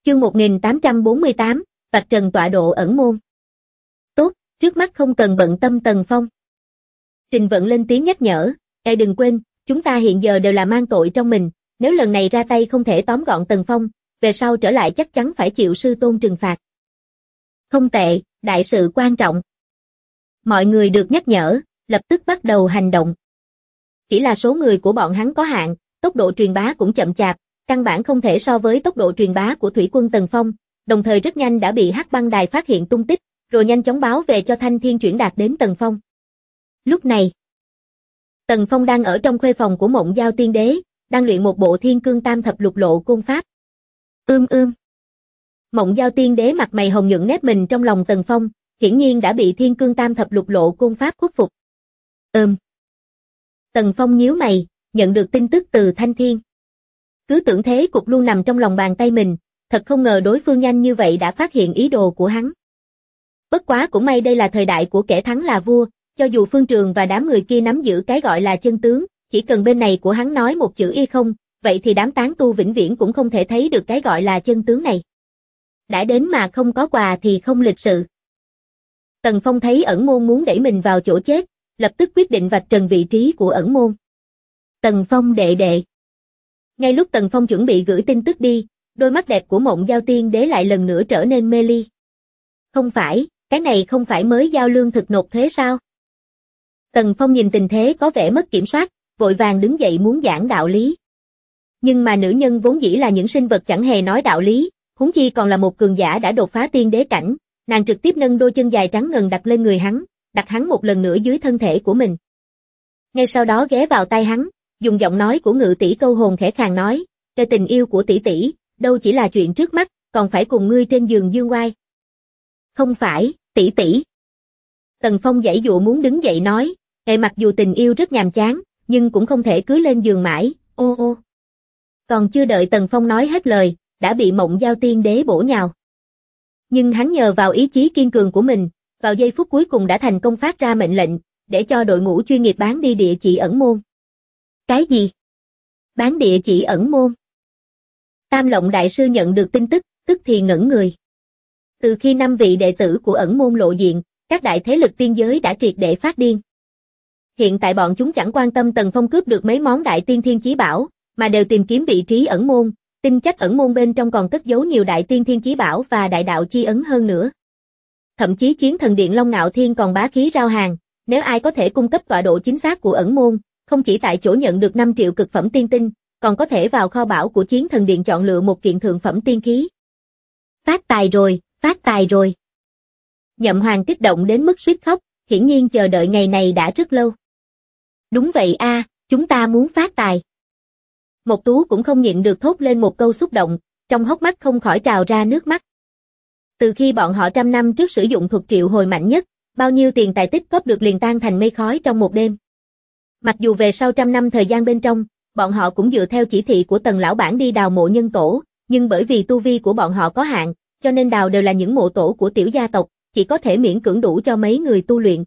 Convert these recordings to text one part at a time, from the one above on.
Chương 1848, vạch trần tọa độ ẩn môn. Tốt, trước mắt không cần bận tâm Tần Phong. Trình Vận lên tiếng nhắc nhở, đừng quên, chúng ta hiện giờ đều là mang tội trong mình, nếu lần này ra tay không thể tóm gọn Tần Phong, về sau trở lại chắc chắn phải chịu sư tôn trừng phạt. Không tệ, đại sự quan trọng. Mọi người được nhắc nhở, lập tức bắt đầu hành động. Chỉ là số người của bọn hắn có hạn, tốc độ truyền bá cũng chậm chạp, căn bản không thể so với tốc độ truyền bá của thủy quân Tần Phong, đồng thời rất nhanh đã bị Hắc Băng Đài phát hiện tung tích, rồi nhanh chóng báo về cho Thanh Thiên chuyển đạt đến Tần Phong. Lúc này, Tần Phong đang ở trong khuê phòng của Mộng Giao Tiên Đế, đang luyện một bộ Thiên Cương Tam Thập Lục Lộ Côn Pháp. Mộng Giao Tiên Đế mặt mày hồng nhuận nép mình trong lòng Tần Phong, hiển nhiên đã bị Thiên Cương Tam Thập Lục Lộ Côn Pháp khuất phục. Tần Phong nhíu mày, nhận được tin tức từ Thanh Thiên. Cứ tưởng thế cục luôn nằm trong lòng bàn tay mình, thật không ngờ đối phương nhanh như vậy đã phát hiện ý đồ của hắn. Bất quá cũng may đây là thời đại của kẻ thắng là vua, cho dù Phương Trường và đám người kia nắm giữ cái gọi là chân tướng, chỉ cần bên này của hắn nói một chữ y không, vậy thì đám tán tu vĩnh viễn cũng không thể thấy được cái gọi là chân tướng này. Đã đến mà không có quà thì không lịch sự. Tần Phong thấy ẩn môn muốn đẩy mình vào chỗ chết, lập tức quyết định vạch trần vị trí của ẩn môn. Tần Phong đệ đệ. Ngay lúc Tần Phong chuẩn bị gửi tin tức đi, đôi mắt đẹp của Mộng Giao Tiên Đế lại lần nữa trở nên mê ly. Không phải, cái này không phải mới giao lương thực nộp thuế sao? Tần Phong nhìn tình thế có vẻ mất kiểm soát, vội vàng đứng dậy muốn giảng đạo lý. Nhưng mà nữ nhân vốn dĩ là những sinh vật chẳng hề nói đạo lý, huống chi còn là một cường giả đã đột phá tiên đế cảnh, nàng trực tiếp nâng đôi chân dài trắng ngần đặt lên người hắn, đặt hắn một lần nữa dưới thân thể của mình. Ngay sau đó ghé vào tai hắn, dùng giọng nói của Ngự tỷ câu hồn khẽ khàng nói, "Cái tình yêu của tỷ tỷ, đâu chỉ là chuyện trước mắt, còn phải cùng ngươi trên giường dương oai." "Không phải, tỷ tỷ." Tần Phong giãy dụa muốn đứng dậy nói, mặc dù tình yêu rất nhàm chán, nhưng cũng không thể cứ lên giường mãi, ô. Còn chưa đợi Tần Phong nói hết lời, đã bị Mộng Giao Tiên Đế bổ nhào. Nhưng hắn nhờ vào ý chí kiên cường của mình, vào giây phút cuối cùng đã thành công phát ra mệnh lệnh, để cho đội ngũ chuyên nghiệp bán đi địa chỉ ẩn môn. Cái gì? Bán địa chỉ ẩn môn? Tam Lộng Đại Sư nhận được tin tức, tức thì ngẩn người. Từ khi 5 vị đệ tử của ẩn môn lộ diện, các đại thế lực tiên giới đã triệt để phát điên. Hiện tại bọn chúng chẳng quan tâm Tần Phong cướp được mấy món đại tiên thiên chí bảo, mà đều tìm kiếm vị trí ẩn môn, tin chắc ẩn môn bên trong còn cất giấu nhiều đại tiên thiên chí bảo và đại đạo chi ấn hơn nữa. Thậm chí Chiến Thần Điện Long Ngạo Thiên còn bá khí rao hàng, nếu ai có thể cung cấp tọa độ chính xác của ẩn môn, không chỉ tại chỗ nhận được 5 triệu cực phẩm tiên tinh, còn có thể vào kho bảo của Chiến Thần Điện chọn lựa một kiện thượng phẩm tiên khí. Phát tài rồi, phát tài rồi. Nhậm Hoàng kích động đến mức suýt khóc, hiển nhiên chờ đợi ngày này đã rất lâu. Đúng vậy a, chúng ta muốn phát tài. Mộc Tú cũng không nhịn được thốt lên một câu xúc động, trong hốc mắt không khỏi trào ra nước mắt. Từ khi bọn họ 100 năm trước sử dụng thuật triệu hồi mạnh nhất, bao nhiêu tiền tài tích góp được liền tan thành mây khói trong một đêm. Mặc dù về sau 100 năm thời gian bên trong, bọn họ cũng dựa theo chỉ thị của Tần lão bản đi đào mộ nhân tổ, nhưng bởi vì tu vi của bọn họ có hạn, cho nên đào đều là những mộ tổ của tiểu gia tộc, chỉ có thể miễn cưỡng đủ cho mấy người tu luyện.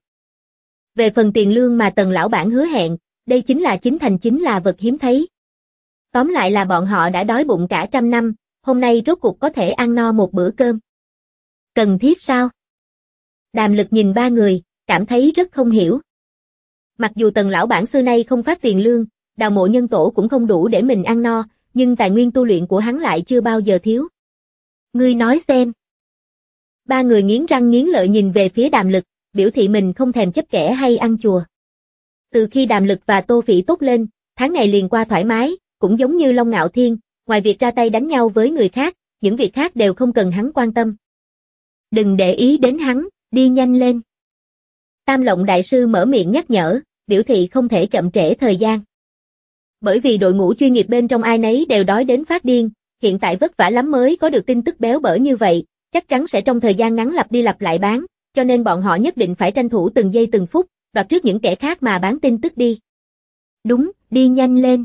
Về phần tiền lương mà Tần lão bản hứa hẹn, đây chính là vật hiếm thấy. Tóm lại là bọn họ đã đói bụng cả 100 năm, hôm nay rốt cuộc có thể ăn no một bữa cơm. Cần thiết sao? Đàm Lực nhìn 3 người, cảm thấy rất không hiểu. Mặc dù Tần lão bản xưa nay không phát tiền lương, đào mộ nhân tổ cũng không đủ để mình ăn no, nhưng tài nguyên tu luyện của hắn lại chưa bao giờ thiếu. Ngươi nói xem. 3 người nghiến răng nghiến lợi nhìn về phía Đàm Lực, biểu thị mình không thèm chấp kẻ hay ăn chùa. Từ khi Đàm Lực và Tô Phỉ tốt lên, tháng ngày liền qua thoải mái, cũng giống như Long Ngạo Thiên, ngoài việc ra tay đánh nhau với người khác, những việc khác đều không cần hắn quan tâm. Đừng để ý đến hắn, đi nhanh lên. Tam Lộng Đại Sư mở miệng nhắc nhở, biểu thị không thể chậm trễ thời gian. Bởi vì đội ngũ chuyên nghiệp bên trong ai nấy đều đói đến phát điên, hiện tại vất vả lắm mới có được tin tức béo bở như vậy, chắc chắn sẽ trong thời gian ngắn lặp đi lặp lại bán, cho nên bọn họ nhất định phải tranh thủ từng giây từng phút, đoạt trước những kẻ khác mà bán tin tức đi. Đúng, đi nhanh lên.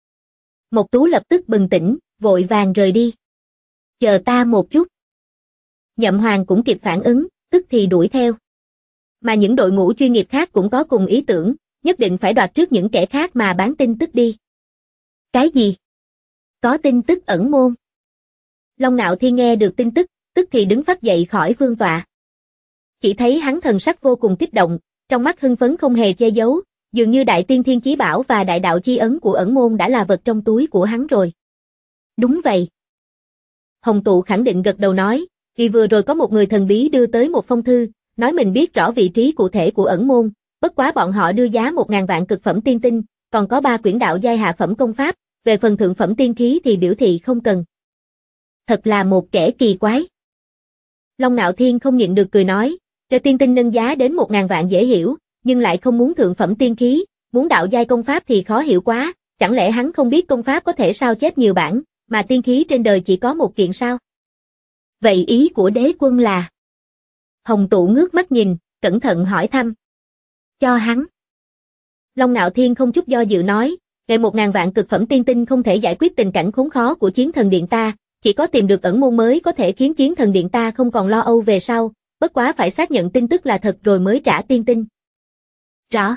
Mộc Tú lập tức bừng tỉnh, vội vàng rời đi. Chờ ta một chút. Nhậm Hoàng cũng kịp phản ứng, tức thì đuổi theo. Mà những đội ngũ chuyên nghiệp khác cũng có cùng ý tưởng, nhất định phải đoạt trước những kẻ khác mà bán tin tức đi. Cái gì? Có tin tức ẩn môn? Long Nạo Thiên nghe được tin tức, tức thì đứng phắt dậy khỏi vương tọa. Chỉ thấy hắn thần sắc vô cùng kích động, trong mắt hưng phấn không hề che giấu, dường như đại tiên thiên chí bảo và đại đạo chi ấn của ẩn môn đã là vật trong túi của hắn rồi. Đúng vậy. Hồng Tụ khẳng định gật đầu nói, vì vừa rồi có một người thần bí đưa tới một phong thư, nói mình biết rõ vị trí cụ thể của ẩn môn, bất quá bọn họ đưa giá 1.000 vạn cực phẩm tiên tinh, còn có 3 quyển đạo giai hạ phẩm công pháp, về phần thượng phẩm tiên khí thì biểu thị không cần. Thật là một kẻ kỳ quái. Long Nạo Thiên không nhịn được cười nói, cho tiên tinh nâng giá đến 1.000 vạn dễ hiểu, nhưng lại không muốn thượng phẩm tiên khí, muốn đạo giai công pháp thì khó hiểu quá, chẳng lẽ hắn không biết công pháp có thể sao chép nhiều bản, mà tiên khí trên đời chỉ có một kiện sao? Vậy ý của đế quân là? Hồng Tụ ngước mắt nhìn, cẩn thận hỏi thăm. Cho hắn. Long Nạo Thiên không chút do dự nói, ngày 1.000 vạn cực phẩm tiên tinh không thể giải quyết tình cảnh khốn khó của chiến thần điện ta, chỉ có tìm được ẩn môn mới có thể khiến chiến thần điện ta không còn lo âu về sau, bất quá phải xác nhận tin tức là thật rồi mới trả tiên tinh. Rõ.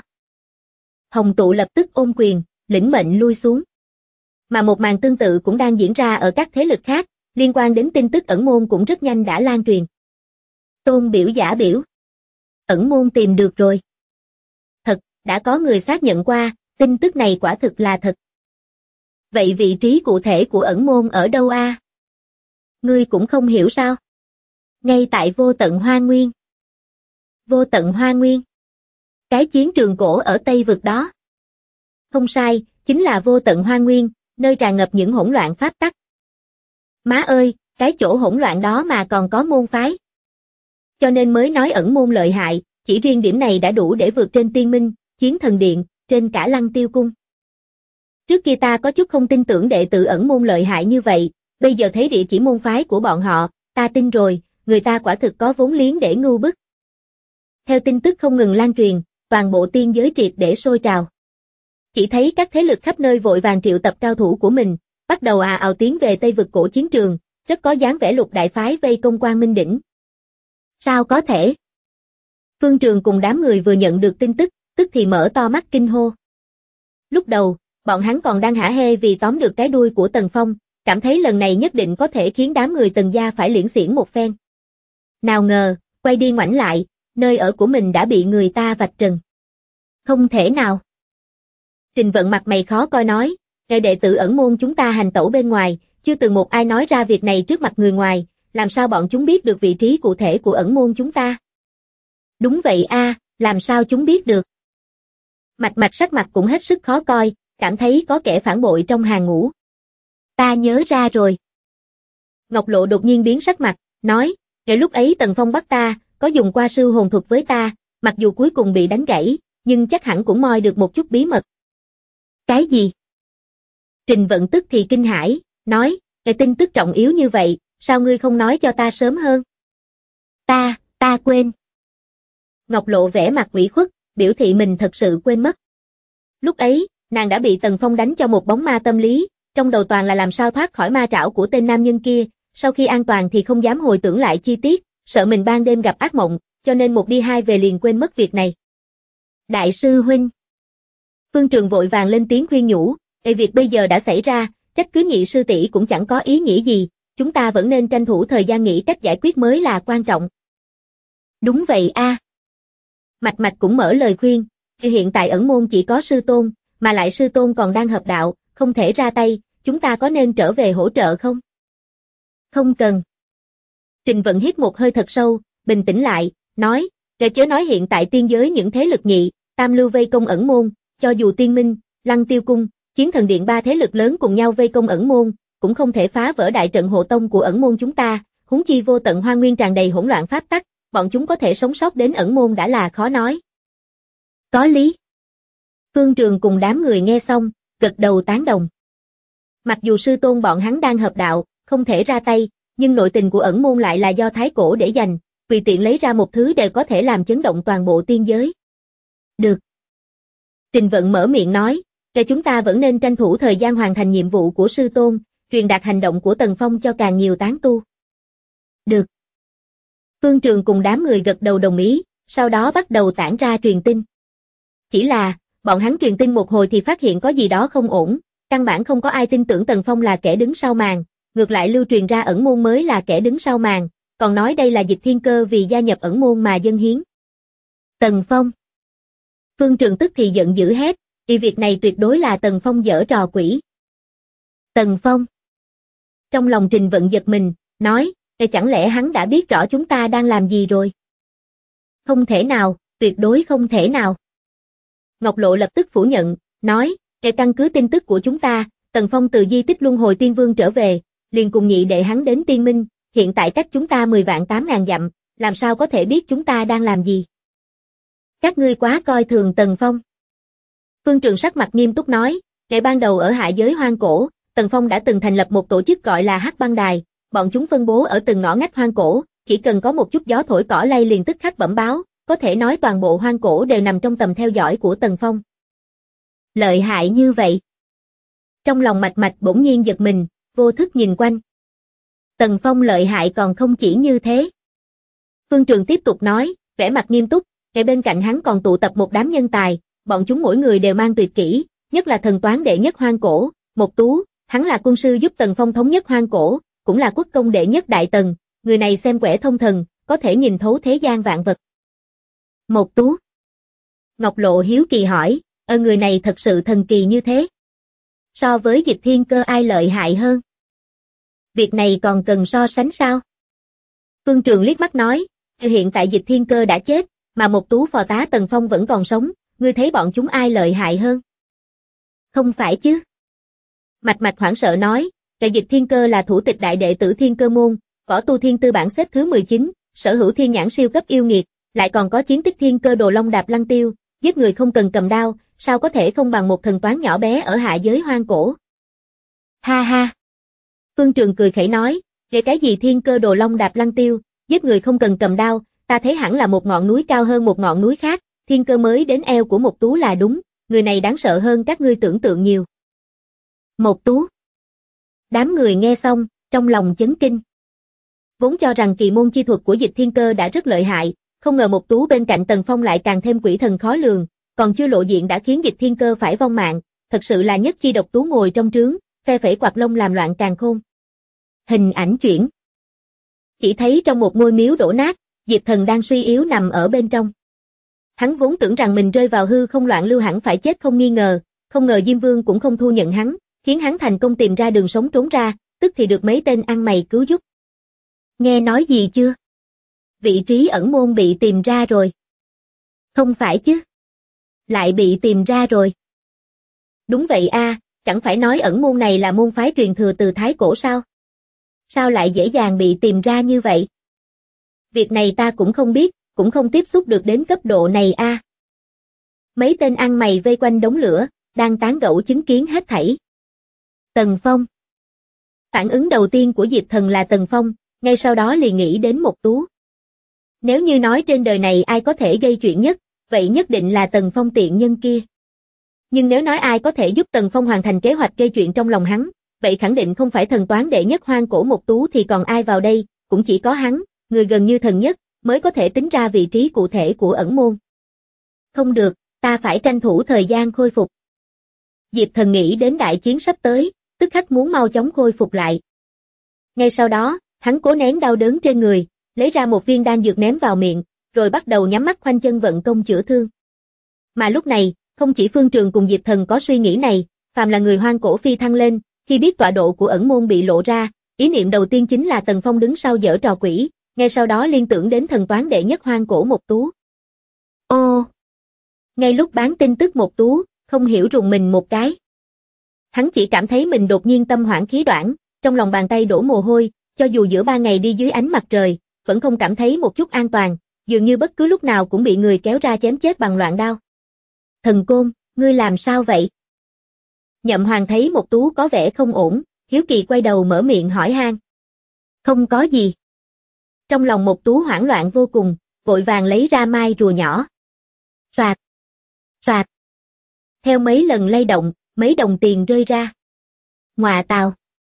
Hồng Tụ lập tức ôm quyền, lĩnh mệnh lui xuống. Mà một màn tương tự cũng đang diễn ra ở các thế lực khác, liên quan đến tin tức ẩn môn cũng rất nhanh đã lan truyền. Tôn biểu giả biểu. Ẩn môn tìm được rồi. Thật, đã có người xác nhận qua, tin tức này quả thực là thật. Vậy vị trí cụ thể của ẩn môn ở đâu a? Ngươi cũng không hiểu sao? Ngay tại vô tận Hoa Nguyên. Vô tận Hoa Nguyên. Cái chiến trường cổ ở Tây Vực đó. Không sai, chính là vô tận Hoa Nguyên, nơi tràn ngập những hỗn loạn pháp tắc. Má ơi, cái chỗ hỗn loạn đó mà còn có môn phái. Cho nên mới nói ẩn môn lợi hại, chỉ riêng điểm này đã đủ để vượt trên Tiên Minh, Chiến Thần Điện, trên cả Lăng Tiêu Cung. Trước kia ta có chút không tin tưởng đệ tử ẩn môn lợi hại như vậy, bây giờ thấy địa chỉ môn phái của bọn họ, ta tin rồi, người ta quả thực có vốn liếng để ngưu bức. Theo tin tức không ngừng lan truyền, toàn bộ tiên giới triệt để sôi trào. Chỉ thấy các thế lực khắp nơi vội vàng triệu tập cao thủ của mình, bắt đầu ào tiến về Tây Vực cổ chiến trường, rất có dáng vẻ Lục đại phái vây công Quang Minh đỉnh. Sao có thể? Phương Trường cùng đám người vừa nhận được tin tức, tức thì mở to mắt kinh hô. Lúc đầu, bọn hắn còn đang hả hê vì tóm được cái đuôi của Tần Phong, cảm thấy lần này nhất định có thể khiến đám người Tần gia phải liễn xiển một phen. Nào ngờ, quay đi ngoảnh lại, nơi ở của mình đã bị người ta vạch trần. Không thể nào. Trình Vận mặt mày khó coi nói, ngày đệ tử ẩn môn chúng ta hành tẩu bên ngoài, chưa từng một ai nói ra việc này trước mặt người ngoài, làm sao bọn chúng biết được vị trí cụ thể của ẩn môn chúng ta? Đúng vậy a, làm sao chúng biết được? Mạch Mạch sắc mặt cũng hết sức khó coi, cảm thấy có kẻ phản bội trong hàng ngũ. Ta nhớ ra rồi. Ngọc Lộ đột nhiên biến sắc mặt, nói, ngày lúc ấy Tần Phong bắt ta, có dùng qua sư hồn thuật với ta, mặc dù cuối cùng bị đánh gãy, nhưng chắc hẳn cũng moi được một chút bí mật. Cái gì? Trình Vận tức thì kinh hãi, nói, cái tin tức trọng yếu như vậy, sao ngươi không nói cho ta sớm hơn? Ta quên. Ngọc Lộ vẻ mặt ủy khuất, biểu thị mình thật sự quên mất. Lúc ấy, nàng đã bị Tần Phong đánh cho một bóng ma tâm lý, trong đầu toàn là làm sao thoát khỏi ma trảo của tên nam nhân kia, sau khi an toàn thì không dám hồi tưởng lại chi tiết, sợ mình ban đêm gặp ác mộng, cho nên một đi hai về liền quên mất việc này. Đại sư huynh. Phương Trường vội vàng lên tiếng khuyên nhủ, việc bây giờ đã xảy ra, trách cứ nhị sư tỷ cũng chẳng có ý nghĩa gì, chúng ta vẫn nên tranh thủ thời gian nghĩ cách giải quyết mới là quan trọng. Đúng vậy a. Mạch Mạch cũng mở lời khuyên, hiện tại ẩn môn chỉ có sư tôn, mà lại sư tôn còn đang hợp đạo, không thể ra tay, chúng ta có nên trở về hỗ trợ không? Không cần. Trình Vận hít một hơi thật sâu, bình tĩnh lại, nói, chớ nói hiện tại tiên giới những thế lực nhị, tam lưu vây công ẩn môn, cho dù Tiên Minh, Lăng Tiêu Cung, Chiến Thần Điện ba thế lực lớn cùng nhau vây công ẩn môn, cũng không thể phá vỡ đại trận hộ tông của ẩn môn chúng ta, huống chi vô tận Hoa Nguyên tràn đầy hỗn loạn pháp tắc, bọn chúng có thể sống sót đến ẩn môn đã là khó nói. Có lý. Phương Trường cùng đám người nghe xong, gật đầu tán đồng. Mặc dù sư tôn bọn hắn đang hợp đạo, không thể ra tay, nhưng nội tình của ẩn môn lại là do thái cổ để dành, tùy tiện lấy ra một thứ đều có thể làm chấn động toàn bộ tiên giới. Được. Trình Vận mở miệng nói, chúng ta vẫn nên tranh thủ thời gian hoàn thành nhiệm vụ của sư tôn, truyền đạt hành động của Tần Phong cho càng nhiều tán tu. Được. Phương Trường cùng đám người gật đầu đồng ý, sau đó bắt đầu tản ra truyền tin. Chỉ là, bọn hắn truyền tin một hồi thì phát hiện có gì đó không ổn, căn bản không có ai tin tưởng Tần Phong là kẻ đứng sau màn, ngược lại lưu truyền ra ẩn môn mới là kẻ đứng sau màn, còn nói đây là Dịch Thiên Cơ vì gia nhập ẩn môn mà dâng hiến. Tần Phong. Phương Trường tức thì giận dữ hét, việc này tuyệt đối là Tần Phong giở trò quỷ. Tần Phong. Trong lòng Trình Vận giật mình, nói, chẳng lẽ hắn đã biết rõ chúng ta đang làm gì rồi? Không thể nào, tuyệt đối không thể nào. Ngọc Lộ lập tức phủ nhận, nói, căn cứ tin tức của chúng ta, Tần Phong từ di tích Luân Hồi Tiên Vương trở về, liền cùng nhị đệ hắn đến Tiên Minh, hiện tại cách chúng ta 10 vạn 8.000 dặm, làm sao có thể biết chúng ta đang làm gì? Các ngươi quá coi thường Tần Phong. Phương Trường sắc mặt nghiêm túc nói, ngày ban đầu ở hạ giới hoang cổ, Tần Phong đã từng thành lập một tổ chức gọi là Hắc Băng Đài, bọn chúng phân bố ở từng ngõ ngách hoang cổ, chỉ cần có một chút gió thổi cỏ lay liền tức khắc bẩm báo, có thể nói toàn bộ hoang cổ đều nằm trong tầm theo dõi của Tần Phong. Lợi hại như vậy. Trong lòng Mạch Mạch bỗng nhiên giật mình, vô thức nhìn quanh. Tần Phong lợi hại còn không chỉ như thế. Phương Trường tiếp tục nói, vẻ mặt nghiêm túc, ngay bên cạnh hắn còn tụ tập một đám nhân tài, bọn chúng mỗi người đều mang tuyệt kỹ, nhất là thần toán đệ nhất hoang cổ, Một Tú, hắn là quân sư giúp Tần Phong thống nhất hoang cổ, cũng là quốc công đệ nhất đại tần, người này xem quẻ thông thần, có thể nhìn thấu thế gian vạn vật. Một Tú. Ngọc Lộ hiếu kỳ hỏi, người này thật sự thần kỳ như thế. So với Dịch Thiên Cơ ai lợi hại hơn? Việc này còn cần so sánh sao? Phương Trường liếc mắt nói, hiện tại Dịch Thiên Cơ đã chết, mà Một Tú phò tá Tần Phong vẫn còn sống, ngươi thấy bọn chúng ai lợi hại hơn? Không phải chứ? Mạch Mạch hoảng sợ nói, Dịch Thiên Cơ là thủ tịch đại đệ tử Thiên Cơ môn, võ tu thiên tư bảng xếp thứ 19, sở hữu thiên nhãn siêu cấp yêu nghiệt, lại còn có chiến tích Thiên Cơ đồ long đạp lăng tiêu, giết người không cần cầm đao, sao có thể không bằng một thần toán nhỏ bé ở hạ giới hoang cổ? Ha ha. Phương Trường cười khẩy nói, về cái gì Thiên Cơ đồ long đạp lăng tiêu, giết người không cần cầm đao, ta thấy hẳn là một ngọn núi cao hơn một ngọn núi khác, Thiên Cơ mới đến eo của Một Tú là đúng, người này đáng sợ hơn các ngươi tưởng tượng nhiều. Một Tú. Đám người nghe xong, trong lòng chấn kinh. Vốn cho rằng kỳ môn chi thuật của Dịch Thiên Cơ đã rất lợi hại, không ngờ Một Tú bên cạnh Tần Phong lại càng thêm quỷ thần khó lường, còn chưa lộ diện đã khiến Dịch Thiên Cơ phải vong mạng, thật sự là nhất chi độc tú ngồi trong trướng, phe phẩy quạt lông làm loạn càn khôn. Hình ảnh chuyển. Chỉ thấy trong một ngôi miếu đổ nát, Diệp Thần đang suy yếu nằm ở bên trong. Hắn vốn tưởng rằng mình rơi vào hư không loạn lưu hẳn phải chết không nghi ngờ, không ngờ Diêm Vương cũng không thu nhận hắn, khiến hắn thành công tìm ra đường sống trốn ra, tức thì được mấy tên ăn mày cứu giúp. Nghe nói gì chưa? Vị trí ẩn môn bị tìm ra rồi. Không phải chứ? Lại bị tìm ra rồi. Đúng vậy a, chẳng phải nói ẩn môn này là môn phái truyền thừa từ Thái Cổ sao? Sao lại dễ dàng bị tìm ra như vậy? Việc này ta cũng không biết, cũng không tiếp xúc được đến cấp độ này a. Mấy tên ăn mày vây quanh đống lửa, đang tán gẫu chứng kiến hết thảy. Tần Phong. Phản ứng đầu tiên của Diệp Thần là Tần Phong, ngay sau đó liền nghĩ đến Một Tú. Nếu như nói trên đời này ai có thể gây chuyện nhất, vậy nhất định là Tần Phong tiện nhân kia. Nhưng nếu nói ai có thể giúp Tần Phong hoàn thành kế hoạch gây chuyện trong lòng hắn, vậy khẳng định không phải thần toán đệ nhất hoang cổ Một Tú thì còn ai vào đây, cũng chỉ có hắn, người gần như thần nhất, mới có thể tính ra vị trí cụ thể của ẩn môn. Không được, ta phải tranh thủ thời gian khôi phục. Diệp Thần nghĩ đến đại chiến sắp tới, tức khắc muốn mau chóng khôi phục lại. Ngay sau đó, hắn cố nén đau đớn trên người, lấy ra một viên đan dược ném vào miệng, rồi bắt đầu nhắm mắt khoanh chân vận công chữa thương. Mà lúc này, không chỉ Phương Trường cùng Diệp Thần có suy nghĩ này, phàm là người hoang cổ phi thăng lên, khi biết tọa độ của ẩn môn bị lộ ra, ý niệm đầu tiên chính là Tần Phong đứng sau giở trò quỷ, ngay sau đó liên tưởng đến thần toán đệ nhất hoang cổ Một Tú. Ô! Ngay lúc bán tin tức Một Tú, không hiểu rùng mình một cái. Hắn chỉ cảm thấy mình đột nhiên tâm hoảng khí đoản, trong lòng bàn tay đổ mồ hôi, cho dù giữa 3 ngày đi dưới ánh mặt trời, vẫn không cảm thấy một chút an toàn, dường như bất cứ lúc nào cũng bị người kéo ra chém chết bằng loạn đao. Thần Côn, ngươi làm sao vậy? Nhậm Hoàng thấy Một Tú có vẻ không ổn, hiếu kỳ quay đầu mở miệng hỏi han. Không có gì. Trong lòng Một Tú hoảng loạn vô cùng, vội vàng lấy ra mai rùa nhỏ. Soạt, soạt. Theo mấy lần lay động, mấy đồng tiền rơi ra. Ngọa tào.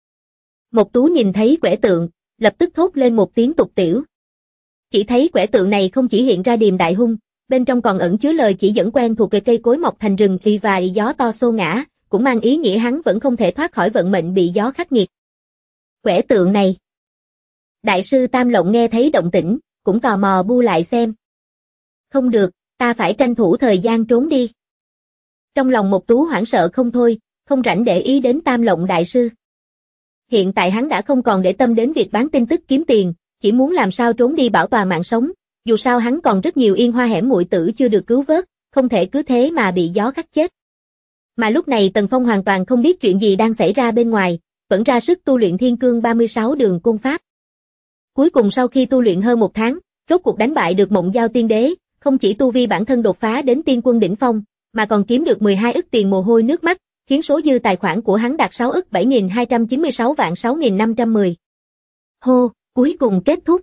Một Tú nhìn thấy quẻ tượng, lập tức thốt lên một tiếng tục tiểu. Chỉ thấy quẻ tượng này không chỉ hiện ra điềm đại hung, bên trong còn ẩn chứa lời chỉ dẫn quen thuộc về cây cối mọc thành rừng y và gió to xô ngã, cũng mang ý nghĩa hắn vẫn không thể thoát khỏi vận mệnh bị gió khắc nghiệt. Quẻ tượng này. Đại sư Tam Lộng nghe thấy động tĩnh, cũng tò mò bu lại xem. Không được, ta phải tranh thủ thời gian trốn đi. Trong lòng Một Tú hoảng sợ không thôi, không rảnh để ý đến Tam Lộng đại sư. Hiện tại hắn đã không còn để tâm đến việc bán tin tức kiếm tiền, chỉ muốn làm sao trốn đi bảo toàn mạng sống, dù sao hắn còn rất nhiều yên hoa hẻm muội tử chưa được cứu vớt, không thể cứ thế mà bị gió cắt chết. Mà lúc này Tần Phong hoàn toàn không biết chuyện gì đang xảy ra bên ngoài, vẫn ra sức tu luyện Thiên Cương 36 đường côn pháp. Cuối cùng sau khi tu luyện hơn 1 tháng, rốt cuộc đánh bại được Mộng Giao Tiên Đế, không chỉ tu vi bản thân đột phá đến tiên quân đỉnh phong, mà còn kiếm được 12 ức tiền mồ hôi nước mắt, khiến số dư tài khoản của hắn đạt 6 ức 7.296 vạn 6.510. Hô, cuối cùng kết thúc.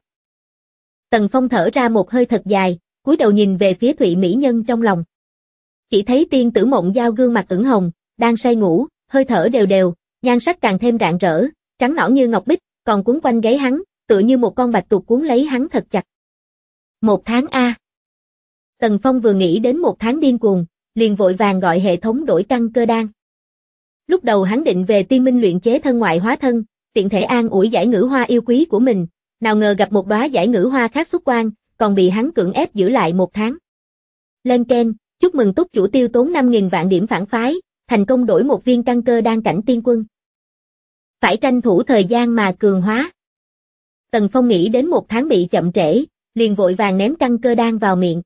Tần Phong thở ra một hơi thật dài, cúi đầu nhìn về phía Thụy Mỹ Nhân trong lòng. Chỉ thấy tiên tử Mộng Giao gương mặt ửng hồng, đang say ngủ, hơi thở đều đều, nhan sắc càng thêm rạng rỡ, trắng nõn như ngọc bích, còn cuốn quanh gáy hắn, tựa như một con bạch tuộc cuốn lấy hắn thật chặt. 1 tháng a. Tần Phong vừa nghĩ đến 1 tháng điên cuồng, liền vội vàng gọi hệ thống đổi căn cơ đan. Lúc đầu hắn định về Tiên Minh luyện chế thân ngoại hóa thân, tiện thể an ủi giải ngữ hoa yêu quý của mình, nào ngờ gặp một đóa giải ngữ hoa khác xuất quan, còn bị hắn cưỡng ép giữ lại 1 tháng. Lên keng, chúc mừng túc chủ tiêu tốn 5.000 vạn điểm phản phái, thành công đổi 1 viên căn cơ đan cảnh tiên quân. Phải tranh thủ thời gian mà cường hóa. Tần Phong nghĩ đến 1 tháng bị chậm trễ, liền vội vàng ném căn cơ đan vào miệng.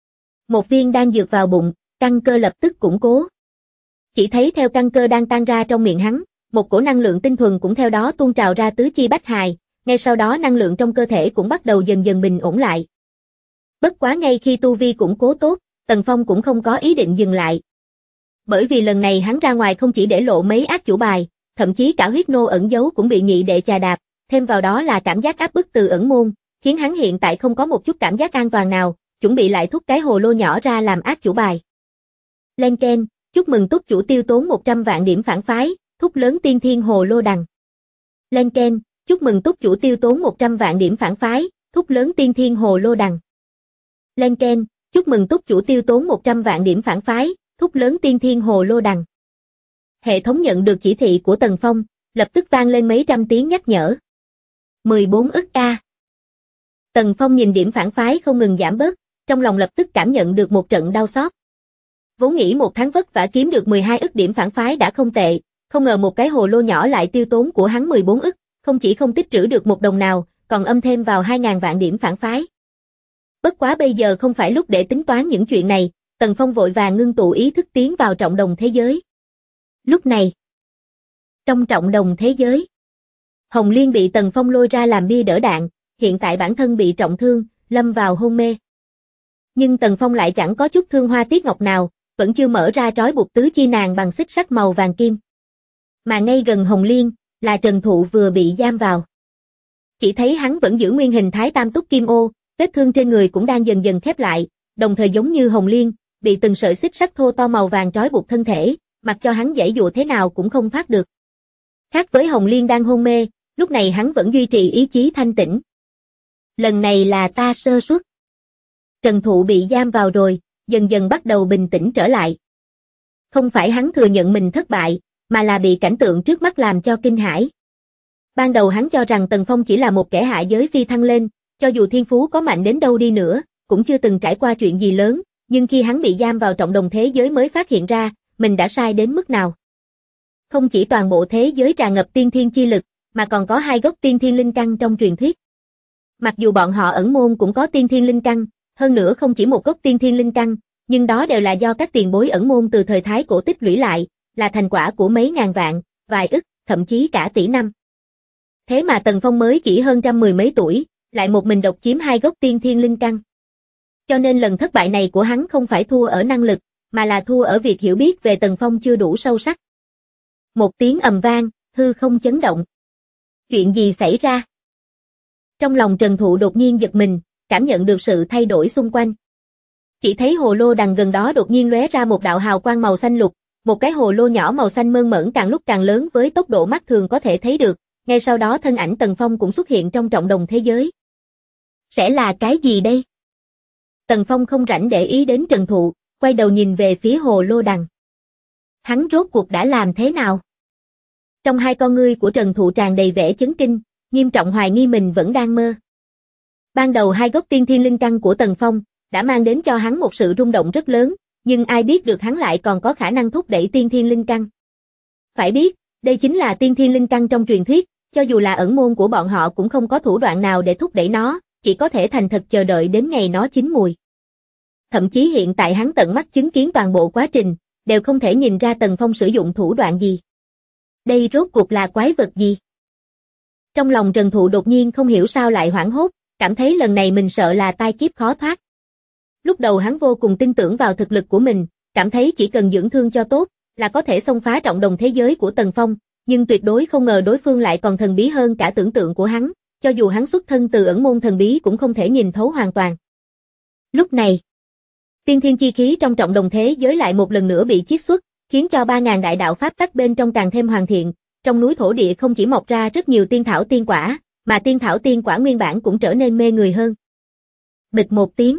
1 viên đan dược vào bụng, căn cơ lập tức củng cố. Chỉ thấy theo căn cơ đang tan ra trong miệng hắn, một cổ năng lượng tinh thuần cũng theo đó tuôn trào ra tứ chi bách hài, ngay sau đó năng lượng trong cơ thể cũng bắt đầu dần dần bình ổn lại. Bất quá ngay khi tu vi củng cố tốt, Tần Phong cũng không có ý định dừng lại. Bởi vì lần này hắn ra ngoài không chỉ để lộ mấy ác chủ bài, thậm chí cả huyết nô ẩn giấu cũng bị nhị đệ chà đạp, thêm vào đó là cảm giác áp bức từ ẩn môn, khiến hắn hiện tại không có một chút cảm giác an toàn nào, chuẩn bị lại thúc cái hồ lô nhỏ ra làm ác chủ bài. Lên keng, chúc mừng túc chủ tiêu tốn 100 vạn điểm phản phái, thúc lớn tiên thiên hồ lô đằng. Lên keng, chúc mừng túc chủ tiêu tốn 100 vạn điểm phản phái, thúc lớn tiên thiên hồ lô đằng. Lên keng, chúc mừng túc chủ tiêu tốn 100 vạn điểm phản phái, thúc lớn tiên thiên hồ lô đằng. Hệ thống nhận được chỉ thị của Tần Phong, lập tức vang lên mấy trăm tiếng nhắc nhở. 14 ức A. Tần Phong nhìn điểm phản phái không ngừng giảm bớt, trong lòng lập tức cảm nhận được một trận đau xót. Vốn nghĩ 1 tháng vất vả kiếm được 12 ức điểm phản phái đã không tệ, không ngờ một cái hồ lô nhỏ lại tiêu tốn của hắn 14 ức, không chỉ không tích trữ được 1 đồng nào, còn âm thêm vào 2.000 vạn điểm phản phái. Bất quá bây giờ không phải lúc để tính toán những chuyện này, Tần Phong vội vàng ngưng tụ ý thức tiến vào trọng đồng thế giới. Lúc này, trong trọng đồng thế giới, Hồng Liên bị Tần Phong lôi ra làm bia đỡ đạn, hiện tại bản thân bị trọng thương, lâm vào hôn mê. Nhưng Tần Phong lại chẳng có chút thương hoa tiếc ngọc nào, vẫn chưa mở ra trói buộc tứ chi nàng bằng xích sắt màu vàng kim. Mà ngay gần Hồng Liên, là Trần Thụ vừa bị giam vào. Chỉ thấy hắn vẫn giữ nguyên hình thái tam túc kim ô, vết thương trên người cũng đang dần dần khép lại, đồng thời giống như Hồng Liên, bị từng sợi xích sắt thô to màu vàng trói buộc thân thể, mặc cho hắn giãy dụa thế nào cũng không thoát được. Khác với Hồng Liên đang hôn mê, lúc này hắn vẫn duy trì ý chí thanh tĩnh. Lần này là ta sơ suất. Trần Thụ bị giam vào rồi, dần dần bắt đầu bình tĩnh trở lại. Không phải hắn thừa nhận mình thất bại, mà là bị cảnh tượng trước mắt làm cho kinh hãi. Ban đầu hắn cho rằng Tần Phong chỉ là một kẻ hạ giới phi thăng lên, cho dù thiên phú có mạnh đến đâu đi nữa, cũng chưa từng trải qua chuyện gì lớn, nhưng khi hắn bị giam vào trọng đồng thế giới mới phát hiện ra, mình đã sai đến mức nào. Không chỉ toàn bộ thế giới tràn ngập tiên thiên chi lực, mà còn có 2 gốc tiên thiên linh căn trong truyền thuyết. Mặc dù bọn họ ẩn môn cũng có tiên thiên linh căn, hơn nữa không chỉ một gốc tiên thiên linh căn, nhưng đó đều là do các tiền bối ẩn môn từ thời Thái Cổ tích lũy lại, là thành quả của mấy ngàn vạn, vài ức, thậm chí cả tỷ năm. Thế mà Tần Phong mới chỉ hơn trăm mười mấy tuổi, lại một mình độc chiếm 2 gốc tiên thiên linh căn. Cho nên lần thất bại này của hắn không phải thua ở năng lực, mà là thua ở việc hiểu biết về Tần Phong chưa đủ sâu sắc. Một tiếng ầm vang, hư không chấn động. Chuyện gì xảy ra? Trong lòng Trần Thụ đột nhiên giật mình, cảm nhận được sự thay đổi xung quanh. Chỉ thấy hồ lô đằng gần đó đột nhiên lóe ra một đạo hào quang màu xanh lục, một cái hồ lô nhỏ màu xanh mơn mởn càng lúc càng lớn với tốc độ mắt thường có thể thấy được, ngay sau đó thân ảnh Tần Phong cũng xuất hiện trong trọng đồng thế giới. Sẽ là cái gì đây? Tần Phong không rảnh để ý đến Trần Thụ, quay đầu nhìn về phía hồ lô đằng. Hắn rốt cuộc đã làm thế nào? Trong hai con ngươi của Trần Thụ tràn đầy vẻ chấn kinh, nghiêm trọng hoài nghi mình vẫn đang mơ. Ban đầu hai gốc tiên thiên linh căn của Tần Phong đã mang đến cho hắn một sự rung động rất lớn, nhưng ai biết được hắn lại còn có khả năng thúc đẩy tiên thiên linh căn. Phải biết, đây chính là tiên thiên linh căn trong truyền thuyết, cho dù là ẩn môn của bọn họ cũng không có thủ đoạn nào để thúc đẩy nó, chỉ có thể thành thật chờ đợi đến ngày nó chín mùi. Thậm chí hiện tại hắn tận mắt chứng kiến toàn bộ quá trình, đều không thể nhìn ra Tần Phong sử dụng thủ đoạn gì. Đây rốt cuộc là quái vật gì? Trong lòng Trần Thụ đột nhiên không hiểu sao lại hoảng hốt, cảm thấy lần này mình sợ là tai kiếp khó thoát. Lúc đầu hắn vô cùng tin tưởng vào thực lực của mình, cảm thấy chỉ cần dưỡng thương cho tốt, là có thể xông phá trọng đồng thế giới của Tần Phong, nhưng tuyệt đối không ngờ đối phương lại còn thần bí hơn cả tưởng tượng của hắn, cho dù hắn xuất thân từ ẩn môn thần bí cũng không thể nhìn thấu hoàn toàn. Lúc này, tiên thiên chi khí trong trọng đồng thế giới lại một lần nữa bị chiết xuất, khiến cho 3.000 đại đạo pháp tắc bên trong càng thêm hoàn thiện, trong núi thổ địa không chỉ mọc ra rất nhiều tiên thảo tiên quả, mà tiên thảo tiên quả nguyên bản cũng trở nên mê người hơn. Bịch một tiếng,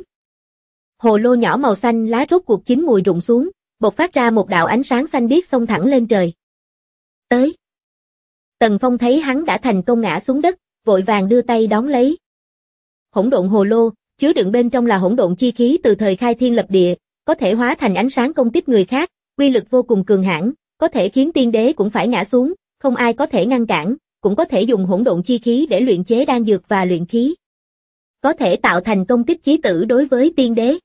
hồ lô nhỏ màu xanh lá rốt cuộc chín mùi rụng xuống, bộc phát ra một đạo ánh sáng xanh biếc xông thẳng lên trời. Tới. Tần Phong thấy hắn đã thành công ngã xuống đất, vội vàng đưa tay đón lấy. Hỗn độn hồ lô, chứa đựng bên trong là hỗn độn chi khí từ thời khai thiên lập địa, có thể hóa thành ánh sáng công kích người khác, uy lực vô cùng cường hãn, có thể khiến tiên đế cũng phải ngã xuống, không ai có thể ngăn cản, cũng có thể dùng hỗn độn chi khí để luyện chế đan dược và luyện khí. Có thể tạo thành công kích chí tử đối với tiên đế.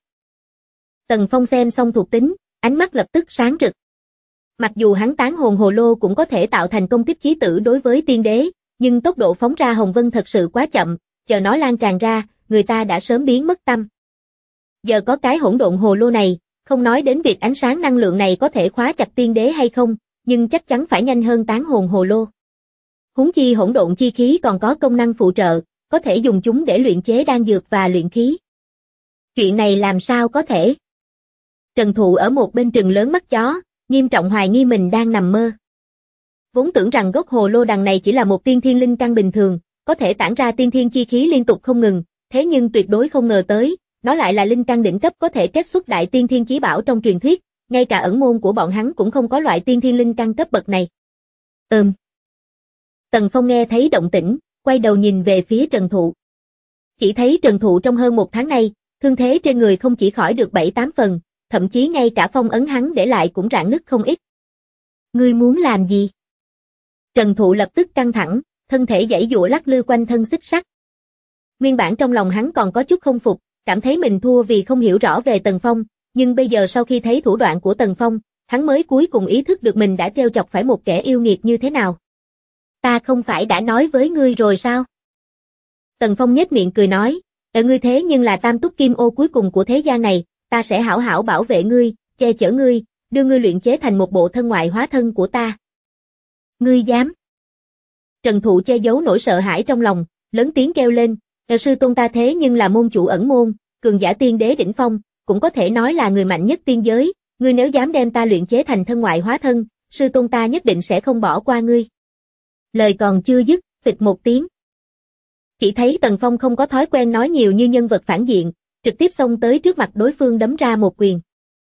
Tần Phong xem xong thuộc tính, ánh mắt lập tức sáng rực. Mặc dù hắn tán hồn hồ lô cũng có thể tạo thành công kích chí tử đối với tiên đế, nhưng tốc độ phóng ra hồng vân thật sự quá chậm, chờ nó lan tràn ra, người ta đã sớm biến mất tâm. Giờ có cái hỗn độn hồ lô này, không nói đến việc ánh sáng năng lượng này có thể khóa chặt tiên đế hay không, nhưng chắc chắn phải nhanh hơn tán hồn hồ lô. Huống chi hỗn độn chi khí còn có công năng phụ trợ, có thể dùng chúng để luyện chế đan dược và luyện khí. Chuyện này làm sao có thể? Trần Thụ ở một bên trừng lớn mắt chó, nghiêm trọng hoài nghi mình đang nằm mơ. Vốn tưởng rằng gốc hồ lô đằng này chỉ là một tiên thiên linh căn bình thường, có thể tản ra tiên thiên chi khí liên tục không ngừng, thế nhưng tuyệt đối không ngờ tới, nó lại là linh căn đỉnh cấp có thể kết xuất đại tiên thiên chí bảo trong truyền thuyết, ngay cả ẩn môn của bọn hắn cũng không có loại tiên thiên linh căn cấp bậc này. Tần Phong nghe thấy động tĩnh, quay đầu nhìn về phía Trần Thụ. Chỉ thấy Trần Thụ trong hơn một tháng nay, thương thế trên người không chỉ khỏi được 7-8 phần, thậm chí ngay cả phong ấn hắn để lại cũng rạn nứt không ít. Ngươi muốn làm gì? Trần Thụ lập tức căng thẳng, thân thể giãy giụa lắc lư quanh thân xích sắt. Nguyên bản trong lòng hắn còn có chút không phục, cảm thấy mình thua vì không hiểu rõ về Tần Phong, nhưng bây giờ sau khi thấy thủ đoạn của Tần Phong, hắn mới cuối cùng ý thức được mình đã trêu chọc phải một kẻ yêu nghiệt như thế nào. Ta không phải đã nói với ngươi rồi sao? Tần Phong nhếch miệng cười nói, ngươi thế nhưng là tam túc kim ô cuối cùng của thế gian này, ta sẽ hảo hảo bảo vệ ngươi, che chở ngươi, đưa ngươi luyện chế thành một bộ thân ngoại hóa thân của ta. Ngươi dám? Trần Thụ che giấu nỗi sợ hãi trong lòng, lớn tiếng kêu lên, sư tôn ta thế nhưng là môn chủ ẩn môn, cường giả tiên đế đỉnh phong, cũng có thể nói là người mạnh nhất tiên giới, ngươi nếu dám đem ta luyện chế thành thân ngoại hóa thân, sư tôn ta nhất định sẽ không bỏ qua ngươi. Lời còn chưa dứt, phịch một tiếng. Chỉ thấy Tần Phong không có thói quen nói nhiều như nhân vật phản diện, trực tiếp xông tới trước mặt đối phương đấm ra một quyền.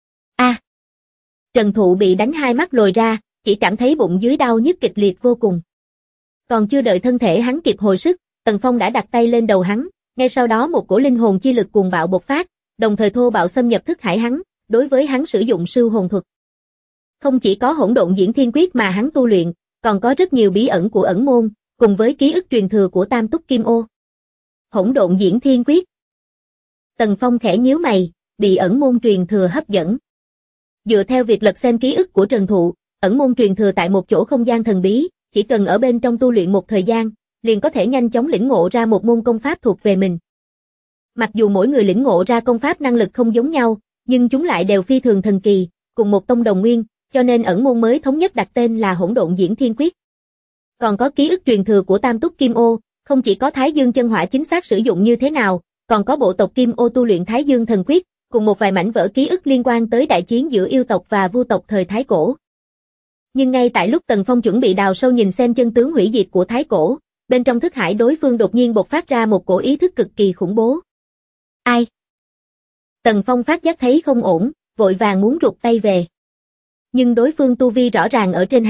Trần Thụ bị đánh hai mắt lồi ra, chỉ cảm thấy bụng dưới đau nhức kịch liệt vô cùng. Còn chưa đợi thân thể hắn kịp hồi sức, Tần Phong đã đặt tay lên đầu hắn, ngay sau đó một cổ linh hồn chi lực cuồng bạo bộc phát, đồng thời thô bạo xâm nhập thức hải hắn, đối với hắn sử dụng sư hồn thuật. Không chỉ có hỗn độn diễn thiên quyết mà hắn tu luyện, còn có rất nhiều bí ẩn của ẩn môn, cùng với ký ức truyền thừa của Tam Túc Kim Ô. Hỗn độn diễn thiên quyết. Tần Phong khẽ nhíu mày, bị ẩn môn truyền thừa hấp dẫn. Dựa theo việc lật xem ký ức của Trần Thụ, ẩn môn truyền thừa tại một chỗ không gian thần bí, chỉ cần ở bên trong tu luyện một thời gian, liền có thể nhanh chóng lĩnh ngộ ra một môn công pháp thuộc về mình. Mặc dù mỗi người lĩnh ngộ ra công pháp năng lực không giống nhau, nhưng chúng lại đều phi thường thần kỳ, cùng một tông đồng nguyên, cho nên ẩn môn mới thống nhất đặt tên là Hỗn độn diễn thiên quyết. Còn có ký ức truyền thừa của Tam Túc Kim Ô, không chỉ có Thái Dương chân hỏa chính xác sử dụng như thế nào, còn có bộ tộc Kim Ô tu luyện Thái Dương thần quyết, cùng một vài mảnh vỡ ký ức liên quan tới đại chiến giữa yêu tộc và vu tộc thời Thái Cổ. Nhưng ngay tại lúc Tần Phong chuẩn bị đào sâu nhìn xem chân tướng hủy diệt của Thái Cổ, bên trong thức hải đối phương đột nhiên bộc phát ra một cổ ý thức cực kỳ khủng bố. Ai? Tần Phong phát giác thấy không ổn, vội vàng muốn rụt tay về. Nhưng đối phương tu vi rõ ràng ở trên hắn,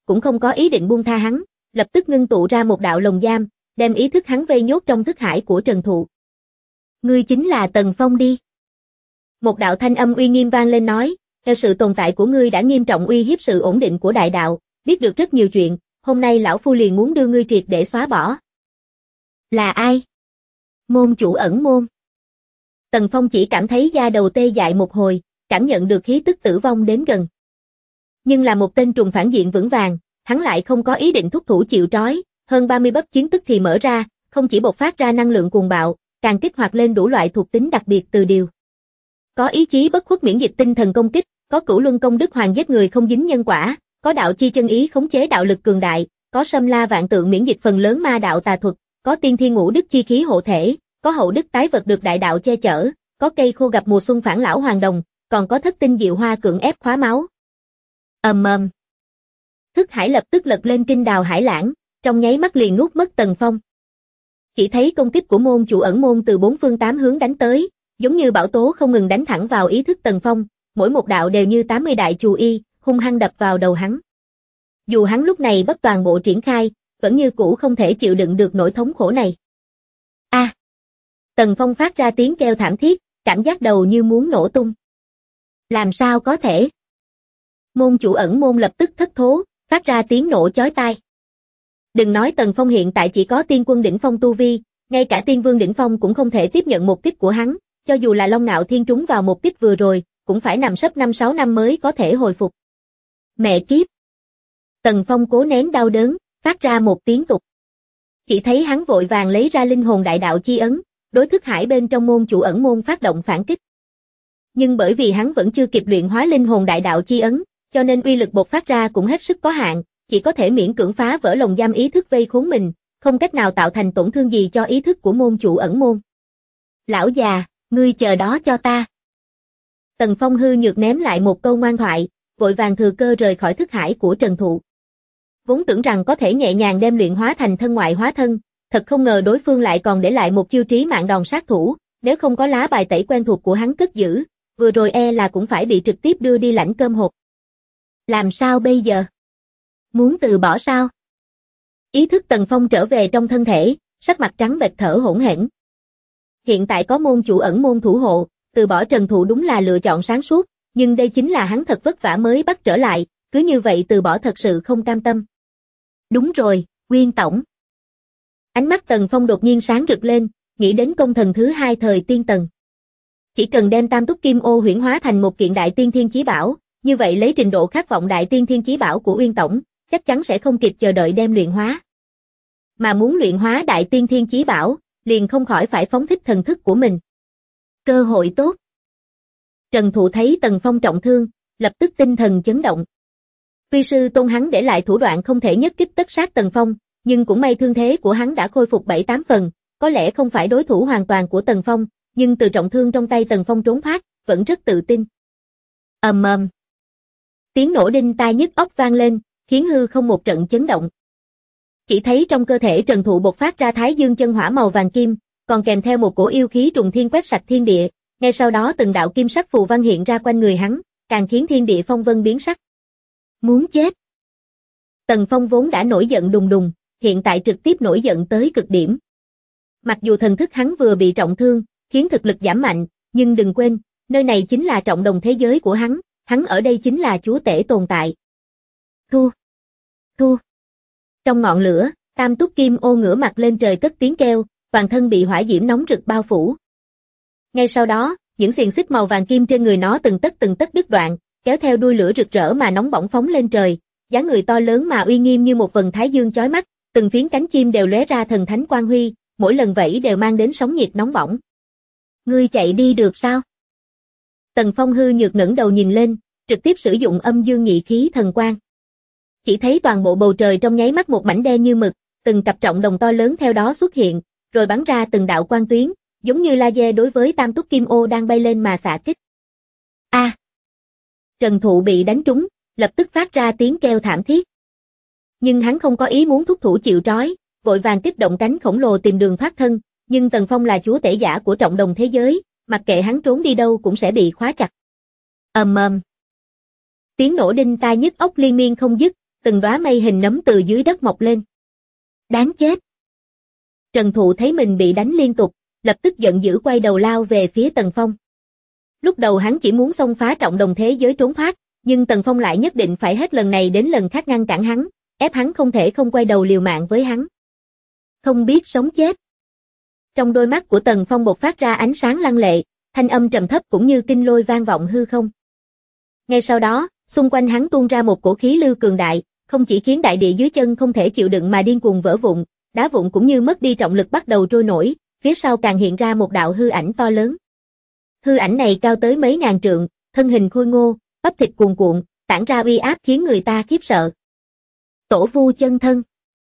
cũng không có ý định buông tha hắn, lập tức ngưng tụ ra một đạo lồng giam, đem ý thức hắn vây nhốt trong thức hải của Trần Thụ. Ngươi chính là Tần Phong đi. Một đạo thanh âm uy nghiêm vang lên nói, theo sự tồn tại của ngươi đã nghiêm trọng uy hiếp sự ổn định của đại đạo, biết được rất nhiều chuyện, hôm nay lão phu liền muốn đưa ngươi triệt để xóa bỏ. Là ai? Môn chủ ẩn môn. Tần Phong chỉ cảm thấy da đầu tê dại một hồi, cảm nhận được khí tức tử vong đến gần. Nhưng là một tên trùng phản diện vững vàng, hắn lại không có ý định thúc thủ chịu trói, hơn 30 bắp chiến tức thì mở ra, không chỉ bộc phát ra năng lượng cuồng bạo, càng kích hoạt lên đủ loại thuộc tính đặc biệt từ điều. Có ý chí bất khuất miễn dịch tinh thần công kích, có cửu luân công đức hoàng giết người không dính nhân quả, có đạo chi chân ý khống chế đạo lực cường đại, có sâm la vạn tượng miễn dịch phần lớn ma đạo tà thuật, có tiên thiên ngũ đức chi khí hộ thể, có hậu đức tái vật được đại đạo che chở, có cây khô gặp mùa xuân phản lão hoàng đồng, còn có thất tinh diệu hoa cưỡng ép khóa máu. Thức hải lập tức lật lên kinh đào hải lãng, trong nháy mắt liền nuốt mất Tần Phong. Chỉ thấy công kích của môn chủ ẩn môn từ bốn phương tám hướng đánh tới, giống như bão tố không ngừng đánh thẳng vào ý thức Tần Phong, mỗi một đạo đều như 80 đại chù y, hung hăng đập vào đầu hắn. Dù hắn lúc này bất toàn bộ triển khai, vẫn như cũ không thể chịu đựng được nỗi thống khổ này. Tần Phong phát ra tiếng kêu thảm thiết, cảm giác đầu như muốn nổ tung. Làm sao có thể? Môn chủ ẩn môn lập tức thất thố, phát ra tiếng nổ chói tai. Đừng nói Tần Phong hiện tại chỉ có tiên quân đỉnh phong tu vi, ngay cả tiên vương đỉnh phong cũng không thể tiếp nhận một kích của hắn, cho dù là Long Ngạo Thiên trúng vào một kích vừa rồi, cũng phải nằm sấp 5-6 năm mới có thể hồi phục. Mẹ kiếp! Tần Phong cố nén đau đớn, phát ra một tiếng tục. Chỉ thấy hắn vội vàng lấy ra linh hồn đại đạo chi ấn, đối thức hải bên trong môn chủ ẩn môn phát động phản kích. Nhưng bởi vì hắn vẫn chưa kịp luyện hóa linh hồn đại đạo chi ấn, cho nên uy lực bộc phát ra cũng hết sức có hạn, chỉ có thể miễn cưỡng phá vỡ lồng giam ý thức vây khốn mình, không cách nào tạo thành tổn thương gì cho ý thức của môn chủ ẩn môn. Lão già, ngươi chờ đó cho ta. Tần Phong hư nhược ném lại một câu ngoan thoại, vội vàng thừa cơ rời khỏi thức hải của Trần Thụ. Vốn tưởng rằng có thể nhẹ nhàng đem luyện hóa thành thân ngoại hóa thân, thật không ngờ đối phương lại còn để lại một chiêu trí mạng đòn sát thủ, nếu không có lá bài tẩy quen thuộc của hắn cất giữ, vừa rồi là cũng phải bị trực tiếp đưa đi lãnh cơm hộp. Làm sao bây giờ? Muốn từ bỏ sao? Ý thức Tần Phong trở về trong thân thể, sắc mặt trắng bệch thở hổn hển. Hiện tại có môn chủ ẩn môn thủ hộ, từ bỏ Trần Thụ đúng là lựa chọn sáng suốt, nhưng đây chính là hắn thật vất vả mới bắt trở lại, cứ như vậy từ bỏ thật sự không cam tâm. Đúng rồi, Nguyên tổng. Ánh mắt Tần Phong đột nhiên sáng rực lên, nghĩ đến công thần thứ hai thời tiên tần. Chỉ cần đem Tam Túc Kim Ô huyễn hóa thành một kiện đại tiên thiên chí bảo, như vậy lấy trình độ khát vọng đại tiên thiên chí bảo của Uyên tổng, chắc chắn sẽ không kịp chờ đợi đem luyện hóa. Mà muốn luyện hóa đại tiên thiên chí bảo, liền không khỏi phải phóng thích thần thức của mình. Cơ hội tốt. Trần Thụ thấy Tần Phong trọng thương, lập tức tinh thần chấn động. Tuy sư tôn hắn để lại thủ đoạn không thể nhất kích tất sát Tần Phong, nhưng cũng may thương thế của hắn đã khôi phục 7-8 phần, có lẽ không phải đối thủ hoàn toàn của Tần Phong, nhưng từ trọng thương trong tay Tần Phong trốn thoát, vẫn rất tự tin. Tiếng nổ đinh tai nhức óc vang lên, khiến hư không một trận chấn động. Chỉ thấy trong cơ thể Trần Thụ bộc phát ra Thái Dương chân hỏa màu vàng kim, còn kèm theo một cổ yêu khí trùng thiên quét sạch thiên địa, ngay sau đó từng đạo kim sắc phù văn hiện ra quanh người hắn, càng khiến thiên địa phong vân biến sắc. Muốn chết. Tần Phong vốn đã nổi giận đùng đùng, hiện tại trực tiếp nổi giận tới cực điểm. Mặc dù thần thức hắn vừa bị trọng thương, khiến thực lực giảm mạnh, nhưng đừng quên, nơi này chính là trọng đồng thế giới của hắn ở đây chính là chúa tể tồn tại. Thu. Trong ngọn lửa, Tam Túc Kim Ô ngửa mặt lên trời cất tiếng kêu, toàn thân bị hỏa diễm nóng rực bao phủ. Ngay sau đó, những xiềng xích màu vàng kim trên người nó từng tấc đứt đoạn, kéo theo đuôi lửa rực rỡ mà nóng bỏng phóng lên trời, dáng người to lớn mà uy nghiêm như một vầng thái dương chói mắt, từng phiến cánh chim đều lóe ra thần thánh quang huy, mỗi lần vẫy đều mang đến sóng nhiệt nóng bỏng. Ngươi chạy đi được sao? Tần Phong hư nhược ngẩng đầu nhìn lên, trực tiếp sử dụng âm dương nhị khí thần quang. Chỉ thấy toàn bộ bầu trời trong nháy mắt một mảnh đen như mực, từng cặp trọng đồng to lớn theo đó xuất hiện, rồi bắn ra từng đạo quang tuyến, giống như laser đối với Tam Túc Kim Ô đang bay lên mà xạ kích. Trần Thụ bị đánh trúng, lập tức phát ra tiếng kêu thảm thiết. Nhưng hắn không có ý muốn thúc thủ chịu trói, vội vàng kích động cánh khổng lồ tìm đường thoát thân, nhưng Tần Phong là chúa tể giả của trọng đồng thế giới, mặc kệ hắn trốn đi đâu cũng sẽ bị khóa chặt. Tiếng nổ đinh tai nhức óc liên miên không dứt, từng đóa mây hình nấm từ dưới đất mọc lên. Đáng chết! Trần Thụ thấy mình bị đánh liên tục, lập tức giận dữ quay đầu lao về phía Tần Phong. Lúc đầu hắn chỉ muốn xông phá trọng đồng thế giới trốn thoát, nhưng Tần Phong lại nhất định phải hết lần này đến lần khác ngăn cản hắn, ép hắn không thể không quay đầu liều mạng với hắn. Không biết sống chết. Trong đôi mắt của Tần Phong bộc phát ra ánh sáng lăng lệ, thanh âm trầm thấp cũng như kinh lôi vang vọng hư không. Ngay sau đó, xung quanh hắn tuôn ra một cổ khí lưu cường đại, không chỉ khiến đại địa dưới chân không thể chịu đựng mà điên cuồng vỡ vụn, đá vụn cũng như mất đi trọng lực bắt đầu trôi nổi, phía sau càng hiện ra một đạo hư ảnh to lớn. Hư ảnh này cao tới mấy ngàn trượng, thân hình khôi ngô, bắp thịt cuồn cuộn, tản ra uy áp khiến người ta khiếp sợ. Tổ vu chân thân.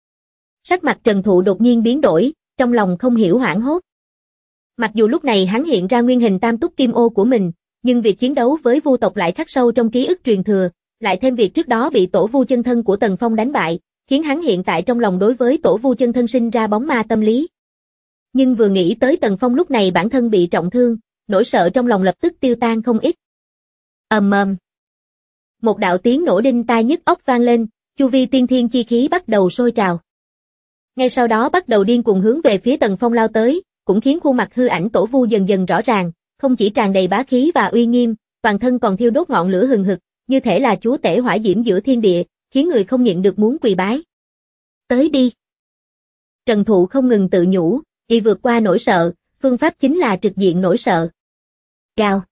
Sắc mặt Trần Thụ đột nhiên biến đổi, trong lòng không hiểu hoảng hốt. Mặc dù lúc này hắn hiện ra nguyên hình tam túc kim ô của mình, nhưng việc chiến đấu với vu tộc lại khắc sâu trong ký ức truyền thừa, lại thêm việc trước đó bị tổ vu chân thân của Tần Phong đánh bại, khiến hắn hiện tại trong lòng đối với tổ vu chân thân sinh ra bóng ma tâm lý. Nhưng vừa nghĩ tới Tần Phong lúc này bản thân bị trọng thương, nỗi sợ trong lòng lập tức tiêu tan không ít. Ầm ầm. Một đạo tiếng nổ đinh tai nhức óc vang lên, chu vi tiên thiên chi khí bắt đầu sôi trào. Ngay sau đó bắt đầu điên cuồng hướng về phía Tần Phong lao tới, cũng khiến khuôn mặt hư ảnh tổ vu dần dần rõ ràng, không chỉ tràn đầy bá khí và uy nghiêm, toàn thân còn thiêu đốt ngọn lửa hừng hực, như thể là chúa tể hỏa diễm giữa thiên địa, khiến người không nhịn được muốn quỳ bái. Tới đi. Trần Thụ không ngừng tự nhủ, y vượt qua nỗi sợ, phương pháp chính là trực diện nỗi sợ. Gào.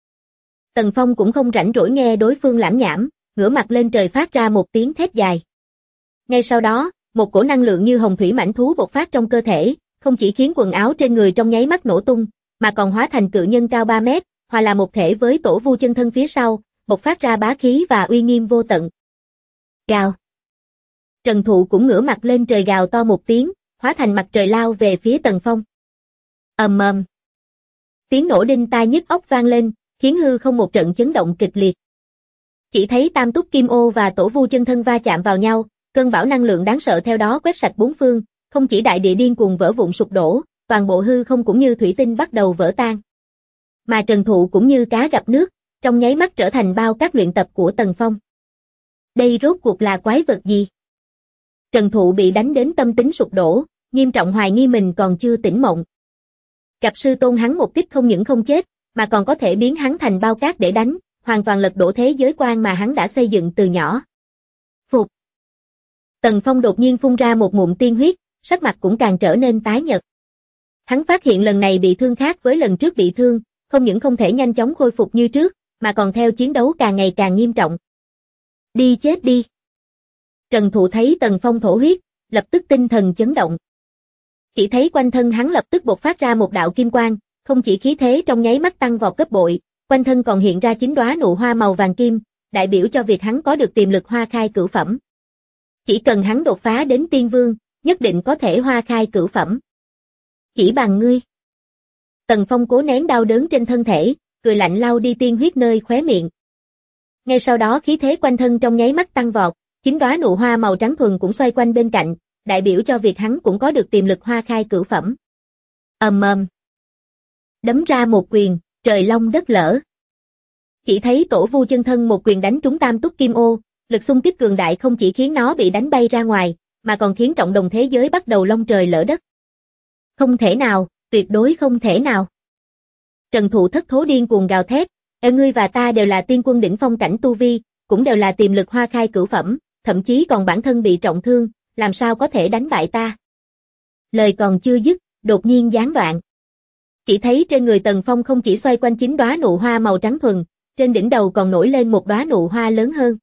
Tần Phong cũng không rảnh rỗi nghe đối phương lảm nhảm, ngửa mặt lên trời phát ra một tiếng thét dài. Ngay sau đó, một cổ năng lượng như hồng thủy mãnh thú bộc phát trong cơ thể, không chỉ khiến quần áo trên người trong nháy mắt nổ tung, mà còn hóa thành cự nhân cao 3 mét, hòa là một thể với tổ vu chân thân phía sau, bộc phát ra bá khí và uy nghiêm vô tận. Gào. Trần Thụ cũng ngửa mặt lên trời gào to một tiếng, hóa thành mặt trời lao về phía Tần Phong. Ầm ầm. Tiếng nổ đinh tai nhức óc vang lên, khiến hư không một trận chấn động kịch liệt. Chỉ thấy tam túc kim ô và tổ vu chân thân va chạm vào nhau, cơn bão năng lượng đáng sợ theo đó quét sạch bốn phương, không chỉ đại địa điên cuồng vỡ vụn sụp đổ, toàn bộ hư không cũng như thủy tinh bắt đầu vỡ tan. Mà Trần Thụ cũng như cá gặp nước, trong nháy mắt trở thành bao cát luyện tập của Tần Phong. Đây rốt cuộc là quái vật gì? Trần Thụ bị đánh đến tâm tính sụp đổ, nghiêm trọng hoài nghi mình còn chưa tỉnh mộng. Gặp sư tôn hắn một kích không những không chết, mà còn có thể biến hắn thành bao cát để đánh, hoàn toàn lật đổ thế giới quan mà hắn đã xây dựng từ nhỏ. Phục. Tần Phong đột nhiên phun ra một ngụm tiên huyết, sắc mặt cũng càng trở nên tái nhợt. Hắn phát hiện lần này bị thương khác với lần trước bị thương, không những không thể nhanh chóng khôi phục như trước, mà còn theo chiến đấu càng ngày càng nghiêm trọng. Đi chết đi. Trần Thụ thấy Tần Phong thổ huyết, lập tức tinh thần chấn động. Chỉ thấy quanh thân hắn lập tức bộc phát ra một đạo kim quang, không chỉ khí thế trong nháy mắt tăng vọt gấp bội, quanh thân còn hiện ra 9 đóa nụ hoa màu vàng kim, đại biểu cho việc hắn có được tiềm lực hoa khai cửu phẩm. Chỉ cần hắn đột phá đến tiên vương, nhất định có thể hoa khai cửu phẩm. Chỉ bằng ngươi. Tần Phong cố nén đau đớn trên thân thể, cười lạnh lau đi tiên huyết nơi khóe miệng. Ngay sau đó khí thế quanh thân trong nháy mắt tăng vọt, 9 đóa nụ hoa màu trắng thuần cũng xoay quanh bên cạnh, đại biểu cho việc hắn cũng có được tiềm lực hoa khai cửu phẩm. Ầm ầm. Đấm ra một quyền, trời long đất lở. Chỉ thấy tổ vu chân thân một quyền đánh trúng tam túc kim ô, lực xung kích cường đại không chỉ khiến nó bị đánh bay ra ngoài, mà còn khiến trọng đồng thế giới bắt đầu long trời lở đất. Không thể nào, tuyệt đối không thể nào. Trần Thụ thất thố điên cuồng gào thét, ngươi và ta đều là tiên quân đỉnh phong cảnh tu vi, cũng đều là tiềm lực hoa khai cửu phẩm, thậm chí còn bản thân bị trọng thương, làm sao có thể đánh bại ta. Lời còn chưa dứt, đột nhiên gián đoạn. Chỉ thấy trên người Tần Phong không chỉ xoay quanh 9 đóa nụ hoa màu trắng thuần, trên đỉnh đầu còn nổi lên một đóa nụ hoa lớn hơn.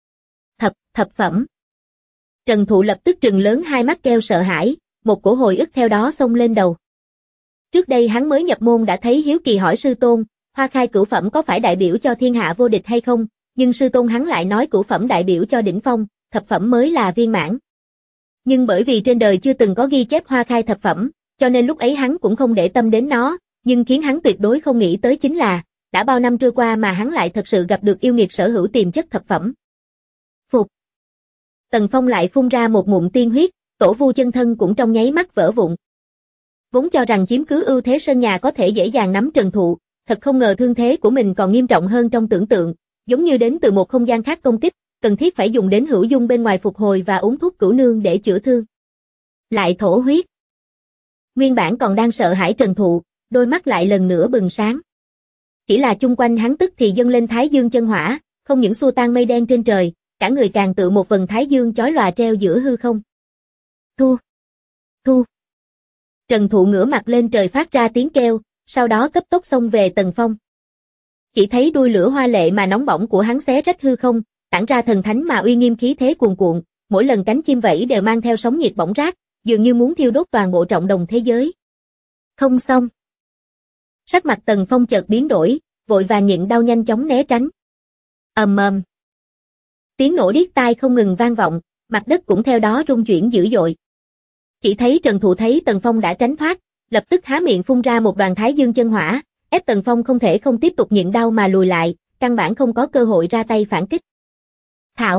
Thập phẩm. Trần Thụ lập tức trừng lớn hai mắt kêu sợ hãi, một cổ hồi ức theo đó xông lên đầu. Trước đây hắn mới nhập môn đã thấy hiếu kỳ hỏi sư tôn, hoa khai cửu phẩm có phải đại biểu cho thiên hạ vô địch hay không, nhưng sư tôn hắn lại nói cửu phẩm đại biểu cho đỉnh phong, thập phẩm mới là viên mãn. Nhưng bởi vì trên đời chưa từng có ghi chép hoa khai thập phẩm, cho nên lúc ấy hắn cũng không để tâm đến nó, nhưng khiến hắn tuyệt đối không nghĩ tới chính là, đã bao năm trôi qua mà hắn lại thật sự gặp được yêu nghiệt sở hữu tiềm chất thập phẩm. Phục. Tần Phong lại phun ra một ngụm tiên huyết, tổ vu chân thân cũng trong nháy mắt vỡ vụn. Vốn cho rằng chiếm cứ ưu thế sân nhà có thể dễ dàng nắm Trần Thụ, thật không ngờ thương thế của mình còn nghiêm trọng hơn trong tưởng tượng, giống như đến từ một không gian khác công kích, cần thiết phải dùng đến hữu dung bên ngoài phục hồi và uống thuốc cửu nương để chữa thương. Lại thổ huyết. Nguyên bản còn đang sợ hãi Trần Thụ, đôi mắt lại lần nữa bừng sáng. Chỉ là chung quanh hắn tức thì dâng lên thái dương chân hỏa, không những xua tan mây đen trên trời, cả người càng tự một vầng thái dương chói lòa treo giữa hư không. Thu! Thu! Trần Thụ ngửa mặt lên trời phát ra tiếng kêu, sau đó cấp tốc xông về Tần Phong. Chỉ thấy đuôi lửa hoa lệ mà nóng bỏng của hắn xé rách hư không, tản ra thần thánh mà uy nghiêm khí thế cuồn cuộn, mỗi lần cánh chim vẫy đều mang theo sóng nhiệt bỏng rát, dường như muốn thiêu đốt toàn bộ trọng đồng thế giới. Không xong. Sắc mặt Tần Phong chợt biến đổi, vội vàng nhịn đau nhanh chóng né tránh. Ầm ầm. Tiếng nổ điếc tai không ngừng vang vọng, mặt đất cũng theo đó rung chuyển dữ dội. Chỉ thấy Trần Thụ thấy Tần Phong đã tránh thoát, lập tức há miệng phun ra một đoàn thái dương chân hỏa, ép Tần Phong không thể không tiếp tục nhịn đau mà lùi lại, căn bản không có cơ hội ra tay phản kích. Thảo!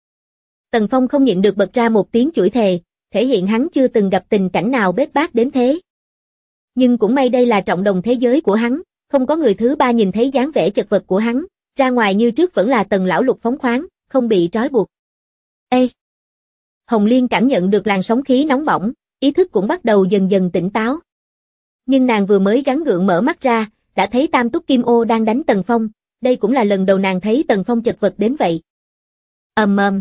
Tần Phong không nhịn được bật ra một tiếng chửi thề, thể hiện hắn chưa từng gặp tình cảnh nào bết bát đến thế. Nhưng cũng may đây là trọng đồng thế giới của hắn, không có người thứ ba nhìn thấy dáng vẻ chật vật của hắn, ra ngoài như trước vẫn là Tần lão lục phóng khoáng, không bị trói buộc. Ê! Hồng Liên cảm nhận được làn sóng khí nóng bỏng, ý thức cũng bắt đầu dần dần tỉnh táo. Nhưng nàng vừa mới gắng gượng mở mắt ra, đã thấy Tam Túc Kim Ô đang đánh Tần Phong, đây cũng là lần đầu nàng thấy Tần Phong chật vật đến vậy. Ầm ầm.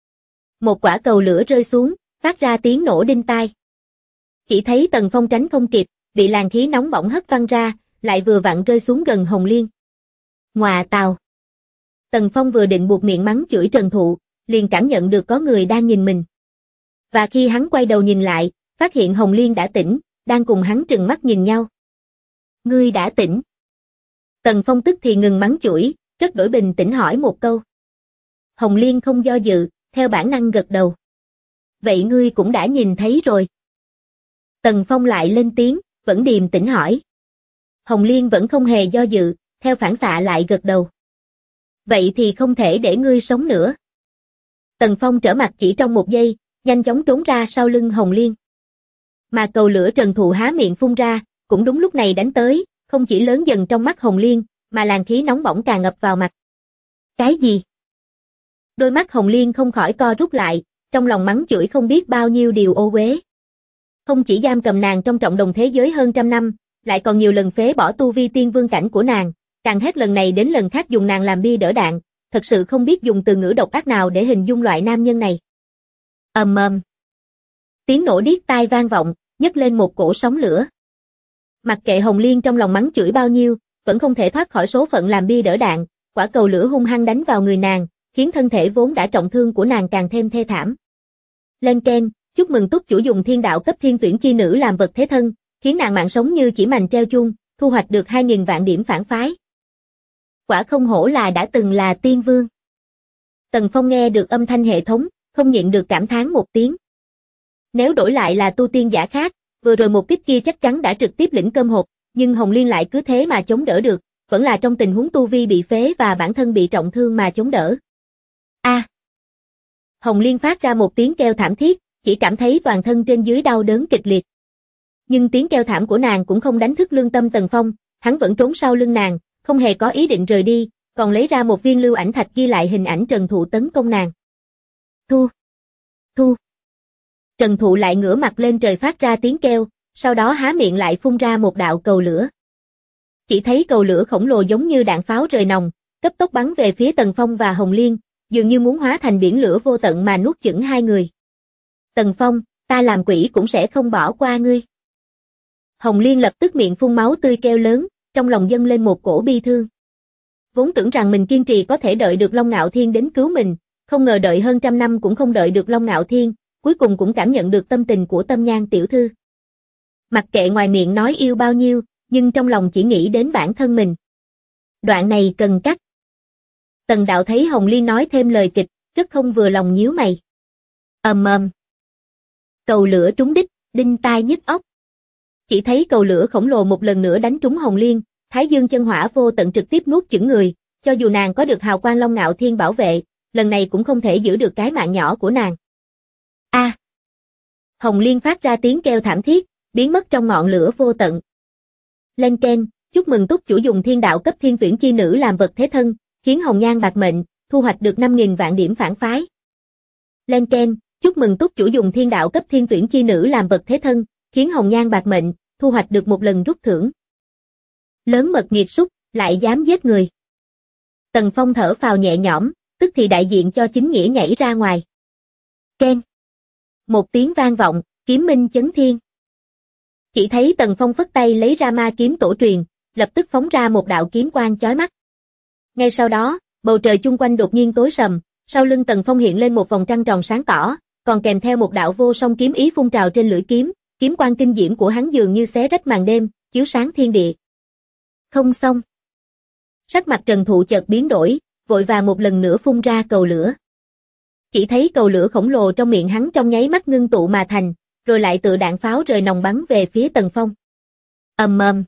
Một quả cầu lửa rơi xuống, phát ra tiếng nổ đinh tai. Chỉ thấy Tần Phong tránh không kịp, bị làn khí nóng bỏng hất văng ra, lại vừa vặn rơi xuống gần Hồng Liên. Ngọa tào. Tần Phong vừa định buột miệng mắng chửi Trần Thụ, liền cảm nhận được có người đang nhìn mình. Và khi hắn quay đầu nhìn lại, phát hiện Hồng Liên đã tỉnh, đang cùng hắn trừng mắt nhìn nhau. Ngươi đã tỉnh. Tần Phong tức thì ngừng mắng chửi, rất đổi bình tĩnh hỏi một câu. Hồng Liên không do dự, theo bản năng gật đầu. Vậy ngươi cũng đã nhìn thấy rồi. Tần Phong lại lên tiếng, vẫn điềm tĩnh hỏi. Hồng Liên vẫn không hề do dự, theo phản xạ lại gật đầu. Vậy thì không thể để ngươi sống nữa. Tần Phong trở mặt chỉ trong một giây, nhanh chóng trốn ra sau lưng Hồng Liên. Mà cầu lửa Trần Thụ há miệng phun ra, cũng đúng lúc này đánh tới, không chỉ lớn dần trong mắt Hồng Liên, mà làn khí nóng bỏng càng ngập vào mặt. Cái gì? Đôi mắt Hồng Liên không khỏi co rút lại, trong lòng mắng chửi không biết bao nhiêu điều ô uế. Không chỉ giam cầm nàng trong trọng đồng thế giới hơn trăm năm, lại còn nhiều lần phế bỏ tu vi tiên vương cảnh của nàng, càng hết lần này đến lần khác dùng nàng làm bia đỡ đạn, thật sự không biết dùng từ ngữ độc ác nào để hình dung loại nam nhân này. Ầm ầm. Tiếng nổ điếc tai vang vọng, nhấc lên một cỗ sóng lửa. Mặc kệ Hồng Liên trong lòng mắng chửi bao nhiêu, vẫn không thể thoát khỏi số phận làm bia đỡ đạn, quả cầu lửa hung hăng đánh vào người nàng, khiến thân thể vốn đã trọng thương của nàng càng thêm thê thảm. Lên keng, chúc mừng túc chủ dùng thiên đạo cấp thiên tuyển chi nữ làm vật thế thân, khiến nàng mạng sống như chỉ mành treo chuông, thu hoạch được 2.000 vạn điểm phản phái. Quả không hổ là đã từng là tiên vương. Tần Phong nghe được âm thanh hệ thống, không nhịn được cảm thán một tiếng. Nếu đổi lại là tu tiên giả khác, vừa rồi một kích kia chắc chắn đã trực tiếp lĩnh cơm hộp, nhưng Hồng Liên lại cứ thế mà chống đỡ được, vẫn là trong tình huống tu vi bị phế và bản thân bị trọng thương mà chống đỡ. A! Hồng Liên phát ra một tiếng kêu thảm thiết, chỉ cảm thấy toàn thân trên dưới đau đớn kịch liệt. Nhưng tiếng kêu thảm của nàng cũng không đánh thức lương tâm Tần Phong, hắn vẫn trốn sau lưng nàng, không hề có ý định rời đi, còn lấy ra một viên lưu ảnh thạch ghi lại hình ảnh Trần Thụ tấn công nàng. Thu! Thu! Trần Thụ lại ngửa mặt lên trời phát ra tiếng kêu, sau đó há miệng lại phun ra một đạo cầu lửa. Chỉ thấy cầu lửa khổng lồ giống như đạn pháo rời nòng, cấp tốc bắn về phía Tần Phong và Hồng Liên, dường như muốn hóa thành biển lửa vô tận mà nuốt chửng hai người. Tần Phong, ta làm quỷ cũng sẽ không bỏ qua ngươi. Hồng Liên lập tức miệng phun máu tươi kêu lớn, trong lòng dâng lên một cổ bi thương. Vốn tưởng rằng mình kiên trì có thể đợi được Long Ngạo Thiên đến cứu mình, không ngờ đợi hơn trăm năm cũng không đợi được Long Ngạo Thiên, cuối cùng cũng cảm nhận được tâm tình của Tâm Nhan tiểu thư. Mặc kệ ngoài miệng nói yêu bao nhiêu, nhưng trong lòng chỉ nghĩ đến bản thân mình. Đoạn này cần cắt. Tần Đạo thấy Hồng Liên nói thêm lời kịch, rất không vừa lòng nhíu mày. Ầm ầm. Cầu lửa trúng đích, đinh tai nhức óc. Chỉ thấy cầu lửa khổng lồ một lần nữa đánh trúng Hồng Liên, Thái Dương chân hỏa vô tận trực tiếp nuốt chửng người, cho dù nàng có được hào quang Long Ngạo Thiên bảo vệ, lần này cũng không thể giữ được cái mạng nhỏ của nàng. A! Hồng Liên phát ra tiếng kêu thảm thiết, biến mất trong ngọn lửa vô tận. Lên keng, chúc mừng túc chủ dùng thiên đạo cấp thiên tuyển chi nữ làm vật thế thân, khiến hồng nhan bạc mệnh, thu hoạch được 5.000 vạn điểm phản phái. Lên keng, chúc mừng túc chủ dùng thiên đạo cấp thiên tuyển chi nữ làm vật thế thân, khiến hồng nhan bạc mệnh, thu hoạch được một lần rút thưởng. Lớn mật nghiệt súc, lại dám giết người. Tần Phong thở phào nhẹ nhõm, tức thì đại diện cho chính nghĩa nhảy ra ngoài. Keng. Một tiếng vang vọng, kiếm minh chấn thiên. Chỉ thấy Tần Phong phất tay lấy ra ma kiếm tổ truyền, lập tức phóng ra một đạo kiếm quang chói mắt. Ngay sau đó, bầu trời chung quanh đột nhiên tối sầm, sau lưng Tần Phong hiện lên một vòng trăng tròn sáng tỏ, còn kèm theo một đạo vô song kiếm ý phun trào trên lưỡi kiếm, kiếm quang kinh diễm của hắn dường như xé rách màn đêm, chiếu sáng thiên địa. Không xong. Sắc mặt Trần Thụ chợt biến đổi, vội vàng một lần nữa phun ra cầu lửa. Chỉ thấy cầu lửa khổng lồ trong miệng hắn trong nháy mắt ngưng tụ mà thành, rồi lại tự đạn pháo rời nòng bắn về phía Tần Phong. Ầm ầm.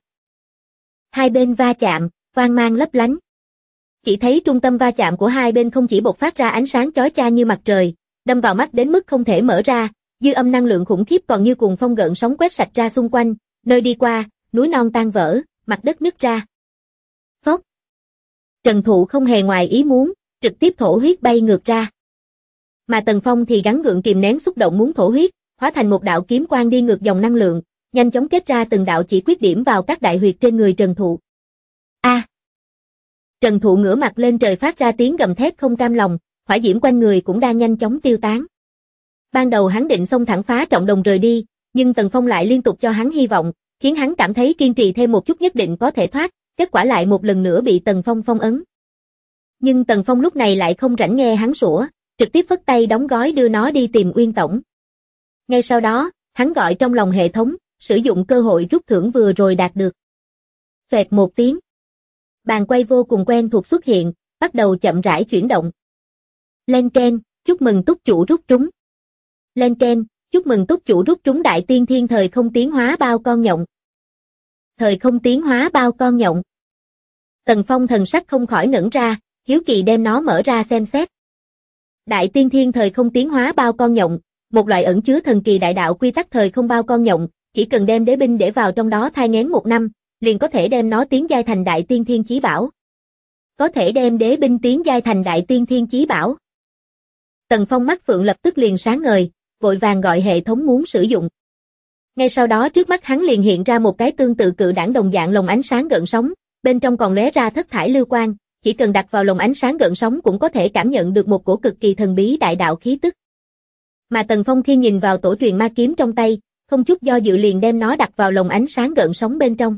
Hai bên va chạm, quang mang lấp lánh. Chỉ thấy trung tâm va chạm của hai bên không chỉ bộc phát ra ánh sáng chói chang như mặt trời, đâm vào mắt đến mức không thể mở ra, dư âm năng lượng khủng khiếp còn như cuồng phong gợn sóng quét sạch ra xung quanh, nơi đi qua, núi non tan vỡ, mặt đất nứt ra. Phốc. Trần Thụ không hề ngoài ý muốn, trực tiếp thổ huyết bay ngược ra. Mà Tần Phong thì gắng gượng kìm nén xúc động muốn thổ huyết, hóa thành một đạo kiếm quang đi ngược dòng năng lượng, nhanh chóng kết ra từng đạo chỉ quyết điểm vào các đại huyệt trên người Trần Thụ. A! Trần Thụ ngửa mặt lên trời phát ra tiếng gầm thét không cam lòng, hỏa diễm quanh người cũng đang nhanh chóng tiêu tán. Ban đầu hắn định xông thẳng phá trọng đồng rời đi, nhưng Tần Phong lại liên tục cho hắn hy vọng, khiến hắn cảm thấy kiên trì thêm một chút nhất định có thể thoát, kết quả lại một lần nữa bị Tần Phong phong ấn. Nhưng Tần Phong lúc này lại không rảnh nghe hắn sủa, trực tiếp phất tay đóng gói đưa nó đi tìm Uyên Tổng. Ngay sau đó, hắn gọi trong lòng hệ thống, sử dụng cơ hội rút thưởng vừa rồi đạt được. Phệt một tiếng. Bàn quay vô cùng quen thuộc xuất hiện, bắt đầu chậm rãi chuyển động. Lên keng, chúc mừng túc chủ rút trúng. Lên keng, chúc mừng túc chủ rút trúng đại tiên thiên thời không tiến hóa bao con nhộng. Thời không tiến hóa bao con nhộng. Tần Phong thần sắc không khỏi ngẩn ra, hiếu kỳ đem nó mở ra xem xét. Đại tiên thiên thời không tiến hóa bao con nhộng, một loại ẩn chứa thần kỳ đại đạo quy tắc thời không bao con nhộng, chỉ cần đem đế binh để vào trong đó thai nghén 1 năm, liền có thể đem nó tiến giai thành đại tiên thiên chí bảo. Có thể đem đế binh tiến giai thành đại tiên thiên chí bảo. Tần Phong mắt phượng lập tức liền sáng ngời, vội vàng gọi hệ thống muốn sử dụng. Ngay sau đó trước mắt hắn liền hiện ra một cái tương tự cự đảng đồng dạng lồng ánh sáng gợn sóng, bên trong còn lóe ra thất thải lưu quang, chỉ cần đặt vào lồng ánh sáng gợn sóng cũng có thể cảm nhận được một cổ cực kỳ thần bí đại đạo khí tức. Mà Tần Phong khi nhìn vào tổ truyền ma kiếm trong tay, không chút do dự liền đem nó đặt vào lồng ánh sáng gợn sóng bên trong.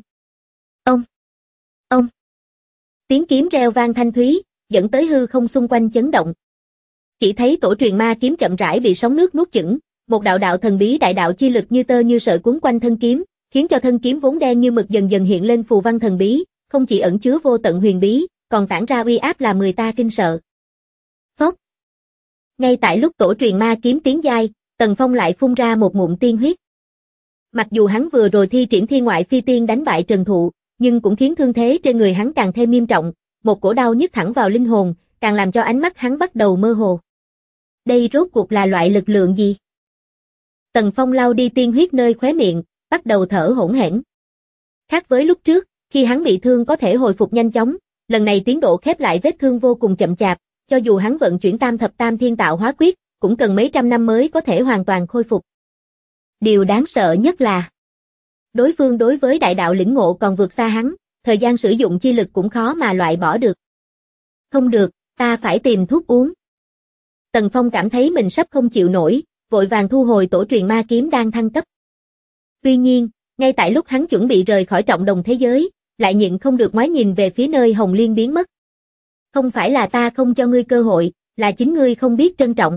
Ông. Tiếng kiếm reo vang thanh thúy, dẫn tới hư không xung quanh chấn động. Chỉ thấy tổ truyền ma kiếm chậm rãi bị sóng nước nuốt chửng, một đạo đạo thần bí đại đạo chi lực như tơ như sợi cuốn quanh thân kiếm, khiến cho thân kiếm vốn đen như mực dần dần hiện lên phù văn thần bí, không chỉ ẩn chứa vô tận huyền bí, còn tản ra uy áp làm người ta kinh sợ. Phốc. Ngay tại lúc tổ truyền ma kiếm tiến giai, Tần Phong lại phun ra một ngụm tiên huyết. Mặc dù hắn vừa rồi thi triển thiên ngoại phi tiên đánh bại Trần Thụ, nhưng cũng khiến thương thế trên người hắn càng thêm nghiêm trọng, một cổ đau nhức thẳng vào linh hồn, càng làm cho ánh mắt hắn bắt đầu mơ hồ. Đây rốt cuộc là loại lực lượng gì? Tần Phong lau đi tiên huyết nơi khóe miệng, bắt đầu thở hổn hển. Khác với lúc trước, khi hắn bị thương có thể hồi phục nhanh chóng, lần này tiến độ khép lại vết thương vô cùng chậm chạp, cho dù hắn vận chuyển tam thập tam thiên tạo hóa quyết, cũng cần mấy trăm năm mới có thể hoàn toàn khôi phục. Điều đáng sợ nhất là đối phương đối với đại đạo lĩnh ngộ còn vượt xa hắn, thời gian sử dụng chi lực cũng khó mà loại bỏ được. Không được, ta phải tìm thuốc uống. Tần Phong cảm thấy mình sắp không chịu nổi, vội vàng thu hồi tổ truyền ma kiếm đang thăng cấp. Tuy nhiên, ngay tại lúc hắn chuẩn bị rời khỏi trọng đồng thế giới, lại nhịn không được ngoái nhìn về phía nơi Hồng Liên biến mất. Không phải là ta không cho ngươi cơ hội, là chính ngươi không biết trân trọng.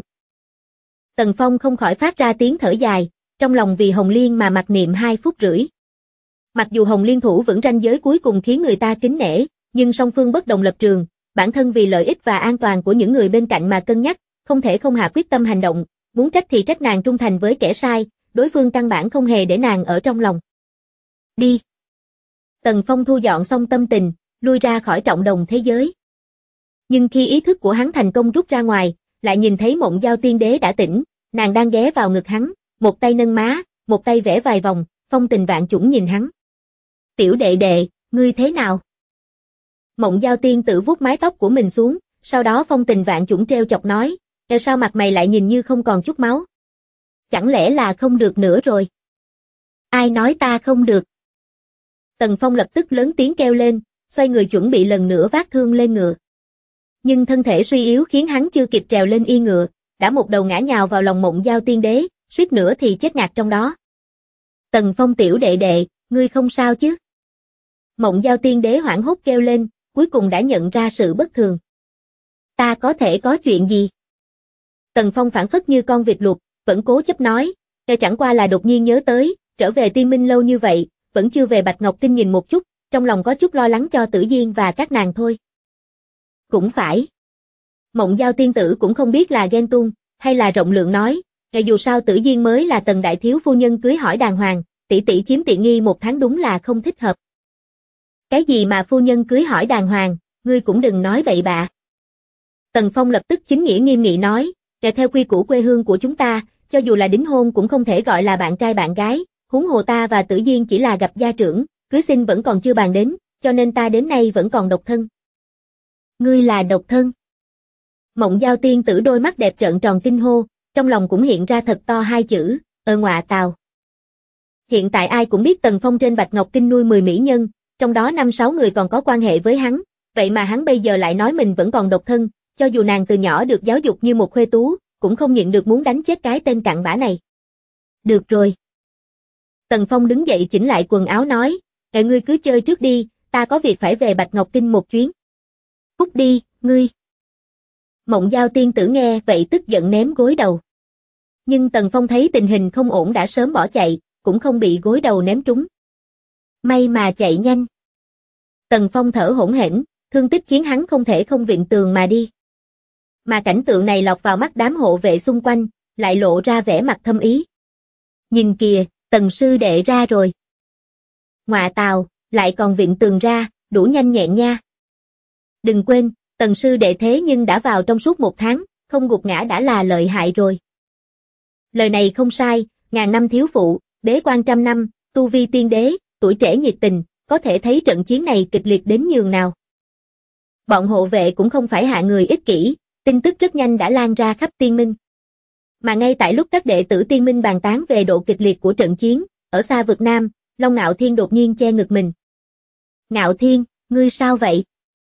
Tần Phong không khỏi phát ra tiếng thở dài, trong lòng vì Hồng Liên mà mặc niệm 2 phút rưỡi. Mặc dù Hồng Liên thủ vững ranh giới cuối cùng khiến người ta kính nể, nhưng song phương bất đồng lập trường, bản thân vì lợi ích và an toàn của những người bên cạnh mà cân nhắc, không thể không hạ quyết tâm hành động, muốn trách thì trách nàng trung thành với kẻ sai, đối phương căn bản không hề để nàng ở trong lòng. Đi. Tần Phong thu dọn xong tâm tình, lui ra khỏi trọng đồng thế giới. Nhưng khi ý thức của hắn thành công rút ra ngoài, lại nhìn thấy Mộng Giao Tiên Đế đã tỉnh, nàng đang ghé vào ngực hắn, một tay nâng má, một tay vẽ vài vòng, phong tình vạn chủng nhìn hắn. Tiểu đệ đệ, ngươi thế nào? Mộng Giao Tiên Tử vuốt mái tóc của mình xuống, sau đó phong tình vạn chủng treo chọc nói, sao mặt mày lại nhìn như không còn chút máu? Chẳng lẽ là không được nữa rồi? Ai nói ta không được? Tần Phong lập tức lớn tiếng kêu lên, xoay người chuẩn bị lần nữa vác thương lên ngựa. Nhưng thân thể suy yếu khiến hắn chưa kịp trèo lên yên ngựa, đã một đầu ngã nhào vào lòng Mộng Giao Tiên Đế, suýt nữa thì chết ngạt trong đó. Tần Phong tiểu đệ đệ, ngươi không sao chứ? Mộng Giao Tiên Đế hoảng hốt kêu lên, cuối cùng đã nhận ra sự bất thường. Ta có thể có chuyện gì? Tần Phong phảng phất như con vịt luộc, vẫn cố chấp nói, chẳng qua là đột nhiên nhớ tới, trở về Tiên Minh lâu như vậy, vẫn chưa về Bạch Ngọc Kinh nhìn một chút, trong lòng có chút lo lắng cho Tử Diên và các nàng thôi. Cũng phải. Mộng Giao tiên tử cũng không biết là ghen tuông, hay là rộng lượng nói, dù sao Tử Diên mới là Tần đại thiếu phu nhân cưới hỏi đàng hoàng, tỷ tỷ chiếm tiện nghi một tháng đúng là không thích hợp. Cái gì mà phu nhân cưới hỏi đàng hoàng, ngươi cũng đừng nói bậy bạ. Tần Phong lập tức chính nghĩa nghiêm nghị nói, theo quy củ quê hương của chúng ta, cho dù là đính hôn cũng không thể gọi là bạn trai bạn gái, huống hồ ta và Tử Diên chỉ là gặp gia trưởng, cưới xin vẫn còn chưa bàn đến, cho nên ta đến nay vẫn còn độc thân. Ngươi là độc thân? Mộng Giao tiên tử đôi mắt đẹp trợn tròn kinh hô, trong lòng cũng hiện ra thật to hai chữ, ngọa tào. Hiện tại ai cũng biết Tần Phong trên Bạch Ngọc Kinh nuôi 10 mỹ nhân, trong đó 5-6 người còn có quan hệ với hắn, vậy mà hắn bây giờ lại nói mình vẫn còn độc thân, cho dù nàng từ nhỏ được giáo dục như một khuê tú, cũng không nhịn được muốn đánh chết cái tên cặn bã này. Được rồi. Tần Phong đứng dậy chỉnh lại quần áo nói, ngươi cứ chơi trước đi, ta có việc phải về Bạch Ngọc Kinh một chuyến. Cút đi, ngươi. Mộng Giao tiên tử nghe vậy tức giận ném gối đầu. Nhưng Tần Phong thấy tình hình không ổn đã sớm bỏ chạy, cũng không bị gối đầu ném trúng. May mà chạy nhanh. Tần Phong thở hổn hển, thương tích khiến hắn không thể không vịn tường mà đi. Mà cảnh tượng này lọt vào mắt đám hộ vệ xung quanh, lại lộ ra vẻ mặt thâm ý. Nhìn kìa, Tần sư đệ ra rồi. Ngọa tào, lại còn vịn tường ra, đủ nhanh nhẹn nha. Đừng quên, Tần sư đệ thế nhưng đã vào trong suốt 1 tháng, không gục ngã đã là lợi hại rồi. Lời này không sai, ngàn năm thiếu phụ, bế quan trăm năm, tu vi tiên đế, tuổi trẻ nhiệt tình, có thể thấy trận chiến này kịch liệt đến nhường nào. Bọn hộ vệ cũng không phải hạ người ích kỷ, tin tức rất nhanh đã lan ra khắp Tiên Minh. Mà ngay tại lúc các đệ tử Tiên Minh bàn tán về độ kịch liệt của trận chiến, ở xa vực Nam, Long Ngạo Thiên đột nhiên che ngực mình. Ngạo Thiên, ngươi sao vậy?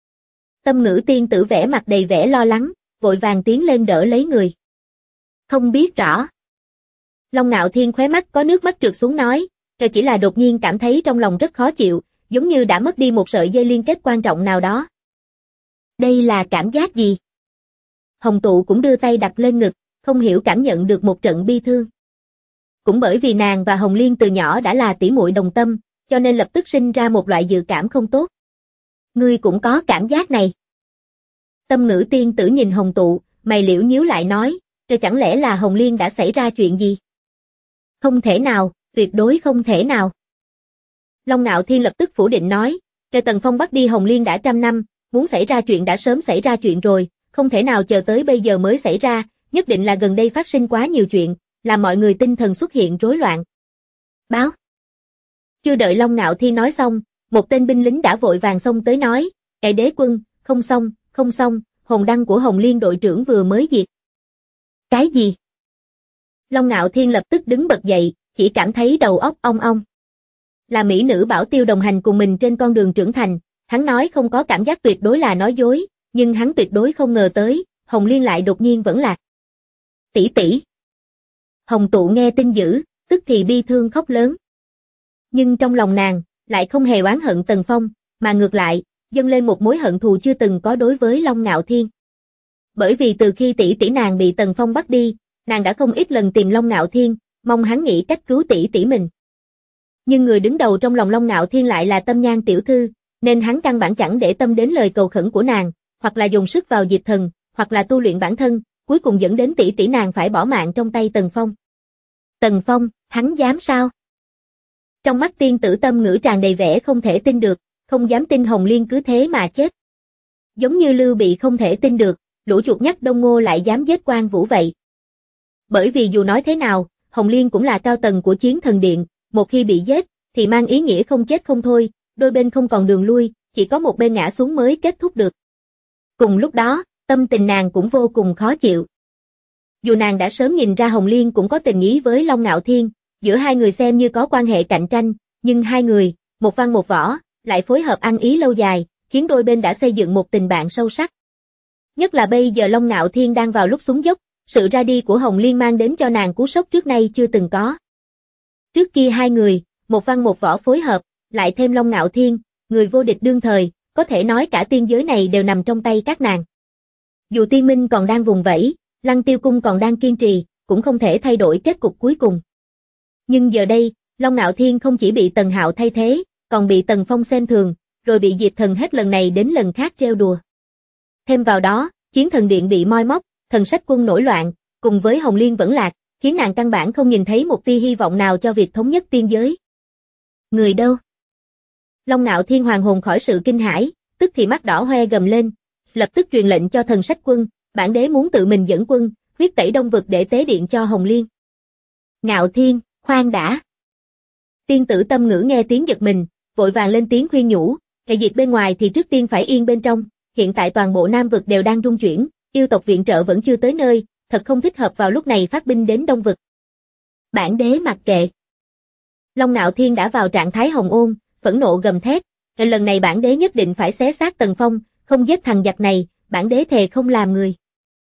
Tâm Ngữ tiên tử vẻ mặt đầy vẻ lo lắng, vội vàng tiến lên đỡ lấy người. Không biết rõ. Long Ngạo Thiên khóe mắt có nước mắt trượt xuống nói, chỉ là đột nhiên cảm thấy trong lòng rất khó chịu, giống như đã mất đi một sợi dây liên kết quan trọng nào đó. Đây là cảm giác gì? Hồng Tụ cũng đưa tay đặt lên ngực, không hiểu cảm nhận được một trận bi thương. Cũng bởi vì nàng và Hồng Liên từ nhỏ đã là tỷ muội đồng tâm, cho nên lập tức sinh ra một loại dự cảm không tốt. Ngươi cũng có cảm giác này. Tâm Ngữ tiên tử nhìn Hồng Tụ, mày liễu nhíu lại nói, chẳng lẽ là Hồng Liên đã xảy ra chuyện gì? Không thể nào, tuyệt đối không thể nào. Long Ngạo Thiên lập tức phủ định nói, Tần Phong bắt đi Hồng Liên đã trăm năm, muốn xảy ra chuyện đã sớm xảy ra chuyện rồi, không thể nào chờ tới bây giờ mới xảy ra, nhất định là gần đây phát sinh quá nhiều chuyện, làm mọi người tinh thần xuất hiện rối loạn. Báo. Chưa đợi Long Ngạo Thiên nói xong, một tên binh lính đã vội vàng xông tới nói, đế quân, không xong, hồn đăng của Hồng Liên đội trưởng vừa mới diệt. Cái gì? Long Ngạo Thiên lập tức đứng bật dậy, chỉ cảm thấy đầu óc ong ong. Là mỹ nữ Bảo Tiêu đồng hành cùng mình trên con đường trưởng thành, hắn nói không có cảm giác tuyệt đối là nói dối, nhưng hắn tuyệt đối không ngờ tới, Hồng Liên lại đột nhiên vẫn lạc. Tỷ tỷ. Hồng Tụ nghe tin dữ, tức thì bi thương khóc lớn. Nhưng trong lòng nàng, lại không hề oán hận Tần Phong, mà ngược lại, dâng lên một mối hận thù chưa từng có đối với Long Ngạo Thiên. Bởi vì từ khi tỷ tỷ nàng bị Tần Phong bắt đi, nàng đã không ít lần tìm Long Ngạo Thiên, mong hắn nghĩ cách cứu tỷ tỷ mình. Nhưng người đứng đầu trong lòng Long Ngạo Thiên lại là Tâm Nhan tiểu thư, nên hắn căn bản chẳng để tâm đến lời cầu khẩn của nàng, hoặc là dùng sức vào diệt thần, hoặc là tu luyện bản thân, cuối cùng dẫn đến tỷ tỷ nàng phải bỏ mạng trong tay Tần Phong. Tần Phong, hắn dám sao? Trong mắt tiên tử Tâm Ngữ tràn đầy vẻ không thể tin được, không dám tin Hồng Liên cứ thế mà chết. Giống như Lưu Bị không thể tin được, lũ chuột nhắt Đông Ngô lại dám giết Quan Vũ vậy. Bởi vì dù nói thế nào, Hồng Liên cũng là cao tầng của Chiến Thần Điện, một khi bị giết, thì mang ý nghĩa không chết không thôi, đôi bên không còn đường lui, chỉ có một bên ngã xuống mới kết thúc được. Cùng lúc đó, tâm tình nàng cũng vô cùng khó chịu. Dù nàng đã sớm nhìn ra Hồng Liên cũng có tình ý với Long Ngạo Thiên, giữa hai người xem như có quan hệ cạnh tranh, nhưng hai người, một văn một võ, lại phối hợp ăn ý lâu dài, khiến đôi bên đã xây dựng một tình bạn sâu sắc. Nhất là bây giờ Long Ngạo Thiên đang vào lúc xuống dốc, sự ra đi của Hồng Liên mang đến cho nàng cú sốc trước nay chưa từng có. Trước kia hai người, một văn một võ phối hợp, lại thêm Long Ngạo Thiên, người vô địch đương thời, có thể nói cả tiên giới này đều nằm trong tay các nàng. Dù tiên minh còn đang vùng vẫy, Lăng Tiêu Cung còn đang kiên trì, cũng không thể thay đổi kết cục cuối cùng. Nhưng giờ đây, Long Ngạo Thiên không chỉ bị Tần Hạo thay thế, còn bị Tần Phong xem thường, rồi bị Diệp Thần hết lần này đến lần khác trêu đùa. Thêm vào đó, Chiến Thần Điện bị moi móc, Thần Sách Quân nổi loạn, cùng với Hồng Liên vẫn lạc, khiến nàng căn bản không nhìn thấy một tia hy vọng nào cho việc thống nhất tiên giới. Người đâu? Long Ngạo Thiên hoàn hồn khỏi sự kinh hãi, tức thì mắt đỏ hoe gầm lên, lập tức truyền lệnh cho Thần Sách Quân, bản đế muốn tự mình dẫn quân, huyết tẩy Đông Vực để tế điện cho Hồng Liên. Ngạo Thiên, khoan đã. Tiên tử Tâm Ngữ nghe tiếng giật mình, vội vàng lên tiếng khuyên nhủ, kẻ diệt bên ngoài thì trước tiên phải yên bên trong, hiện tại toàn bộ Nam Vực đều đang rung chuyển, yêu tộc viện trợ vẫn chưa tới nơi, thật không thích hợp vào lúc này phát binh đến Đông Vực. Bản đế mặc kệ. Long Ngạo Thiên đã vào trạng thái hồng ôn, phẫn nộ gầm thét, lần này bản đế nhất định phải xé xác Tần Phong, không giết thằng giặc này, bản đế thề không làm người.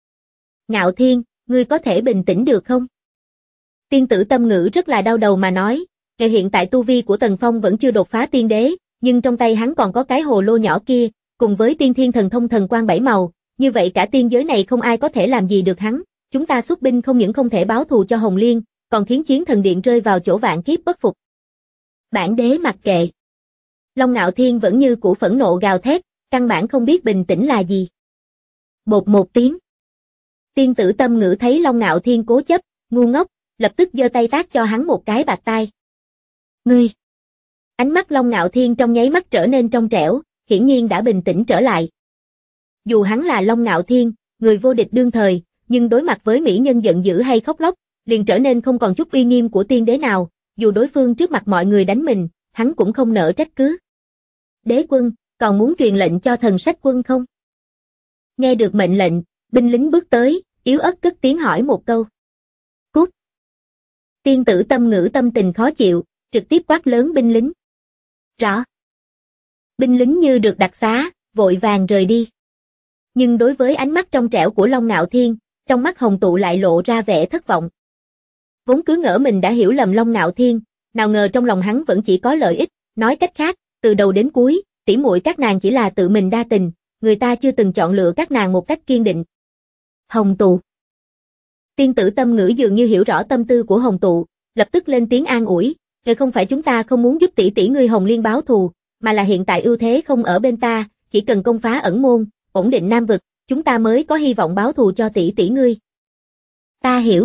Ngạo Thiên, ngươi có thể bình tĩnh được không? Tiên tử Tâm Ngữ rất là đau đầu mà nói, hiện tại tu vi của Tần Phong vẫn chưa đột phá tiên đế, nhưng trong tay hắn còn có cái hồ lô nhỏ kia, cùng với tiên thiên thần thông thần quang 7 màu, như vậy cả tiên giới này không ai có thể làm gì được hắn, chúng ta xuất binh không những không thể báo thù cho Hồng Liên, còn khiến Chiến Thần Điện rơi vào chỗ vạn kiếp bất phục. Bản đế mặc kệ. Long Ngạo Thiên vẫn như cũ phẫn nộ gào thét, căn bản không biết bình tĩnh là gì. Bột một tiếng. Tiên tử Tâm Ngữ thấy Long Ngạo Thiên cố chấp, ngu ngốc, lập tức giơ tay tát cho hắn một cái bạt tai. Ngươi! Ánh mắt Long Ngạo Thiên trong nháy mắt trở nên trong trẻo, hiển nhiên đã bình tĩnh trở lại. Dù hắn là Long Ngạo Thiên, người vô địch đương thời, nhưng đối mặt với mỹ nhân giận dữ hay khóc lóc, liền trở nên không còn chút uy nghiêm của tiên đế nào, dù đối phương trước mặt mọi người đánh mình, hắn cũng không nỡ trách cứ. Đế quân, còn muốn truyền lệnh cho Thần Sách Quân không? Nghe được mệnh lệnh, binh lính bước tới, yếu ớt cất tiếng hỏi một câu. Cút! Tiên tử Tâm Ngữ tâm tình khó chịu, trực tiếp quát lớn binh lính. Rõ! Binh lính như được đặc xá, vội vàng rời đi. Nhưng đối với ánh mắt trong trẻo của Long Ngạo Thiên, trong mắt Hồng Tụ lại lộ ra vẻ thất vọng. Vốn cứ ngỡ mình đã hiểu lầm Long Ngạo Thiên, nào ngờ trong lòng hắn vẫn chỉ có lợi ích, nói cách khác, từ đầu đến cuối, tỉ muội các nàng chỉ là tự mình đa tình, người ta chưa từng chọn lựa các nàng một cách kiên định. Hồng Tụ. Tiên tử Tâm Ngữ dường như hiểu rõ tâm tư của Hồng Tụ, lập tức lên tiếng an ủi, không phải chúng ta không muốn giúp tỷ tỷ ngươi Hồng Liên báo thù, mà là hiện tại ưu thế không ở bên ta, chỉ cần công phá ẩn môn, ổn định Nam Vực, chúng ta mới có hy vọng báo thù cho tỷ tỷ ngươi. Ta hiểu.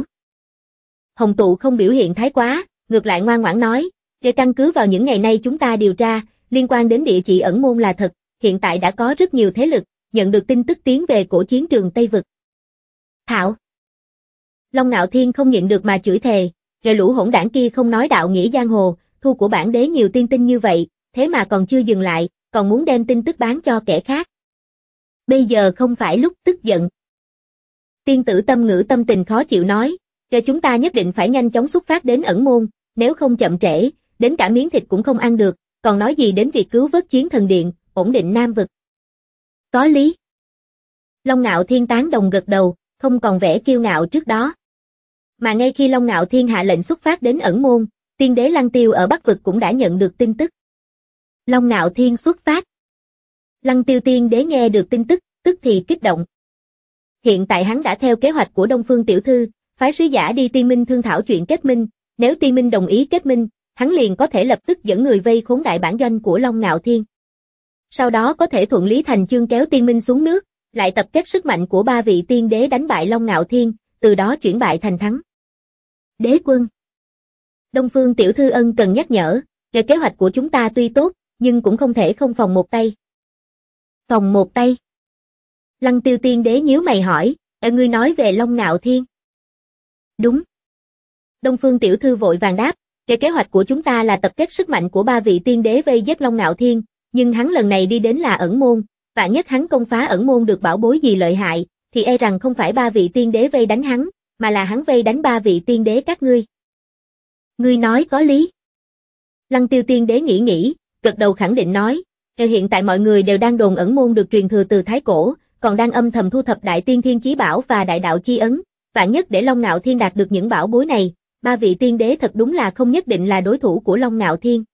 Hồng Tụ không biểu hiện thái quá, ngược lại ngoan ngoãn nói, để căn cứ vào những ngày nay chúng ta điều tra, liên quan đến địa chỉ ẩn môn là thật, hiện tại đã có rất nhiều thế lực, nhận được tin tức tiến về cổ chiến trường Tây Vực. Thảo. Long Ngạo Thiên không nhịn được mà chửi thề, lũ hỗn đảng kia không nói đạo nghĩa giang hồ, thu của bản đế nhiều tiên tinh như vậy, thế mà còn chưa dừng lại, còn muốn đem tin tức bán cho kẻ khác. Bây giờ không phải lúc tức giận. Tiên tử Tâm Ngữ tâm tình khó chịu nói, chúng ta nhất định phải nhanh chóng xuất phát đến ẩn môn, nếu không chậm trễ, đến cả miếng thịt cũng không ăn được, còn nói gì đến việc cứu vớt Chiến Thần Điện, ổn định Nam Vực. Có lý. Long Ngạo Thiên tán đồng gật đầu, không còn vẻ kiêu ngạo trước đó. Mà ngay khi Long Ngạo Thiên hạ lệnh xuất phát đến ẩn môn, tiên đế Lăng Tiêu ở Bắc Vực cũng đã nhận được tin tức. Long Ngạo Thiên xuất phát. Lăng Tiêu tiên đế nghe được tin tức, tức thì kích động. Hiện tại hắn đã theo kế hoạch của Đông Phương tiểu thư, phái sứ giả đi Tiên Minh thương thảo chuyện kết minh, nếu Tiên Minh đồng ý kết minh, hắn liền có thể lập tức dẫn người vây khốn đại bản doanh của Long Ngạo Thiên. Sau đó có thể thuận lý thành chương kéo Tiên Minh xuống nước, lại tập kết sức mạnh của 3 vị tiên đế đánh bại Long Ngạo Thiên, từ đó chuyển bại thành thắng. Đế quân. Đông Phương tiểu thư ân cần nhắc nhở, kế hoạch của chúng ta tuy tốt, nhưng cũng không thể không phòng một tay. Phòng một tay. Lăng Tiêu tiên đế nhíu mày hỏi, ngươi nói về Long Ngạo Thiên. Đúng. Đông Phương tiểu thư vội vàng đáp, kế hoạch của chúng ta là tập kết sức mạnh của 3 vị tiên đế vây giết Long Ngạo Thiên, nhưng hắn lần này đi đến là ẩn môn, vạn nhất hắn công phá ẩn môn được bảo bối gì lợi hại, thì e rằng không phải 3 vị tiên đế vây đánh hắn, mà là hắn vây đánh 3 vị tiên đế các ngươi. Ngươi nói có lý. Lăng Tiêu tiên đế nghĩ, gật đầu khẳng định nói, hiện tại mọi người đều đang đồn ẩn môn được truyền thừa từ thái cổ, còn đang âm thầm thu thập đại tiên thiên chí bảo và đại đạo chi ấn, vạn nhất để Long Ngạo Thiên đạt được những bảo bối này, 3 vị tiên đế thật đúng là không nhất định là đối thủ của Long Ngạo Thiên.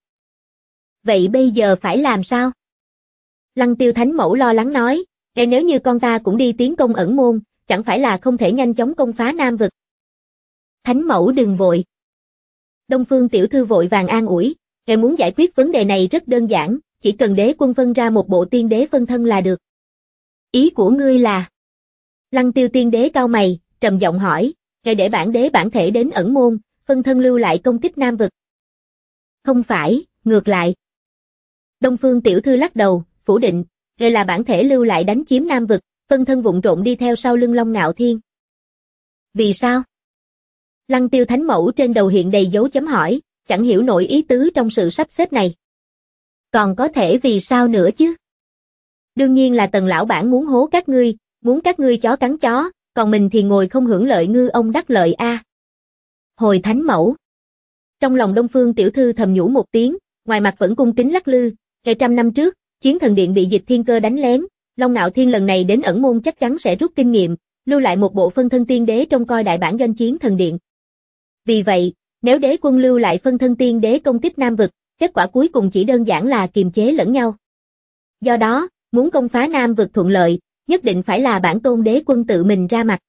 Vậy bây giờ phải làm sao? Lăng Tiêu Thánh Mẫu lo lắng nói, nếu như con ta cũng đi tiến công ẩn môn, chẳng phải là không thể nhanh chóng công phá Nam vực. Thánh Mẫu đừng vội. Đông Phương tiểu thư vội vàng an ủi, muốn giải quyết vấn đề này rất đơn giản, chỉ cần đế quân phân ra một bộ tiên đế phân thân là được. Ý của ngươi là? Lăng Tiêu tiên đế cau mày, trầm giọng hỏi, để bản đế bản thể đến ẩn môn, phân thân lưu lại công kích Nam vực. Không phải, ngược lại. Đông Phương tiểu thư lắc đầu, phủ định, là bản thể lưu lại đánh chiếm Nam vực, phân thân vụng trộn đi theo sau lưng Long Ngạo Thiên. Vì sao? Lăng Tiêu Thánh Mẫu trên đầu hiện đầy dấu chấm hỏi, chẳng hiểu nổi ý tứ trong sự sắp xếp này. Còn có thể vì sao nữa chứ? Đương nhiên là Tần lão bản muốn hố các ngươi, muốn các ngươi chó cắn chó, còn mình thì ngồi không hưởng lợi ngư ông đắc lợi a. Hồi Thánh Mẫu. Trong lòng Đông Phương tiểu thư thầm nhủ một tiếng, ngoài mặt vẫn cung kính lắc lư, 100 năm trước, Chiến Thần Điện bị Dịch Thiên Cơ đánh lén, Long Ngạo Thiên lần này đến ẩn môn chắc chắn sẽ rút kinh nghiệm, lưu lại một bộ phân thân tiên đế trông coi đại bản doanh Chiến Thần Điện. Vì vậy, nếu đế quân lưu lại phân thân tiên đế công kích Nam vực, kết quả cuối cùng chỉ đơn giản là kiềm chế lẫn nhau. Do đó, muốn công phá Nam vực thuận lợi, nhất định phải là bản tôn đế quân tự mình ra mặt.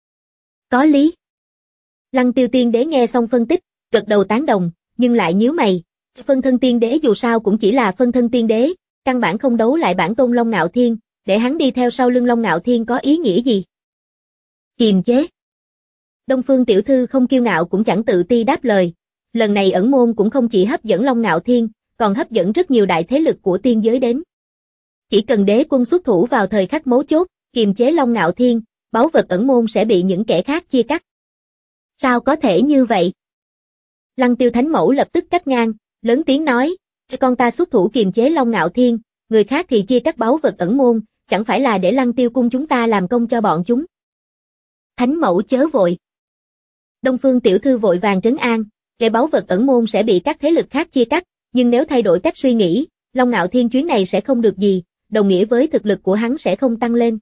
Có lý. Lăng Tiêu tiên đế nghe xong phân tích, gật đầu tán đồng, nhưng lại nhíu mày. Phân thân tiên đế dù sao cũng chỉ là phân thân tiên đế, căn bản không đấu lại bản tôn Long Ngạo Thiên, để hắn đi theo sau lưng Long Ngạo Thiên có ý nghĩa gì? Kiềm chế. Đông Phương tiểu thư không kiêu ngạo cũng chẳng tự ti đáp lời, lần này ẩn môn cũng không chỉ hấp dẫn Long Ngạo Thiên, còn hấp dẫn rất nhiều đại thế lực của tiên giới đến. Chỉ cần đế quân xuất thủ vào thời khắc mấu chốt, kiềm chế Long Ngạo Thiên, báu vật ẩn môn sẽ bị những kẻ khác chia cắt. Sao có thể như vậy? Lăng Tiêu Thánh Mẫu lập tức cắt ngang, lớn tiếng nói, con ta xuất thủ kiềm chế Long Ngạo Thiên, người khác thì chia cắt báu vật ẩn môn, chẳng phải là để Lăng Tiêu cung chúng ta làm công cho bọn chúng. Thánh Mẫu chớ vội. Đông Phương tiểu thư vội vàng trấn an, báu vật ẩn môn sẽ bị các thế lực khác chia cắt, nhưng nếu thay đổi cách suy nghĩ, Long Ngạo Thiên chuyến này sẽ không được gì, đồng nghĩa với thực lực của hắn sẽ không tăng lên.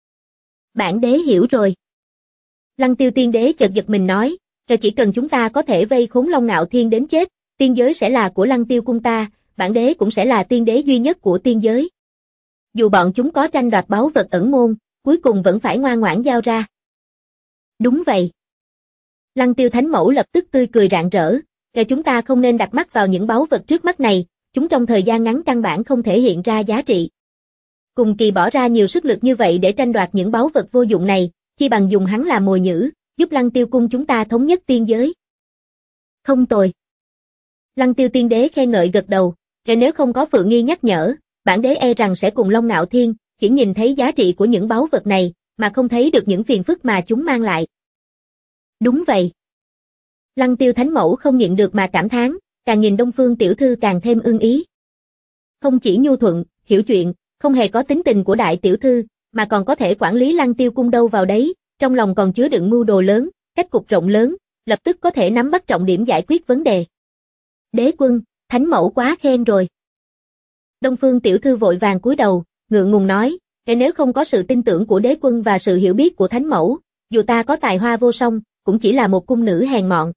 Bản đế hiểu rồi. Lăng Tiêu tiên đế chợt giật mình nói, chỉ cần chúng ta có thể vây khốn Long Ngạo Thiên đến chết, tiên giới sẽ là của Lăng Tiêu cung ta, bản đế cũng sẽ là tiên đế duy nhất của tiên giới. Dù bọn chúng có tranh đoạt báu vật ẩn môn, cuối cùng vẫn phải ngoan ngoãn giao ra. Đúng vậy. Lăng Tiêu Thánh Mẫu lập tức tươi cười rạng rỡ, chúng ta không nên đặt mắt vào những báu vật trước mắt này, chúng trong thời gian ngắn căn bản không thể hiện ra giá trị. Cùng kỳ bỏ ra nhiều sức lực như vậy để tranh đoạt những báu vật vô dụng này, chi bằng dùng hắn làm mồi nhử, giúp Lăng Tiêu cung chúng ta thống nhất tiên giới. Không tồi. Lăng Tiêu tiên đế khen ngợi gật đầu, nếu không có Phượng Nghi nhắc nhở, bản đế e rằng sẽ cùng Long Ngạo Thiên, chỉ nhìn thấy giá trị của những báu vật này, mà không thấy được những phiền phức mà chúng mang lại. Đúng vậy. Lăng Tiêu Thánh Mẫu không nhịn được mà cảm thán, càng nhìn Đông Phương tiểu thư càng thêm ưng ý. Không chỉ nhu thuận, hiểu chuyện, không hề có tính tình của đại tiểu thư, mà còn có thể quản lý Lăng Tiêu cung đâu vào đấy, trong lòng còn chứa đựng mưu đồ lớn, cách cục rộng lớn, lập tức có thể nắm bắt trọng điểm giải quyết vấn đề. Đế quân, Thánh Mẫu quá khen rồi. Đông Phương tiểu thư vội vàng cúi đầu, ngượng ngùng nói, nếu không có sự tin tưởng của đế quân và sự hiểu biết của Thánh Mẫu, dù ta có tài hoa vô song, cũng chỉ là một cung nữ hèn mọn.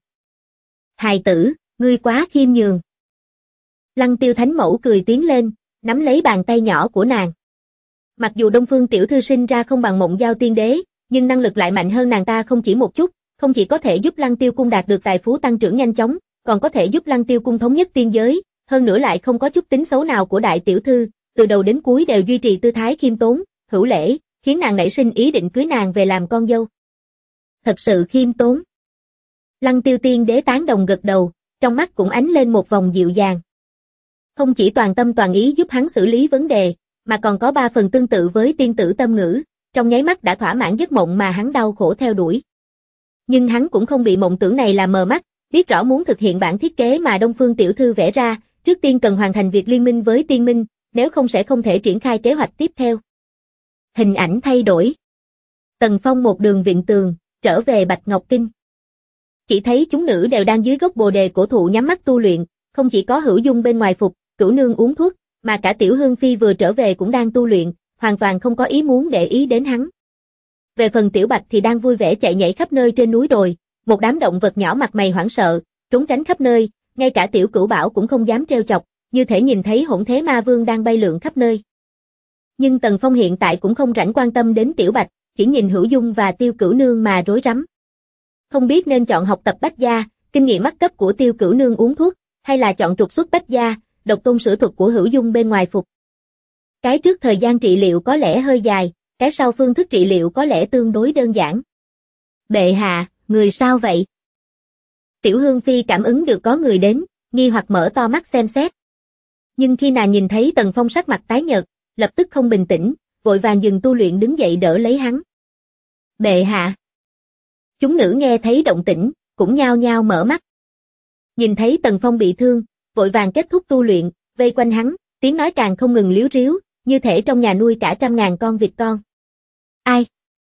Hài tử, ngươi quá khiêm nhường. Lăng Tiêu Thánh Mẫu cười tiến lên, nắm lấy bàn tay nhỏ của nàng. Mặc dù Đông Phương tiểu thư sinh ra không bằng Mộng Giao tiên đế, nhưng năng lực lại mạnh hơn nàng ta không chỉ một chút, không chỉ có thể giúp Lăng Tiêu cung đạt được tài phú tăng trưởng nhanh chóng, còn có thể giúp Lăng Tiêu cung thống nhất tiên giới, hơn nữa lại không có chút tính xấu nào của đại tiểu thư, từ đầu đến cuối đều duy trì tư thái khiêm tốn, hữu lễ, khiến nàng nảy sinh ý định cưới nàng về làm con dâu. Thật sự khiêm tốn. Lăng Tiêu tiên đế tán đồng gật đầu, trong mắt cũng ánh lên một vòng dịu dàng. Không chỉ toàn tâm toàn ý giúp hắn xử lý vấn đề, mà còn có 3 phần tương tự với tiên tử Tâm Ngữ, trong nháy mắt đã thỏa mãn giấc mộng mà hắn đau khổ theo đuổi. Nhưng hắn cũng không bị mộng tưởng này làm mờ mắt, biết rõ muốn thực hiện bản thiết kế mà Đông Phương tiểu thư vẽ ra, trước tiên cần hoàn thành việc liên minh với tiên minh, nếu không sẽ không thể triển khai kế hoạch tiếp theo. Hình ảnh thay đổi. Tần Phong một đường vịn tường, trở về Bạch Ngọc Kinh. Chỉ thấy chúng nữ đều đang dưới gốc bồ đề cổ thụ nhắm mắt tu luyện, không chỉ có Hữu Dung bên ngoài phục, Cửu Nương uống thuốc, mà cả Tiểu Hương Phi vừa trở về cũng đang tu luyện, hoàn toàn không có ý muốn để ý đến hắn. Về phần Tiểu Bạch thì đang vui vẻ chạy nhảy khắp nơi trên núi đồi, một đám động vật nhỏ mặt mày hoảng sợ, trốn tránh khắp nơi, ngay cả Tiểu Cửu Bảo cũng không dám trêu chọc, như thể nhìn thấy Hỗn Thế Ma Vương đang bay lượn khắp nơi. Nhưng Tần Phong hiện tại cũng không rảnh quan tâm đến Tiểu Bạch, chỉ nhìn Hữu Dung và Tiêu Cửu Nương mà rối rắm. Không biết nên chọn học tập bách gia, kinh nghiệm mắt cấp của Tiêu Cửu Nương uống thuốc, hay là chọn trục xuất bách gia, độc tôn sử thuật của Hữu Dung bên ngoài phục. Cái trước thời gian trị liệu có lẽ hơi dài, cái sau phương thức trị liệu có lẽ tương đối đơn giản. Bệ hạ, người sao vậy? Tiểu Hương Phi cảm ứng được có người đến, nghi hoặc mở to mắt xem xét. Nhưng khi nàng nhìn thấy Tần Phong sắc mặt tái nhợt, lập tức không bình tĩnh, vội vàng dừng tu luyện đứng dậy đỡ lấy hắn. Bệ hạ. Chúng nữ nghe thấy động tĩnh, cũng nhao nhao mở mắt. Nhìn thấy Tần Phong bị thương, vội vàng kết thúc tu luyện, vây quanh hắn, tiếng nói càng không ngừng líu ríu, như thể trong nhà nuôi cả 100.000 con vịt con. Ai?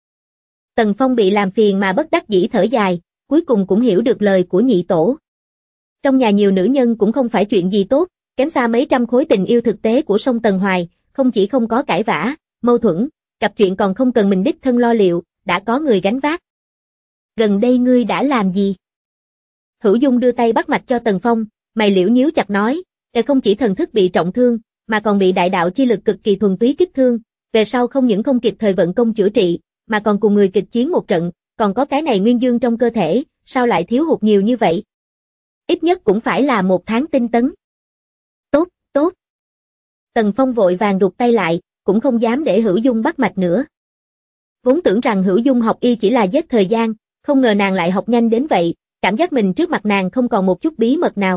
Tần Phong bị làm phiền mà bất đắc dĩ thở dài, cuối cùng cũng hiểu được lời của nhị tổ. Trong nhà nhiều nữ nhân cũng không phải chuyện gì tốt, kém xa mấy trăm khối tình yêu thực tế của sông Tần Hoài, không chỉ không có cãi vã, mâu thuẫn, cặp chuyện còn không cần mình đích thân lo liệu, đã có người gánh vác. Gần đây ngươi đã làm gì? Hữu Dung đưa tay bắt mạch cho Tần Phong, mày liễu nhíu chặt nói, không chỉ thần thức bị trọng thương, mà còn bị đại đạo chi lực cực kỳ thuần túy kích thương, về sau không những không kịp thời vận công chữa trị, mà còn cùng người kịch chiến một trận, còn có cái này nguyên dương trong cơ thể, sao lại thiếu hụt nhiều như vậy? Ít nhất cũng phải là 1 tháng tinh tấn. Tốt, tốt. Tần Phong vội vàng rụt tay lại, cũng không dám để Hữu Dung bắt mạch nữa. Vốn tưởng rằng Hữu Dung học y chỉ là giết thời gian, không ngờ nàng lại học nhanh đến vậy, cảm giác mình trước mặt nàng không còn một chút bí mật nào.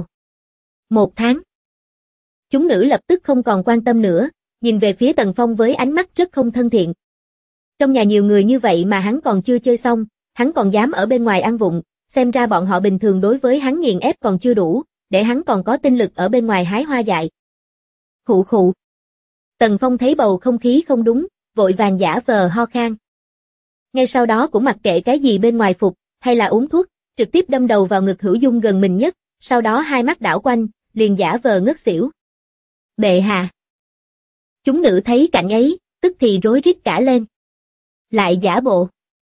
1 tháng. Chúng nữ lập tức không còn quan tâm nữa, nhìn về phía Tần Phong với ánh mắt rất không thân thiện. Trong nhà nhiều người như vậy mà hắn còn chưa chơi xong, hắn còn dám ở bên ngoài ăn vụng, xem ra bọn họ bình thường đối với hắn nghiền ép còn chưa đủ, để hắn còn có tinh lực ở bên ngoài hái hoa dại. Khụ khụ. Tần Phong thấy bầu không khí không đúng, vội vàng giả vờ ho khan. Ngay sau đó cũng mặc kệ cái gì bên ngoài phục, hay là uống thuốc, trực tiếp đâm đầu vào ngực Hữu Dung gần mình nhất, sau đó hai mắt đảo quanh, liền giả vờ ngất xỉu. Bệ hạ. Chúng nữ thấy cảnh ấy, tức thì rối rít cả lên. Lại giả bộ.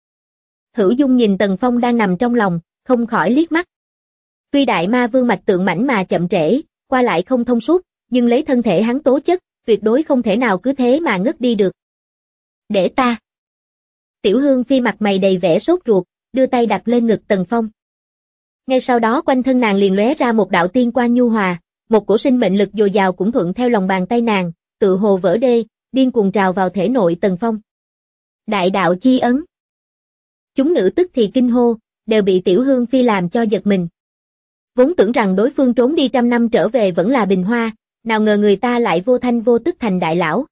Hữu Dung nhìn Tần Phong đang nằm trong lòng, không khỏi liếc mắt. Tuy đại ma vương mạch tượng mảnh mà chậm trễ, qua lại không thông suốt, nhưng lấy thân thể hắn tố chất, tuyệt đối không thể nào cứ thế mà ngất đi được. Để ta. Tiểu Hương Phi mặt mày đầy vẻ sốt ruột, đưa tay đặt lên ngực Tần Phong. Ngay sau đó quanh thân nàng liền lóe ra một đạo tiên quang nhu hòa, một cổ sinh mệnh lực dồi dào cũng thuận theo lòng bàn tay nàng, tự hồ vỡ đê, điên cuồng trào vào thể nội Tần Phong. Đại đạo chi ấn. Chúng nữ tức thì kinh hô, đều bị Tiểu Hương Phi làm cho giật mình. Vốn tưởng rằng đối phương trốn đi 100 năm trở về vẫn là bình hoa, nào ngờ người ta lại vô thanh vô tức thành đại lão.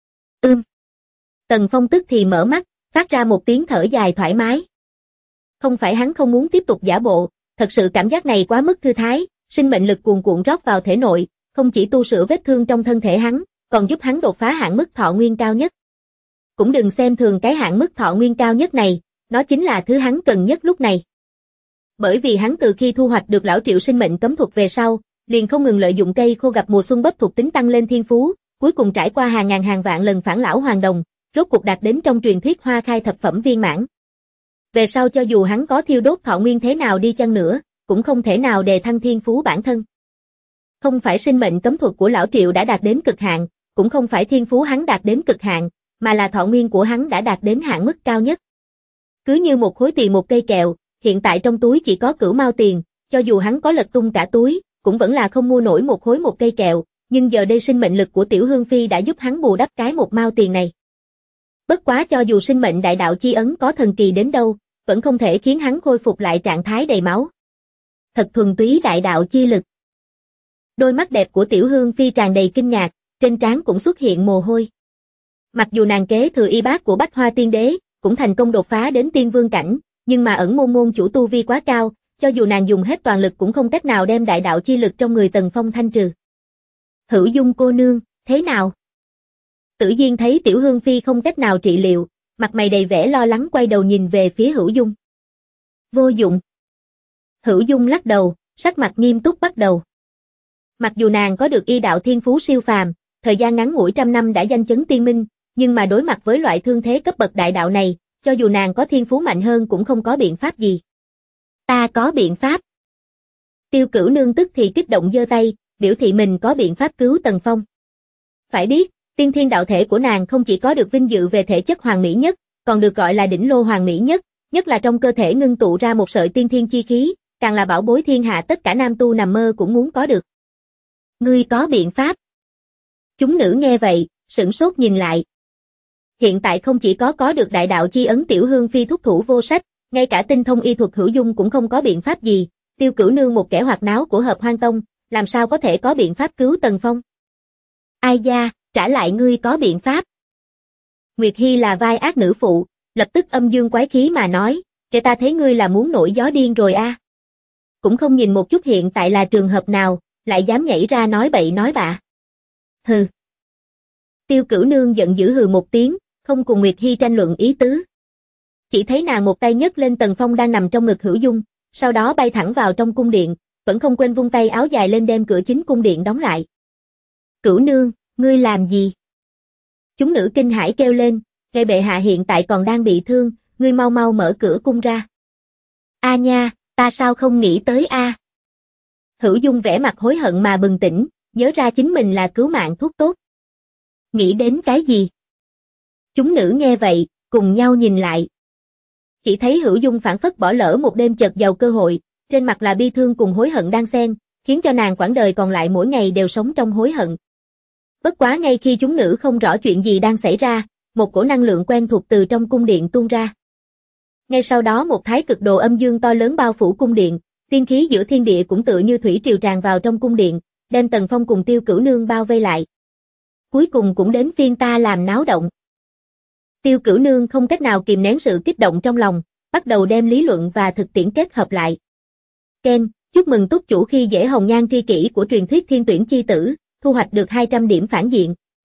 Tần Phong tức thì mở mắt, phát ra một tiếng thở dài thoải mái. Không phải hắn không muốn tiếp tục giả bộ, thật sự cảm giác này quá mức thư thái, sinh mệnh lực cuồn cuộn rót vào thể nội, không chỉ tu sửa vết thương trong thân thể hắn, còn giúp hắn đột phá hạn mức thọ nguyên cao nhất. Cũng đừng xem thường cái hạn mức thọ nguyên cao nhất này, nó chính là thứ hắn cần nhất lúc này. Bởi vì hắn từ khi thu hoạch được lão Triệu sinh mệnh cấm thuật về sau, liền không ngừng lợi dụng cây khô gặp mùa xuân bắp thuộc tính tăng lên thiên phú, cuối cùng trải qua hàng ngàn hàng vạn lần phản lão hoàn đồng, rốt cuộc đạt đến trong truyền thuyết hoa khai thập phẩm viên mãn. Về sau cho dù hắn có thiêu đốt thọ nguyên thế nào đi chăng nữa, cũng không thể nào đề thăng thiên phú bản thân. Không phải sinh mệnh cấm thuật của lão Triệu đã đạt đến cực hạn, cũng không phải thiên phú hắn đạt đến cực hạn, mà là thọ nguyên của hắn đã đạt đến hạn mức cao nhất. Cứ như một khối tiền một cây kẹo, hiện tại trong túi chỉ có cửu mao tiền, cho dù hắn có lật tung cả túi, cũng vẫn là không mua nổi một khối một cây kẹo, nhưng giờ đây sinh mệnh lực của Tiểu Hương Phi đã giúp hắn bù đắp cái 1 mao tiền này. Bất quá cho dù sinh mệnh đại đạo chi ấn có thần kỳ đến đâu, vẫn không thể khiến hắn khôi phục lại trạng thái đầy máu. Thật thuần túy đại đạo chi lực. Đôi mắt đẹp của Tiểu Hương Phi tràn đầy kinh ngạc, trên trán cũng xuất hiện mồ hôi. Mặc dù nàng kế thừa y bát của Bách Hoa Tiên Đế, cũng thành công đột phá đến tiên vương cảnh, nhưng mà ẩn môn môn chủ tu vi quá cao, cho dù nàng dùng hết toàn lực cũng không cách nào đem đại đạo chi lực trong người Tần Phong thanh trừ. Hữu Dung cô nương, thế nào? Tử Diên thấy Tiểu Hương Phi không cách nào trị liệu, mặt mày đầy vẻ lo lắng quay đầu nhìn về phía Hữu Dung. Vô dụng. Hữu Dung lắc đầu, sắc mặt nghiêm túc bắt đầu. Mặc dù nàng có được y đạo thiên phú siêu phàm, thời gian ngắn ngủi trăm năm đã danh chấn tiên minh, nhưng mà đối mặt với loại thương thế cấp bậc đại đạo này, cho dù nàng có thiên phú mạnh hơn cũng không có biện pháp gì. Ta có biện pháp. Tiêu Cửu Nương tức thì kích động giơ tay, biểu thị mình có biện pháp cứu Tần Phong. Phải biết, tiên thiên đạo thể của nàng không chỉ có được vinh dự về thể chất hoàn mỹ nhất, còn được gọi là đỉnh lô hoàn mỹ nhất, nhất là trong cơ thể ngưng tụ ra một sợi tiên thiên chi khí, càng là bảo bối thiên hạ tất cả nam tu nằm mơ cũng muốn có được. Ngươi có biện pháp. Chúng nữ nghe vậy, sửng sốt nhìn lại. Hiện tại không chỉ có được đại đạo chi ấn Tiểu Hương Phi thúc thủ vô sách, ngay cả tinh thông y thuật Hữu Dung cũng không có biện pháp gì, Tiêu Cửu Nương một kẻ hoạt náo của Hợp Hoan Tông, làm sao có thể có biện pháp cứu Tần Phong? Ai da, trả lại ngươi có biện pháp. Nguyệt Hy là vai ác nữ phụ, lập tức âm dương quái khí mà nói, kể ta thấy ngươi là muốn nổi gió điên rồi a. Cũng không nhìn một chút hiện tại là trường hợp nào, lại dám nhảy ra nói bậy nói bạ. Hừ. Tiêu Cửu Nương giận dữ hừ một tiếng, không cùng Nguyệt Hy tranh luận ý tứ. Chỉ thấy nàng một tay nhấc lên Tần Phong đang nằm trong ngực Hữu Dung, sau đó bay thẳng vào trong cung điện, vẫn không quên vung tay áo dài lên đem cửa chính cung điện đóng lại. Cửu Nương, ngươi làm gì? Chúng nữ kinh hãi kêu lên, ngay bệ hạ hiện tại còn đang bị thương, ngươi mau mau mở cửa cung ra. A nha, ta sao không nghĩ tới a? Hữu Dung vẻ mặt hối hận mà bừng tỉnh, nhớ ra chính mình là cứu mạng thuốc tốt. Nghĩ đến cái gì? Chúng nữ nghe vậy, cùng nhau nhìn lại. Chỉ thấy Hữu Dung phảng phất bỏ lỡ một đêm chợt giàu cơ hội, trên mặt là bi thương cùng hối hận đan xen, khiến cho nàng quãng đời còn lại mỗi ngày đều sống trong hối hận. Bất quá ngay khi chúng nữ không rõ chuyện gì đang xảy ra, một cổ năng lượng quen thuộc từ trong cung điện tuôn ra. Ngay sau đó một thái cực đồ âm dương to lớn bao phủ cung điện, tiên khí giữa thiên địa cũng tựa như thủy triều tràn vào trong cung điện, đem Tần Phong cùng Tiêu Cửu Nương bao vây lại. Cuối cùng cũng đến phiên ta làm náo động. Tiêu Cửu Nương không cách nào kìm nén sự kích động trong lòng, bắt đầu đem lý luận và thực tiễn kết hợp lại. Ken, chúc mừng túc chủ khi dễ hồng nhan tri kỷ của truyền thuyết thiên tuyển chi tử, thu hoạch được 200 điểm phản diện.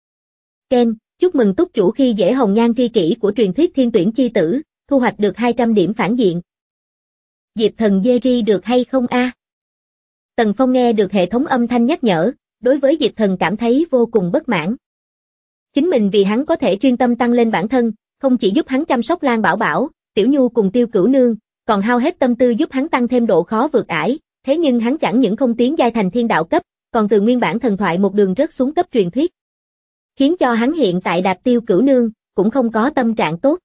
Ken, chúc mừng túc chủ khi dễ hồng nhan tri kỷ của truyền thuyết thiên tuyển chi tử, thu hoạch được 200 điểm phản diện. Diệp Thần dê ri được hay không a? Tần Phong nghe được hệ thống âm thanh nhắc nhở, đối với Diệp Thần cảm thấy vô cùng bất mãn. Chính mình vì hắn có thể chuyên tâm tăng lên bản thân, không chỉ giúp hắn chăm sóc Lan Bảo Bảo, Tiểu Nhu cùng Tiêu Cửu Nương, còn hao hết tâm tư giúp hắn tăng thêm độ khó vượt ải, thế nhưng hắn chẳng những không tiến giai thành thiên đạo cấp, còn từ nguyên bản thần thoại một đường rớt xuống cấp truyền thuyết. Khiến cho hắn hiện tại đạp Tiêu Cửu Nương, cũng không có tâm trạng tốt.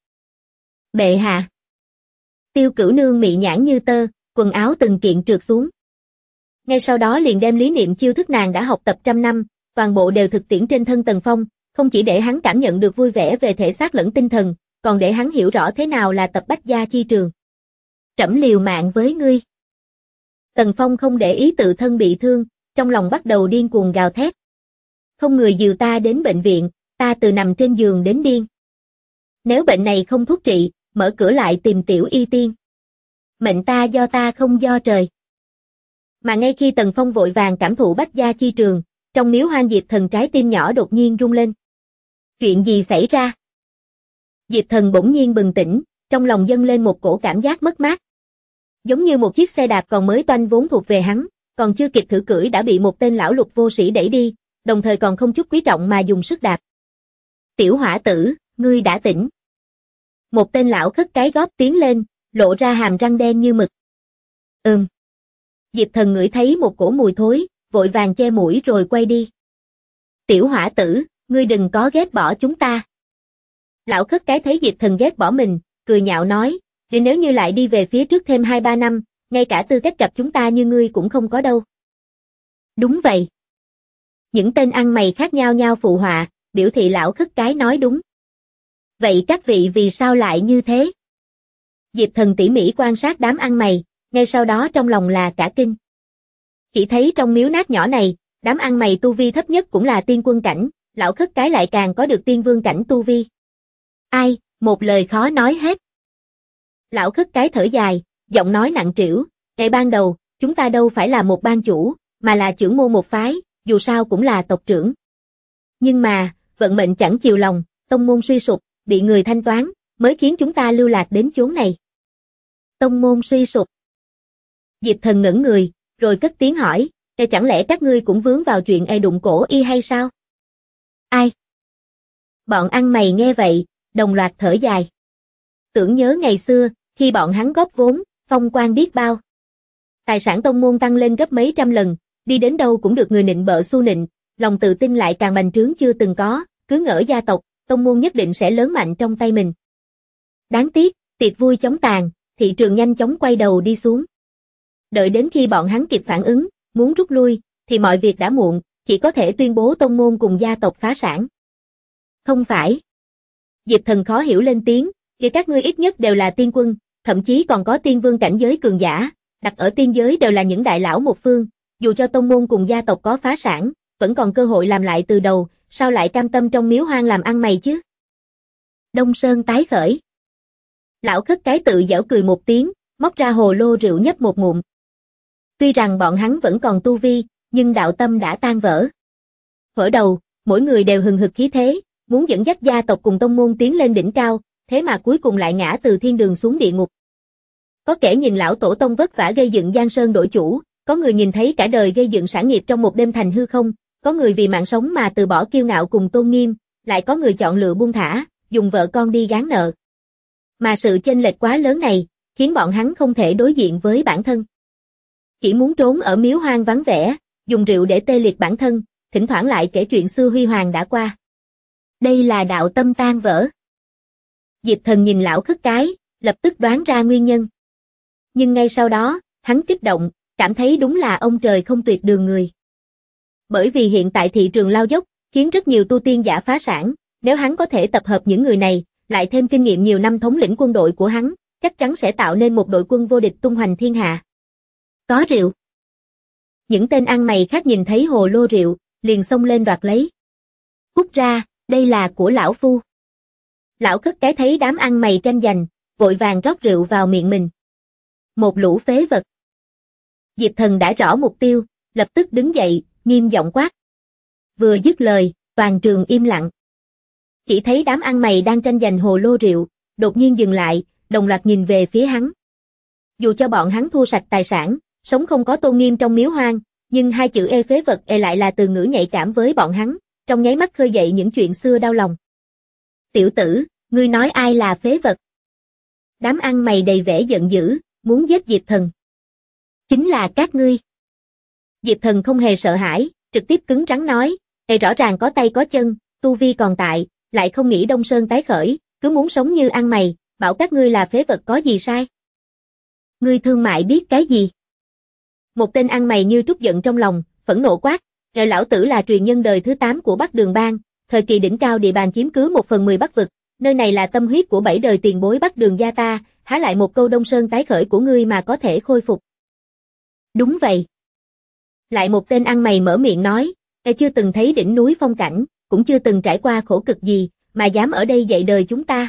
Bệ hạ. Tiêu Cửu Nương mị nhãn như tơ, quần áo từng kiện trượt xuống. Ngay sau đó liền đem lý niệm chiêu thức nàng đã học tập trăm năm, toàn bộ đều thực tiễn trên thân Tần Phong, không chỉ để hắn cảm nhận được vui vẻ về thể xác lẫn tinh thần, còn để hắn hiểu rõ thế nào là tập bách gia chi trường. Trẫm liều mạng với ngươi. Tần Phong không để ý tự thân bị thương, trong lòng bắt đầu điên cuồng gào thét. Không người dìu ta đến bệnh viện, ta từ nằm trên giường đến điên. Nếu bệnh này không thuốc trị, mở cửa lại tìm tiểu y tiên. Mệnh ta do ta không do trời. Mà ngay khi Tần Phong vội vàng cảm thụ bách gia chi trường, trong miếu hoang Diệp Thần trái tim nhỏ đột nhiên rung lên. Chuyện gì xảy ra? Diệp Thần bỗng nhiên bừng tỉnh, trong lòng dâng lên một cổ cảm giác mất mát. Giống như một chiếc xe đạp còn mới toanh vốn thuộc về hắn, còn chưa kịp thử cưỡi đã bị một tên lão lục vô sĩ đẩy đi, đồng thời còn không chút quý trọng mà dùng sức đạp. Tiểu hỏa tử, ngươi đã tỉnh. Một tên lão khất cái góp tiến lên, lộ ra hàm răng đen như mực. Diệp Thần ngửi thấy một cổ mùi thối, vội vàng che mũi rồi quay đi. Tiểu hỏa tử, ngươi đừng có ghét bỏ chúng ta. Lão khất cái thấy Diệp Thần ghét bỏ mình, cười nhạo nói, để nếu như lại đi về phía trước thêm 2-3 năm, ngay cả tư cách gặp chúng ta như ngươi cũng không có đâu. Đúng vậy. Những tên ăn mày khác nhau nhau phụ họa, biểu thị lão khất cái nói đúng. Vậy các vị vì sao lại như thế? Diệp Thần tỉ mỉ quan sát đám ăn mày, ngay sau đó trong lòng là cả kinh. Chỉ thấy trong miếu nát nhỏ này, đám ăn mày tu vi thấp nhất cũng là tiên quân cảnh, lão khất cái lại càng có được tiên vương cảnh tu vi. Ai, một lời khó nói hết. Lão khất cái thở dài, giọng nói nặng trĩu, ngày ban đầu, chúng ta đâu phải là một ban chủ, mà là trưởng môn một phái, dù sao cũng là tộc trưởng. Nhưng mà, vận mệnh chẳng chiều lòng, tông môn suy sụp, bị người thanh toán, mới khiến chúng ta lưu lạc đến chốn này. Tông môn suy sụp. Diệp Thần ngẩn người, rồi cất tiếng hỏi, chẳng lẽ các ngươi cũng vướng vào chuyện đụng cổ y hay sao? Ai? Bọn ăn mày nghe vậy, đồng loạt thở dài. Tưởng nhớ ngày xưa, khi bọn hắn góp vốn, phong quang biết bao. Tài sản tông môn tăng lên gấp mấy trăm lần, đi đến đâu cũng được người nịnh bợ xu nịnh, lòng tự tin lại càng bành trướng chưa từng có, cứ ngỡ gia tộc, tông môn nhất định sẽ lớn mạnh trong tay mình. Đáng tiếc, tiệc vui chóng tàn, thị trường nhanh chóng quay đầu đi xuống. Đợi đến khi bọn hắn kịp phản ứng, muốn rút lui, thì mọi việc đã muộn, chỉ có thể tuyên bố tông môn cùng gia tộc phá sản. Không phải. Diệp Thần khó hiểu lên tiếng, vì các ngươi ít nhất đều là tiên quân, thậm chí còn có tiên vương cảnh giới cường giả, đặt ở tiên giới đều là những đại lão một phương, dù cho tông môn cùng gia tộc có phá sản, vẫn còn cơ hội làm lại từ đầu, sao lại cam tâm trong miếu hoang làm ăn mày chứ? Đông Sơn tái khởi. Lão khất cái tự giễu cười một tiếng, móc ra hồ lô rượu nhấp một ngụm. Tuy rằng bọn hắn vẫn còn tu vi, nhưng đạo tâm đã tan vỡ. Vỡ đầu, mỗi người đều hừng hực khí thế, muốn dẫn dắt gia tộc cùng tông môn tiến lên đỉnh cao, thế mà cuối cùng lại ngã từ thiên đường xuống địa ngục. Có kẻ nhìn lão tổ tông vất vả gây dựng Giang Sơn đổi chủ, có người nhìn thấy cả đời gây dựng sản nghiệp trong một đêm thành hư không, có người vì mạng sống mà từ bỏ kiêu ngạo cùng tôn nghiêm, lại có người chọn lựa buông thả, dùng vợ con đi gán nợ. Mà sự chênh lệch quá lớn này, khiến bọn hắn không thể đối diện với bản thân. Chỉ muốn trốn ở miếu hoang vắng vẻ, dùng rượu để tê liệt bản thân, thỉnh thoảng lại kể chuyện xưa huy hoàng đã qua. Đây là đạo tâm tan vỡ. Diệp Thần nhìn lão khất cái, lập tức đoán ra nguyên nhân. Nhưng ngay sau đó, hắn kích động, cảm thấy đúng là ông trời không tuyệt đường người. Bởi vì hiện tại thị trường lao dốc, khiến rất nhiều tu tiên giả phá sản, nếu hắn có thể tập hợp những người này, lại thêm kinh nghiệm nhiều năm thống lĩnh quân đội của hắn, chắc chắn sẽ tạo nên một đội quân vô địch tung hoành thiên hạ. Có rượu. Những tên ăn mày khác nhìn thấy hồ lô rượu, liền xông lên đoạt lấy. Cút ra, đây là của lão phu. Lão khất cái thấy đám ăn mày tranh giành, vội vàng rót rượu vào miệng mình. Một lũ phế vật. Diệp Thần đã rõ mục tiêu, lập tức đứng dậy, nghiêm giọng quát. Vừa dứt lời, toàn trường im lặng. Chỉ thấy đám ăn mày đang tranh giành hồ lô rượu, đột nhiên dừng lại, đồng loạt nhìn về phía hắn. Dù cho bọn hắn thua sạch tài sản, sống không có tôn nghiêm trong miếu hoang, nhưng hai chữ phế vật lại là từ ngữ nhạy cảm với bọn hắn, trong nháy mắt khơi dậy những chuyện xưa đau lòng. Tiểu tử, ngươi nói ai là phế vật? Đám ăn mày đầy vẻ giận dữ, muốn giết Diệp Thần. Chính là các ngươi. Diệp Thần không hề sợ hãi, trực tiếp cứng rắn nói, rõ ràng có tay có chân, tu vi còn tại, lại không nghĩ Đông Sơn tái khởi, cứ muốn sống như ăn mày, bảo các ngươi là phế vật có gì sai? Ngươi thương mại biết cái gì? Một tên ăn mày như trút giận trong lòng, phẫn nộ quát, lão tử là truyền nhân đời thứ 8 của Bắc Đường Bang, thời kỳ đỉnh cao địa bàn chiếm cứ 1/10 Bắc vực, nơi này là tâm huyết của 7 đời tiền bối Bắc Đường gia ta, há lại một câu Đông Sơn tái khởi của ngươi mà có thể khôi phục? Đúng vậy. Lại một tên ăn mày mở miệng nói, chưa từng thấy đỉnh núi phong cảnh, cũng chưa từng trải qua khổ cực gì, mà dám ở đây dạy đời chúng ta.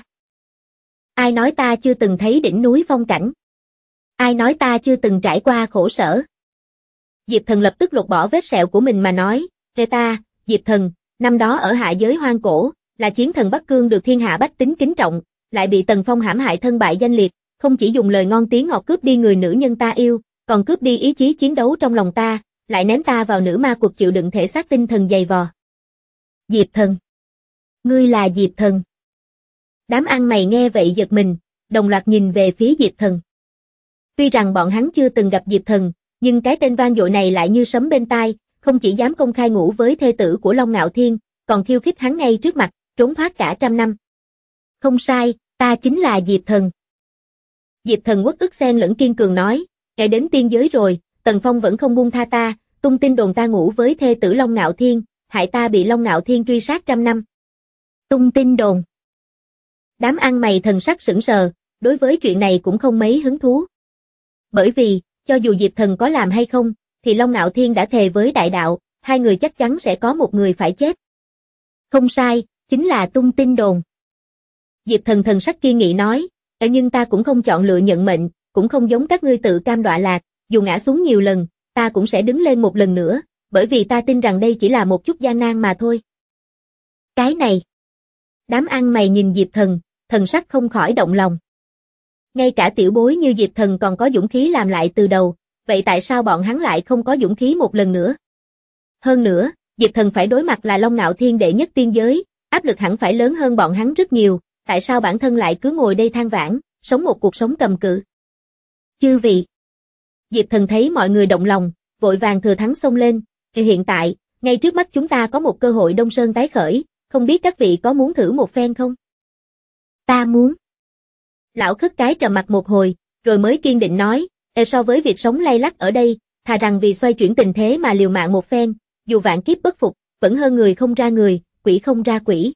Ai nói ta chưa từng thấy đỉnh núi phong cảnh? Ai nói ta chưa từng trải qua khổ sở? Diệp Thần lập tức lột bỏ vết sẹo của mình mà nói, ta, Diệp Thần, năm đó ở hạ giới hoang cổ, là chiến thần Bắc Cương được thiên hạ bách tính kính trọng, lại bị Tần Phong hãm hại thân bại danh liệt, không chỉ dùng lời ngon tiếng ngọt cướp đi người nữ nhân ta yêu, còn cướp đi ý chí chiến đấu trong lòng ta, lại ném ta vào nữ ma cuộc chịu đựng thể xác tinh thần dày vò. Diệp Thần. Ngươi là Diệp Thần. Đám ăn mày nghe vậy giật mình, đồng loạt nhìn về phía Diệp Thần. Tuy rằng bọn hắn chưa từng gặp Diệp Thần, nhưng cái tên vang dội này lại như sấm bên tai, không chỉ dám công khai ngủ với thê tử của Long Ngạo Thiên, còn khiêu khích hắn ngay trước mặt, trốn thoát cả trăm năm. Không sai, ta chính là Diệp Thần. Diệp Thần uất ức xen lẫn kiên cường nói, kể đến tiên giới rồi, Tần Phong vẫn không buông tha ta, tung tin đồn ta ngủ với thê tử Long Ngạo Thiên, hại ta bị Long Ngạo Thiên truy sát trăm năm. Tung tin đồn. Đám ăn mày thần sắc sững sờ, đối với chuyện này cũng không mấy hứng thú. Bởi vì, cho dù Diệp Thần có làm hay không, thì Long Ngạo Thiên đã thề với đại đạo, hai người chắc chắn sẽ có một người phải chết. Không sai, chính là tung tin đồn. Diệp Thần thần sắc kiên nghị nói, nhưng ta cũng không chọn lựa nhận mệnh, cũng không giống các ngươi tự cam đọa lạc, dù ngã xuống nhiều lần, ta cũng sẽ đứng lên một lần nữa, bởi vì ta tin rằng đây chỉ là một chút gian nan mà thôi. Cái này. Đám ăn mày nhìn Diệp Thần, thần sắc không khỏi động lòng. Ngay cả tiểu bối như Diệp Thần còn có dũng khí làm lại từ đầu, vậy tại sao bọn hắn lại không có dũng khí một lần nữa? Hơn nữa, Diệp Thần phải đối mặt là Long Ngạo Thiên đệ nhất tiên giới, áp lực hẳn phải lớn hơn bọn hắn rất nhiều, tại sao bản thân lại cứ ngồi đây than vãn, sống một cuộc sống cầm cự? Chư vị. Diệp Thần thấy mọi người động lòng, vội vàng thừa thắng xông lên, hiện tại, ngay trước mắt chúng ta có một cơ hội Đông Sơn tái khởi, không biết các vị có muốn thử một phen không? Ta muốn. Lão khất cái trầm mặt một hồi, rồi mới kiên định nói, so với việc sống lay lắt ở đây, thà rằng vì xoay chuyển tình thế mà liều mạng một phen, dù vạn kiếp bất phục, vẫn hơn người không ra người, quỷ không ra quỷ.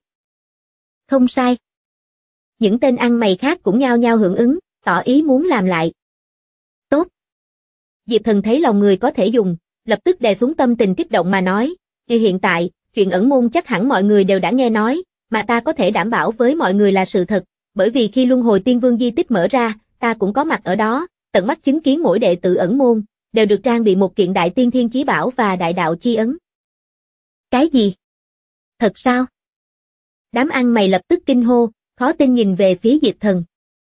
Không sai. Những tên ăn mày khác cũng nhao nhao hưởng ứng, tỏ ý muốn làm lại. Tốt. Diệp Thần thấy lòng người có thể dùng, lập tức đè xuống tâm tình kích động mà nói, hiện tại, chuyện ẩn môn chắc hẳn mọi người đều đã nghe nói, mà ta có thể đảm bảo với mọi người là sự thật, bởi vì khi Luân Hồi Tiên Vương di tích mở ra, ta cũng có mặt ở đó, tận mắt chứng kiến mỗi đệ tử ẩn môn, đều được trang bị một kiện đại tiên thiên chí bảo và đại đạo chi ấn. Cái gì? Thật sao? Đám ăn mày lập tức kinh hô, khó tin nhìn về phía Diệp Thần.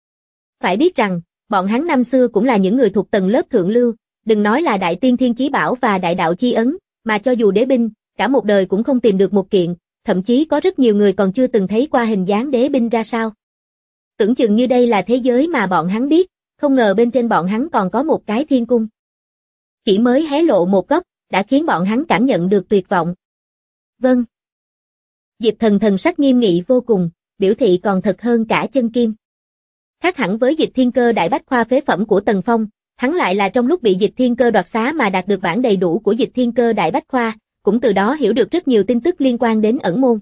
Phải biết rằng, bọn hắn năm xưa cũng là những người thuộc tầng lớp thượng lưu, đừng nói là đại tiên thiên chí bảo và đại đạo chi ấn, mà cho dù đế binh, cả một đời cũng không tìm được một kiện, thậm chí có rất nhiều người còn chưa từng thấy qua hình dáng đế binh ra sao. Tưởng chừng như đây là thế giới mà bọn hắn biết, không ngờ bên trên bọn hắn còn có một cái thiên cung. Chỉ mới hé lộ một góc, đã khiến bọn hắn cảm nhận được tuyệt vọng. Vâng. Diệp Thần thần sắc nghiêm nghị vô cùng, biểu thị còn thật hơn cả chân kim. Khác hẳn với Dịch Thiên Cơ đại bách khoa phế phẩm của Tần Phong, hắn lại là trong lúc bị Dịch Thiên Cơ đoạt xá mà đạt được bản đầy đủ của Dịch Thiên Cơ đại bách khoa, cũng từ đó hiểu được rất nhiều tin tức liên quan đến ẩn môn.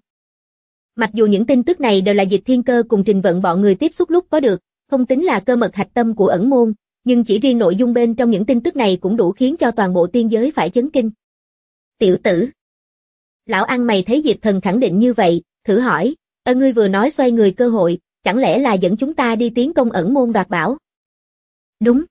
Mặc dù những tin tức này đều là Dịch Thiên Cơ cùng Trình Vận bọn người tiếp xúc lúc có được, không tính là cơ mật hạch tâm của ẩn môn, nhưng chỉ riêng nội dung bên trong những tin tức này cũng đủ khiến cho toàn bộ tiên giới phải chấn kinh. Tiểu tử. Lão ăn mày thấy Diệp Thần khẳng định như vậy, thử hỏi, ngươi vừa nói xoay người cơ hội, chẳng lẽ là dẫn chúng ta đi tiến công ẩn môn đoạt bảo? Đúng.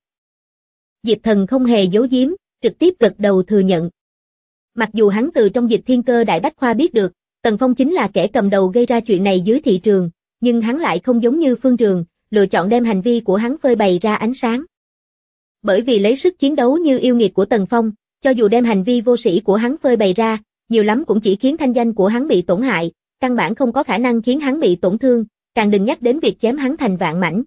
Diệp Thần không hề giấu giếm, trực tiếp gật đầu thừa nhận. Mặc dù hắn từ trong Dịch Thiên Cơ đại bách khoa biết được, Tần Phong chính là kẻ cầm đầu gây ra chuyện này dưới thị trường, nhưng hắn lại không giống như Phương Trường, lựa chọn đem hành vi của hắn phơi bày ra ánh sáng. Bởi vì lấy sức chiến đấu như yêu nghiệt của Tần Phong, cho dù đem hành vi vô sĩ của hắn phơi bày ra, nhiều lắm cũng chỉ khiến thanh danh của hắn bị tổn hại, căn bản không có khả năng khiến hắn bị tổn thương, càng đừng nhắc đến việc chém hắn thành vạn mảnh.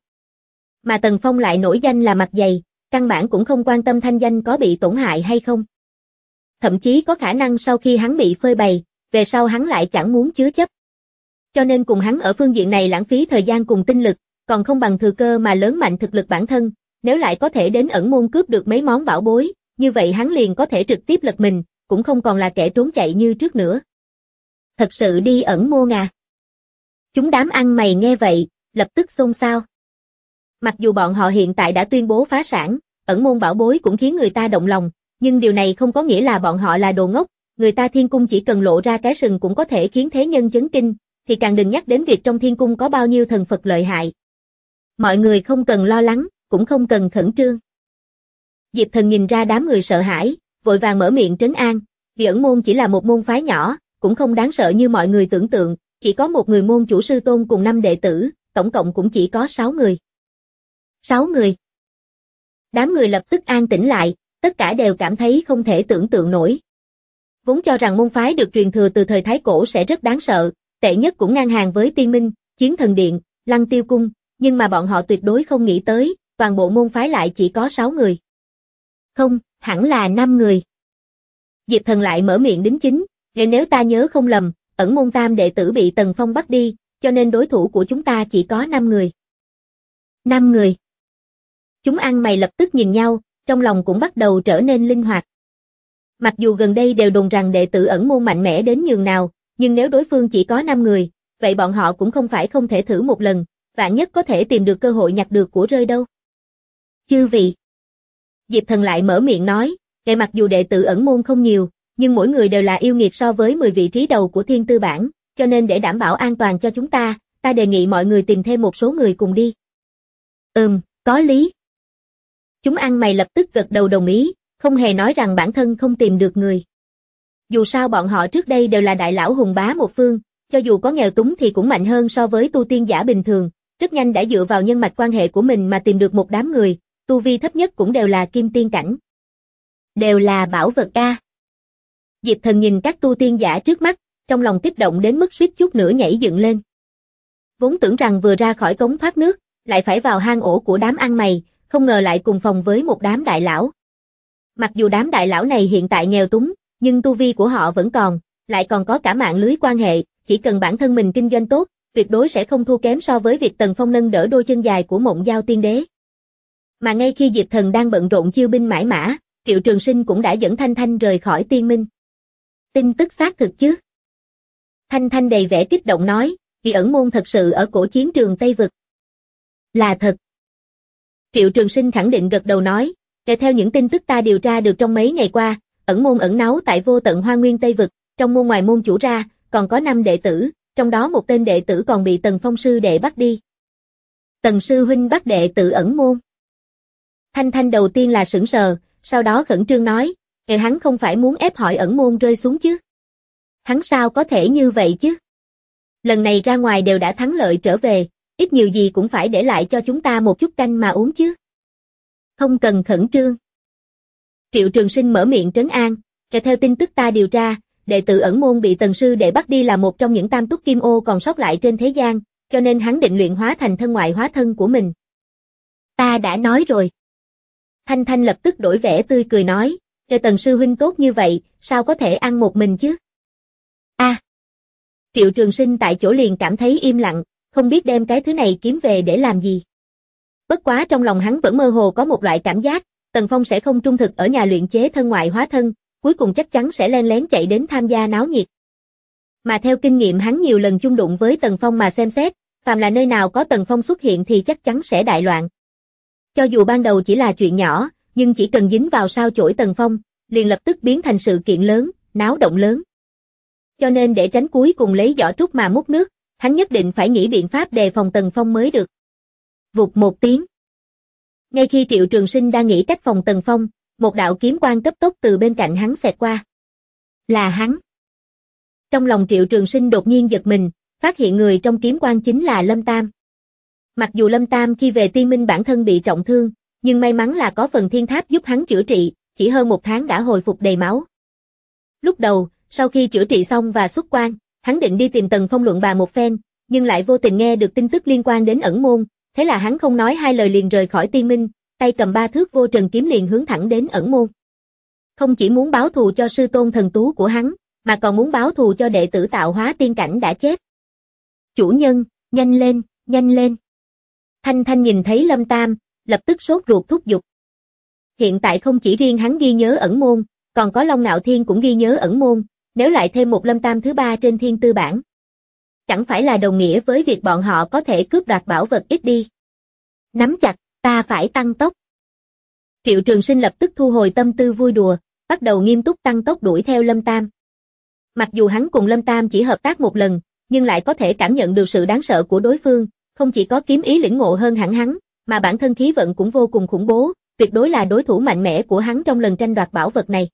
Mà Tần Phong lại nổi danh là mặt dày, căn bản cũng không quan tâm thanh danh có bị tổn hại hay không. Thậm chí có khả năng sau khi hắn bị phơi bày, về sau hắn lại chẳng muốn chứa chấp. Cho nên cùng hắn ở phương diện này lãng phí thời gian cùng tinh lực, còn không bằng thừa cơ mà lớn mạnh thực lực bản thân, nếu lại có thể đến ẩn môn cướp được mấy món bảo bối, như vậy hắn liền có thể trực tiếp lật mình, cũng không còn là kẻ trốn chạy như trước nữa. Thật sự đi ẩn môn à? Chúng đám ăn mày nghe vậy, lập tức xôn xao. Mặc dù bọn họ hiện tại đã tuyên bố phá sản, ẩn môn bảo bối cũng khiến người ta động lòng, nhưng điều này không có nghĩa là bọn họ là đồ ngốc, người ta thiên cung chỉ cần lộ ra cái sừng cũng có thể khiến thế nhân chấn kinh, thì càng đừng nhắc đến việc trong thiên cung có bao nhiêu thần Phật lợi hại. Mọi người không cần lo lắng, cũng không cần khẩn trương. Diệp Thần nhìn ra đám người sợ hãi, vội vàng mở miệng trấn an, vì ẩn môn chỉ là một môn phái nhỏ, cũng không đáng sợ như mọi người tưởng tượng, chỉ có một người môn chủ sư tôn cùng 5 đệ tử, tổng cộng cũng chỉ có 6 người. 6 người. Đám người lập tức an tĩnh lại, tất cả đều cảm thấy không thể tưởng tượng nổi. Vốn cho rằng môn phái được truyền thừa từ thời Thái Cổ sẽ rất đáng sợ, tệ nhất cũng ngang hàng với Tiên Minh, Chiến Thần Điện, Lăng Tiêu Cung, nhưng mà bọn họ tuyệt đối không nghĩ tới, toàn bộ môn phái lại chỉ có 6 người. Không, hẳn là 5 người. Diệp Thần lại mở miệng đính chính, nếu ta nhớ không lầm, ẩn môn tam đệ tử bị Tần Phong bắt đi, cho nên đối thủ của chúng ta chỉ có 5 người. 5 người. Chúng ăn mày lập tức nhìn nhau, trong lòng cũng bắt đầu trở nên linh hoạt. Mặc dù gần đây đều đồn rằng đệ tử ẩn môn mạnh mẽ đến nhường nào, nhưng nếu đối phương chỉ có 5 người, vậy bọn họ cũng không phải không thể thử một lần, vạn nhất có thể tìm được cơ hội nhặt được của rơi đâu. Chư vị. Diệp Thần lại mở miệng nói, mặc dù đệ tử ẩn môn không nhiều, nhưng mỗi người đều là yêu nghiệt so với 10 vị trí đầu của thiên tư bảng, cho nên để đảm bảo an toàn cho chúng ta đề nghị mọi người tìm thêm một số người cùng đi. Có lý. Chúng ăn mày lập tức gật đầu đồng ý, không hề nói rằng bản thân không tìm được người. Dù sao bọn họ trước đây đều là đại lão hùng bá một phương, cho dù có nghèo túng thì cũng mạnh hơn so với tu tiên giả bình thường, rất nhanh đã dựa vào nhân mạch quan hệ của mình mà tìm được một đám người, tu vi thấp nhất cũng đều là kim tiên cảnh. Đều là bảo vật a. Diệp Thần nhìn các tu tiên giả trước mắt, trong lòng kích động đến mức suýt chút nữa nhảy dựng lên. Vốn tưởng rằng vừa ra khỏi cống thoát nước, lại phải vào hang ổ của đám ăn mày, không ngờ lại cùng phòng với một đám đại lão. Mặc dù đám đại lão này hiện tại nghèo túng, nhưng tu vi của họ vẫn còn, lại còn có cả mạng lưới quan hệ, chỉ cần bản thân mình kinh doanh tốt, tuyệt đối sẽ không thua kém so với việc Tần Phong nâng đỡ đôi chân dài của Mộng Giao Tiên Đế. Mà ngay khi Diệp Thần đang bận rộn chiêu binh mãi mã, Triệu Trường Sinh cũng đã dẫn Thanh Thanh rời khỏi Tiên Minh. Tin tức xác thực chứ? Thanh Thanh đầy vẻ kích động nói, Kỳ Ẩn Môn thật sự ở cổ chiến trường Tây Vực. Là thật. Triệu Trường Sinh khẳng định gật đầu nói, kể theo những tin tức ta điều tra được trong mấy ngày qua, Ẩn Môn ẩn náu tại vô tận Hoa Nguyên Tây Vực, trong môn ngoài môn chủ ra, còn có 5 đệ tử, trong đó một tên đệ tử còn bị Tần Phong sư đệ bắt đi. Tần sư huynh bắt đệ tử Ẩn Môn. Thanh Thanh đầu tiên là sững sờ, sau đó khẩn trương nói, hắn không phải muốn ép hỏi Ẩn Môn rơi xuống chứ? Hắn sao có thể như vậy chứ? Lần này ra ngoài đều đã thắng lợi trở về, ít nhiều gì cũng phải để lại cho chúng ta một chút canh mà uống chứ. Không cần khẩn trương. Triệu Trường Sinh mở miệng trấn an, kể theo tin tức ta điều tra, đệ tử Ẩn Môn bị Tần sư đệ bắt đi là một trong những tam túc kim ô còn sót lại trên thế gian, cho nên hắn định luyện hóa thành thân ngoại hóa thân của mình. Ta đã nói rồi. Thanh Thanh lập tức đổi vẻ tươi cười nói, kể Tần sư huynh tốt như vậy, sao có thể ăn một mình chứ? Triệu Trường Sinh tại chỗ liền cảm thấy im lặng, không biết đem cái thứ này kiếm về để làm gì. Bất quá trong lòng hắn vẫn mơ hồ có một loại cảm giác, Tần Phong sẽ không trung thực ở nhà luyện chế thân ngoại hóa thân, cuối cùng chắc chắn sẽ len lén chạy đến tham gia náo nhiệt. Mà theo kinh nghiệm hắn nhiều lần chung đụng với Tần Phong mà xem xét, phàm là nơi nào có Tần Phong xuất hiện thì chắc chắn sẽ đại loạn. Cho dù ban đầu chỉ là chuyện nhỏ, nhưng chỉ cần dính vào sao chổi Tần Phong, liền lập tức biến thành sự kiện lớn, náo động lớn. Cho nên để tránh cuối cùng lấy giỏ trúc mà múc nước, hắn nhất định phải nghĩ biện pháp đề phòng Tần Phong mới được. Vụt một tiếng. Ngay khi Triệu Trường Sinh đang nghĩ cách phòng Tần Phong, một đạo kiếm quang cấp tốc từ bên cạnh hắn xẹt qua. Là hắn. Trong lòng Triệu Trường Sinh đột nhiên giật mình, phát hiện người trong kiếm quang chính là Lâm Tam. Mặc dù Lâm Tam khi về Tiên Minh bản thân bị trọng thương, nhưng may mắn là có phần thiên tháp giúp hắn chữa trị, chỉ hơn 1 tháng đã hồi phục đầy máu. Lúc đầu, sau khi chữa trị xong và xuất quan, hắn định đi tìm Tần Phong luận bàn một phen, nhưng lại vô tình nghe được tin tức liên quan đến Ẩn Môn, thế là hắn không nói hai lời liền rời khỏi Tiên Minh, tay cầm 3 thước vô trần kiếm liền hướng thẳng đến Ẩn Môn. Không chỉ muốn báo thù cho sư tôn thần tú của hắn, mà còn muốn báo thù cho đệ tử tạo hóa tiên cảnh đã chết. Chủ nhân, nhanh lên, nhanh lên. Thanh Thanh nhìn thấy Lâm Tam, lập tức sốt ruột thúc giục. Hiện tại không chỉ riêng hắn ghi nhớ Ẩn Môn, còn có Long Ngạo Thiên cũng ghi nhớ Ẩn Môn, nếu lại thêm một Lâm Tam thứ 3 trên thiên tư bảng. Chẳng phải là đồng nghĩa với việc bọn họ có thể cướp đoạt bảo vật ít đi. Nắm chặt, ta phải tăng tốc. Triệu Trường Sinh lập tức thu hồi tâm tư vui đùa, bắt đầu nghiêm túc tăng tốc đuổi theo Lâm Tam. Mặc dù hắn cùng Lâm Tam chỉ hợp tác một lần, nhưng lại có thể cảm nhận được sự đáng sợ của đối phương, không chỉ có kiếm ý lĩnh ngộ hơn hẳn hắn, mà bản thân khí vận cũng vô cùng khủng bố, tuyệt đối là đối thủ mạnh mẽ của hắn trong lần tranh đoạt bảo vật này.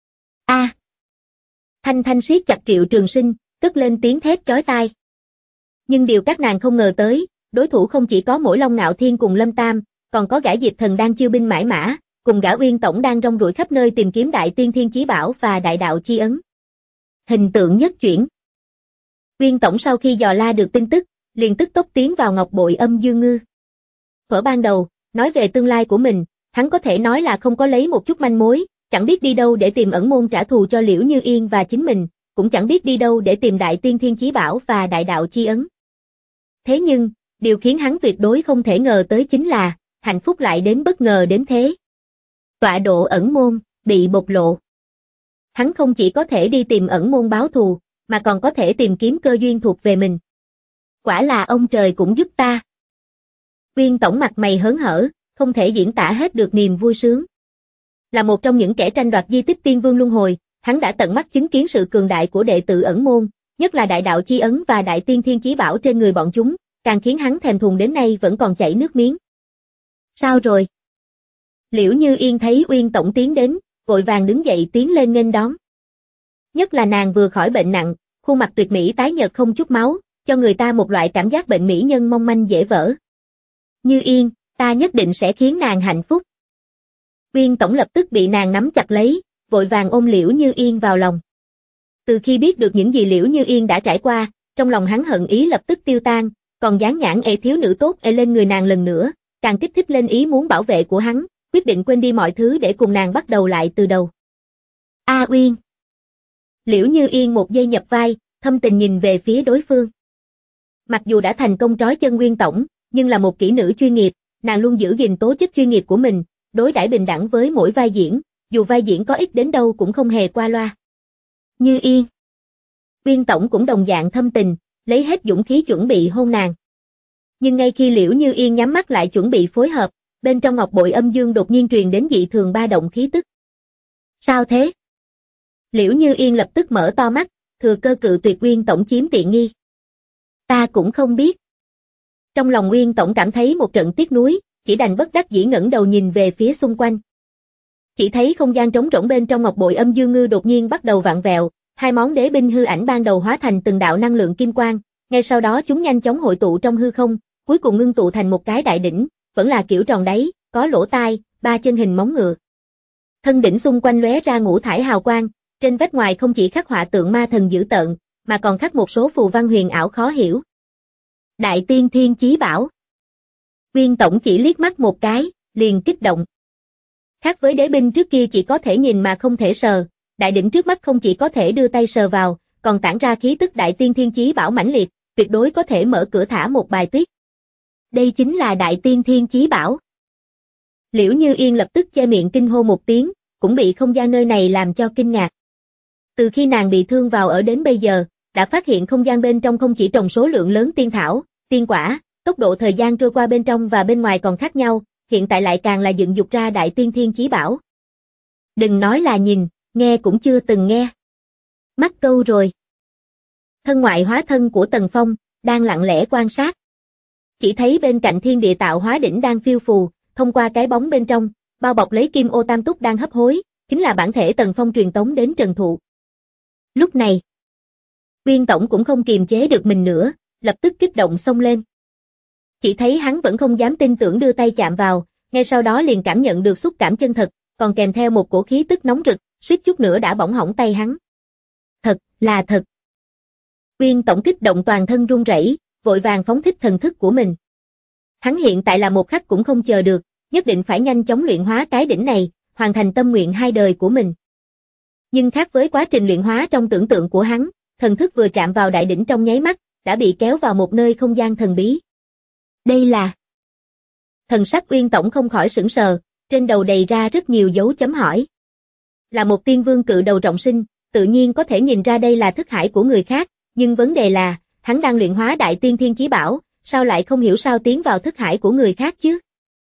Thanh Thanh siết chặt Triệu Trường Sinh, cất lên tiếng thét chói tai. Nhưng điều các nàng không ngờ tới, đối thủ không chỉ có mỗi Long Ngạo Thiên cùng Lâm Tam, còn có gã Diệp Thần đang chiêu binh mãi mã, cùng gã Uyên Tổng đang rong ruổi khắp nơi tìm kiếm Đại Tiên Thiên Chí Bảo và Đại Đạo Chi Ấn. Hình tượng nhất chuyển. Uyên Tổng sau khi dò la được tin tức, liền tức tốc tiến vào Ngọc Bội Âm Dương Ngư. Thuở ban đầu, nói về tương lai của mình, hắn có thể nói là không có lấy một chút manh mối, chẳng biết đi đâu để tìm Ẩn Môn trả thù cho Liễu Như Yên và chính mình, cũng chẳng biết đi đâu để tìm Đại Tiên Thiên Chí Bảo và Đại Đạo Chi Ấn. Thế nhưng, điều khiến hắn tuyệt đối không thể ngờ tới chính là, hạnh phúc lại đến bất ngờ đến thế. Tọa độ Ẩn Môn, bị bộc lộ. Hắn không chỉ có thể đi tìm Ẩn Môn báo thù, mà còn có thể tìm kiếm cơ duyên thuộc về mình. Quả là ông trời cũng giúp ta. Uyên Tổng mặt mày hớn hở, không thể diễn tả hết được niềm vui sướng. Là một trong những kẻ tranh đoạt di tích Tiên Vương Luân Hồi, hắn đã tận mắt chứng kiến sự cường đại của đệ tử Ẩn Môn, nhất là Đại Đạo Chi Ấn và Đại Tiên Thiên Chí Bảo trên người bọn chúng, càng khiến hắn thèm thuồng đến nay vẫn còn chảy nước miếng. Sao rồi? Liễu Như Yên thấy Uyên Tổng tiến đến, vội vàng đứng dậy tiến lên nghênh đón. Nhất là nàng vừa khỏi bệnh nặng, khuôn mặt tuyệt mỹ tái nhợt không chút máu, cho người ta một loại cảm giác bệnh mỹ nhân mong manh dễ vỡ. Như Yên, ta nhất định sẽ khiến nàng hạnh phúc. Viên tổng lập tức bị nàng nắm chặt lấy, vội vàng ôm Liễu Như Yên vào lòng. Từ khi biết được những gì Liễu Như Yên đã trải qua, trong lòng hắn hận ý lập tức tiêu tan, còn dáng nhãn thiếu nữ tốt lên người nàng lần nữa, càng kích thích lên ý muốn bảo vệ của hắn, quyết định quên đi mọi thứ để cùng nàng bắt đầu lại từ đầu. A Uyên. Liễu Như Yên một giây nhập vai, thâm tình nhìn về phía đối phương. Mặc dù đã thành công trói chân Nguyên tổng, nhưng là một kỹ nữ chuyên nghiệp, nàng luôn giữ gìn tố chất chuyên nghiệp của mình, đối đãi bình đẳng với mỗi vai diễn, dù vai diễn có ít đến đâu cũng không hề qua loa. Như Yên. Nguyên tổng cũng đồng dạng thâm tình, lấy hết dũng khí chuẩn bị hôn nàng. Nhưng ngay khi Liễu Như Yên nhắm mắt lại chuẩn bị phối hợp, bên trong ngọc bội âm dương đột nhiên truyền đến dị thường ba động khí tức. Sao thế? Liễu Như Yên lập tức mở to mắt, thừa cơ cự tuyệt Nguyên tổng chiếm tiện nghi. Ta cũng không biết. Trong lòng Nguyên tổng cảm thấy một trận tiếc nuối, chỉ đành bất đắc dĩ ngẩng đầu nhìn về phía xung quanh. Chỉ thấy không gian trống rỗng bên trong ngọc bội âm dương ngư đột nhiên bắt đầu vặn vẹo, hai món đế binh hư ảnh ban đầu hóa thành từng đạo năng lượng kim quang, ngay sau đó chúng nhanh chóng hội tụ trong hư không, cuối cùng ngưng tụ thành một cái đại đỉnh, vẫn là kiểu tròn đáy, có lỗ tai, ba chân hình móng ngựa. Thân đỉnh xung quanh lóe ra ngũ thải hào quang, trên vách ngoài không chỉ khắc họa tượng ma thần dữ tợn, mà còn khắc một số phù văn huyền ảo khó hiểu. Đại tiên thiên chí bảo. Nguyên tổng chỉ liếc mắt một cái, liền kích động. Khác với đế binh trước kia chỉ có thể nhìn mà không thể sờ, đại đỉnh trước mắt không chỉ có thể đưa tay sờ vào, còn tản ra khí tức đại tiên thiên chí bảo mãnh liệt, tuyệt đối có thể mở cửa thả một bài tuyết. Đây chính là đại tiên thiên chí bảo. Liễu Như Yên lập tức che miệng kinh hô một tiếng, cũng bị không gian nơi này làm cho kinh ngạc. Từ khi nàng bị thương vào ở đến bây giờ, đã phát hiện không gian bên trong không chỉ trồng số lượng lớn tiên thảo, tiên quả, tốc độ thời gian trôi qua bên trong và bên ngoài còn khác nhau, hiện tại lại càng là dựng dục ra đại tiên thiên chí bảo. Đừng nói là nhìn, nghe cũng chưa từng nghe. Mắc câu rồi. Thân ngoại hóa thân của Tần Phong, đang lặng lẽ quan sát. Chỉ thấy bên cạnh thiên địa tạo hóa đỉnh đang phiêu phù, thông qua cái bóng bên trong, bao bọc lấy kim ô tam túc đang hấp hối, chính là bản thể Tần Phong truyền tống đến Trần Thụ. Lúc này, Nguyên tổng cũng không kiềm chế được mình nữa, lập tức kích động xông lên. Chỉ thấy hắn vẫn không dám tin tưởng đưa tay chạm vào, ngay sau đó liền cảm nhận được xúc cảm chân thật, còn kèm theo một cổ khí tức nóng rực, suýt chút nữa đã bỏng hỏng tay hắn. Thật, là thật. Nguyên tổng kích động toàn thân run rẩy, vội vàng phóng thích thần thức của mình. Hắn hiện tại là một khắc cũng không chờ được, nhất định phải nhanh chóng luyện hóa cái đỉnh này, hoàn thành tâm nguyện hai đời của mình. Nhưng khác với quá trình luyện hóa trong tưởng tượng của hắn, thần thức vừa chạm vào đại đỉnh trong nháy mắt, đã bị kéo vào một nơi không gian thần bí. Đây là... Thần sắc Nguyên tổng không khỏi sửng sờ, trên đầu đầy ra rất nhiều dấu chấm hỏi. Là một tiên vương cự đầu trọng sinh, tự nhiên có thể nhìn ra đây là thức hải của người khác, nhưng vấn đề là, hắn đang luyện hóa đại tiên thiên chí bảo, sao lại không hiểu sao tiến vào thức hải của người khác chứ?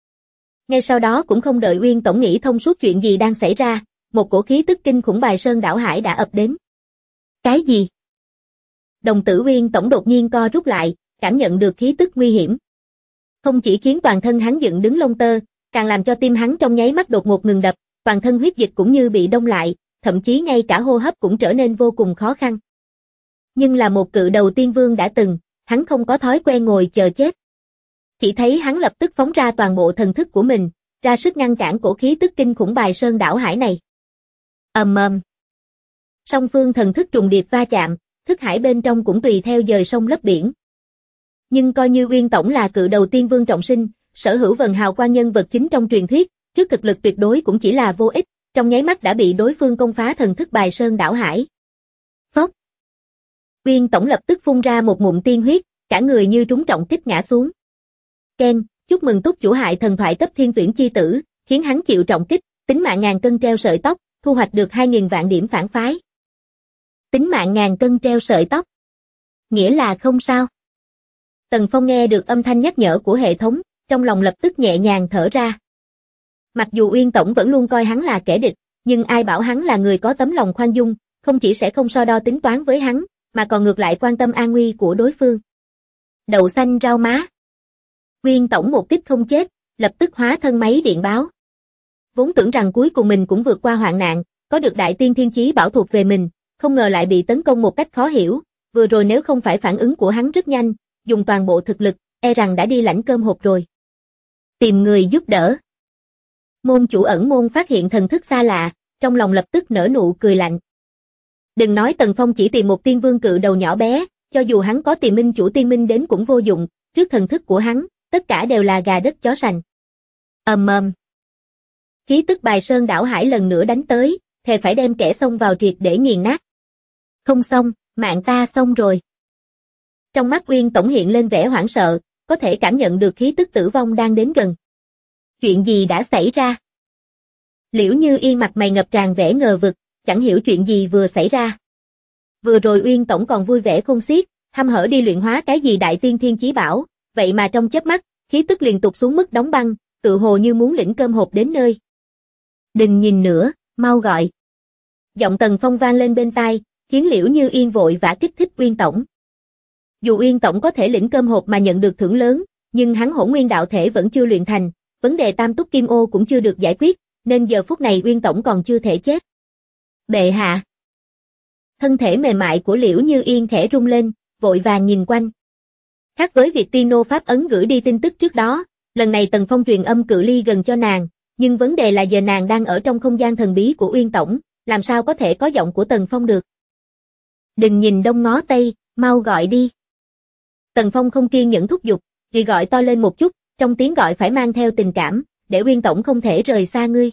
Ngay sau đó cũng không đợi Nguyên tổng nghĩ thông suốt chuyện gì đang xảy ra, một cổ khí tức kinh khủng bài sơn đảo hải đã ập đến. Cái gì? Đồng tử Nguyên tổng đột nhiên co rút lại, cảm nhận được khí tức nguy hiểm. Không chỉ khiến toàn thân hắn dựng đứng lông tơ, càng làm cho tim hắn trong nháy mắt đột ngột ngừng đập, toàn thân huyết dịch cũng như bị đông lại, thậm chí ngay cả hô hấp cũng trở nên vô cùng khó khăn. Nhưng là một cự đầu tiên vương đã từng, hắn không có thói quen ngồi chờ chết. Chỉ thấy hắn lập tức phóng ra toàn bộ thần thức của mình, ra sức ngăn cản cổ khí tức kinh khủng bài sơn đảo hải này. Ầm ầm. Song phương thần thức trùng điệp va chạm, thức hải bên trong cũng tùy theo dời sông lấp biển. Nhưng coi như Nguyên tổng là cự đầu tiên vương trọng sinh, sở hữu vần hào quang nhân vật chính trong truyền thuyết, trước thực lực tuyệt đối cũng chỉ là vô ích, trong nháy mắt đã bị đối phương công phá thần thức bài sơn đảo hải. Phốc. Nguyên tổng lập tức phun ra một ngụm tiên huyết, cả người như trúng trọng kích ngã xuống. Ken, chúc mừng túc chủ hại thần thoại cấp thiên tuyển chi tử, khiến hắn chịu trọng kích, tính mạng ngàn cân treo sợi tóc, thu hoạch được 2.000 vạn điểm phản phái. Tính mạng ngàn cân treo sợi tóc. Nghĩa là không sao. Tần Phong nghe được âm thanh nhắc nhở của hệ thống, trong lòng lập tức nhẹ nhàng thở ra. Mặc dù Uyên Tổng vẫn luôn coi hắn là kẻ địch, nhưng ai bảo hắn là người có tấm lòng khoan dung, không chỉ sẽ không so đo tính toán với hắn, mà còn ngược lại quan tâm an nguy của đối phương. Đậu xanh rau má. Uyên Tổng một kích không chết, lập tức hóa thân máy điện báo. Vốn tưởng rằng cuối cùng mình cũng vượt qua hoạn nạn, có được đại tiên thiên chí bảo thuộc về mình, không ngờ lại bị tấn công một cách khó hiểu, vừa rồi nếu không phải phản ứng của hắn rất nhanh, dùng toàn bộ thực lực, e rằng đã đi lãnh cơm hộp rồi. Tìm người giúp đỡ. Môn chủ ẩn môn phát hiện thần thức xa lạ, trong lòng lập tức nở nụ cười lạnh. Đừng nói Tần Phong chỉ tìm một tiên vương cự đầu nhỏ bé, cho dù hắn có tìm minh chủ tiên minh đến cũng vô dụng, trước thần thức của hắn, tất cả đều là gà đất chó sành. Ầm ầm. Khí tức Bài Sơn đảo hải lần nữa đánh tới, thề phải đem kẻ xông vào triệt để nghiền nát. Không xong, mạng ta xong rồi. Trong mắt Uyên Tổng hiện lên vẻ hoảng sợ, có thể cảm nhận được khí tức tử vong đang đến gần. Chuyện gì đã xảy ra? Liễu Như Yên mặt mày ngập tràn vẻ ngờ vực, chẳng hiểu chuyện gì vừa xảy ra. Vừa rồi Uyên Tổng còn vui vẻ khôn xiết, hăm hở đi luyện hóa cái gì đại tiên thiên chí bảo, vậy mà trong chớp mắt, khí tức liền tụt xuống mức đóng băng, tự hồ như muốn lĩnh cơm hộp đến nơi. Đừng nhìn nữa, mau gọi. Giọng Tần Phong vang lên bên tai, khiến Liễu Như Yên vội vã kích thích Uyên Tổng. Dù Uyên Tổng có thể lĩnh cơm hộp mà nhận được thưởng lớn, nhưng hắn Hỗn Nguyên đạo thể vẫn chưa luyện thành, vấn đề tam túc kim ô cũng chưa được giải quyết, nên giờ phút này Uyên Tổng còn chưa thể chết. Bệ hạ. Thân thể mềm mại của Liễu Như Yên khẽ rung lên, vội vàng nhìn quanh. Khác với việc Tino Pháp ấn gửi đi tin tức trước đó, lần này Tần Phong truyền âm cự ly gần cho nàng, nhưng vấn đề là giờ nàng đang ở trong không gian thần bí của Uyên Tổng, làm sao có thể có giọng của Tần Phong được. Đừng nhìn đông ngó tây, mau gọi đi. Tần Phong không kiên nhẫn thúc giục, vì gọi to lên một chút, trong tiếng gọi phải mang theo tình cảm, để Uyên Tổng không thể rời xa ngươi.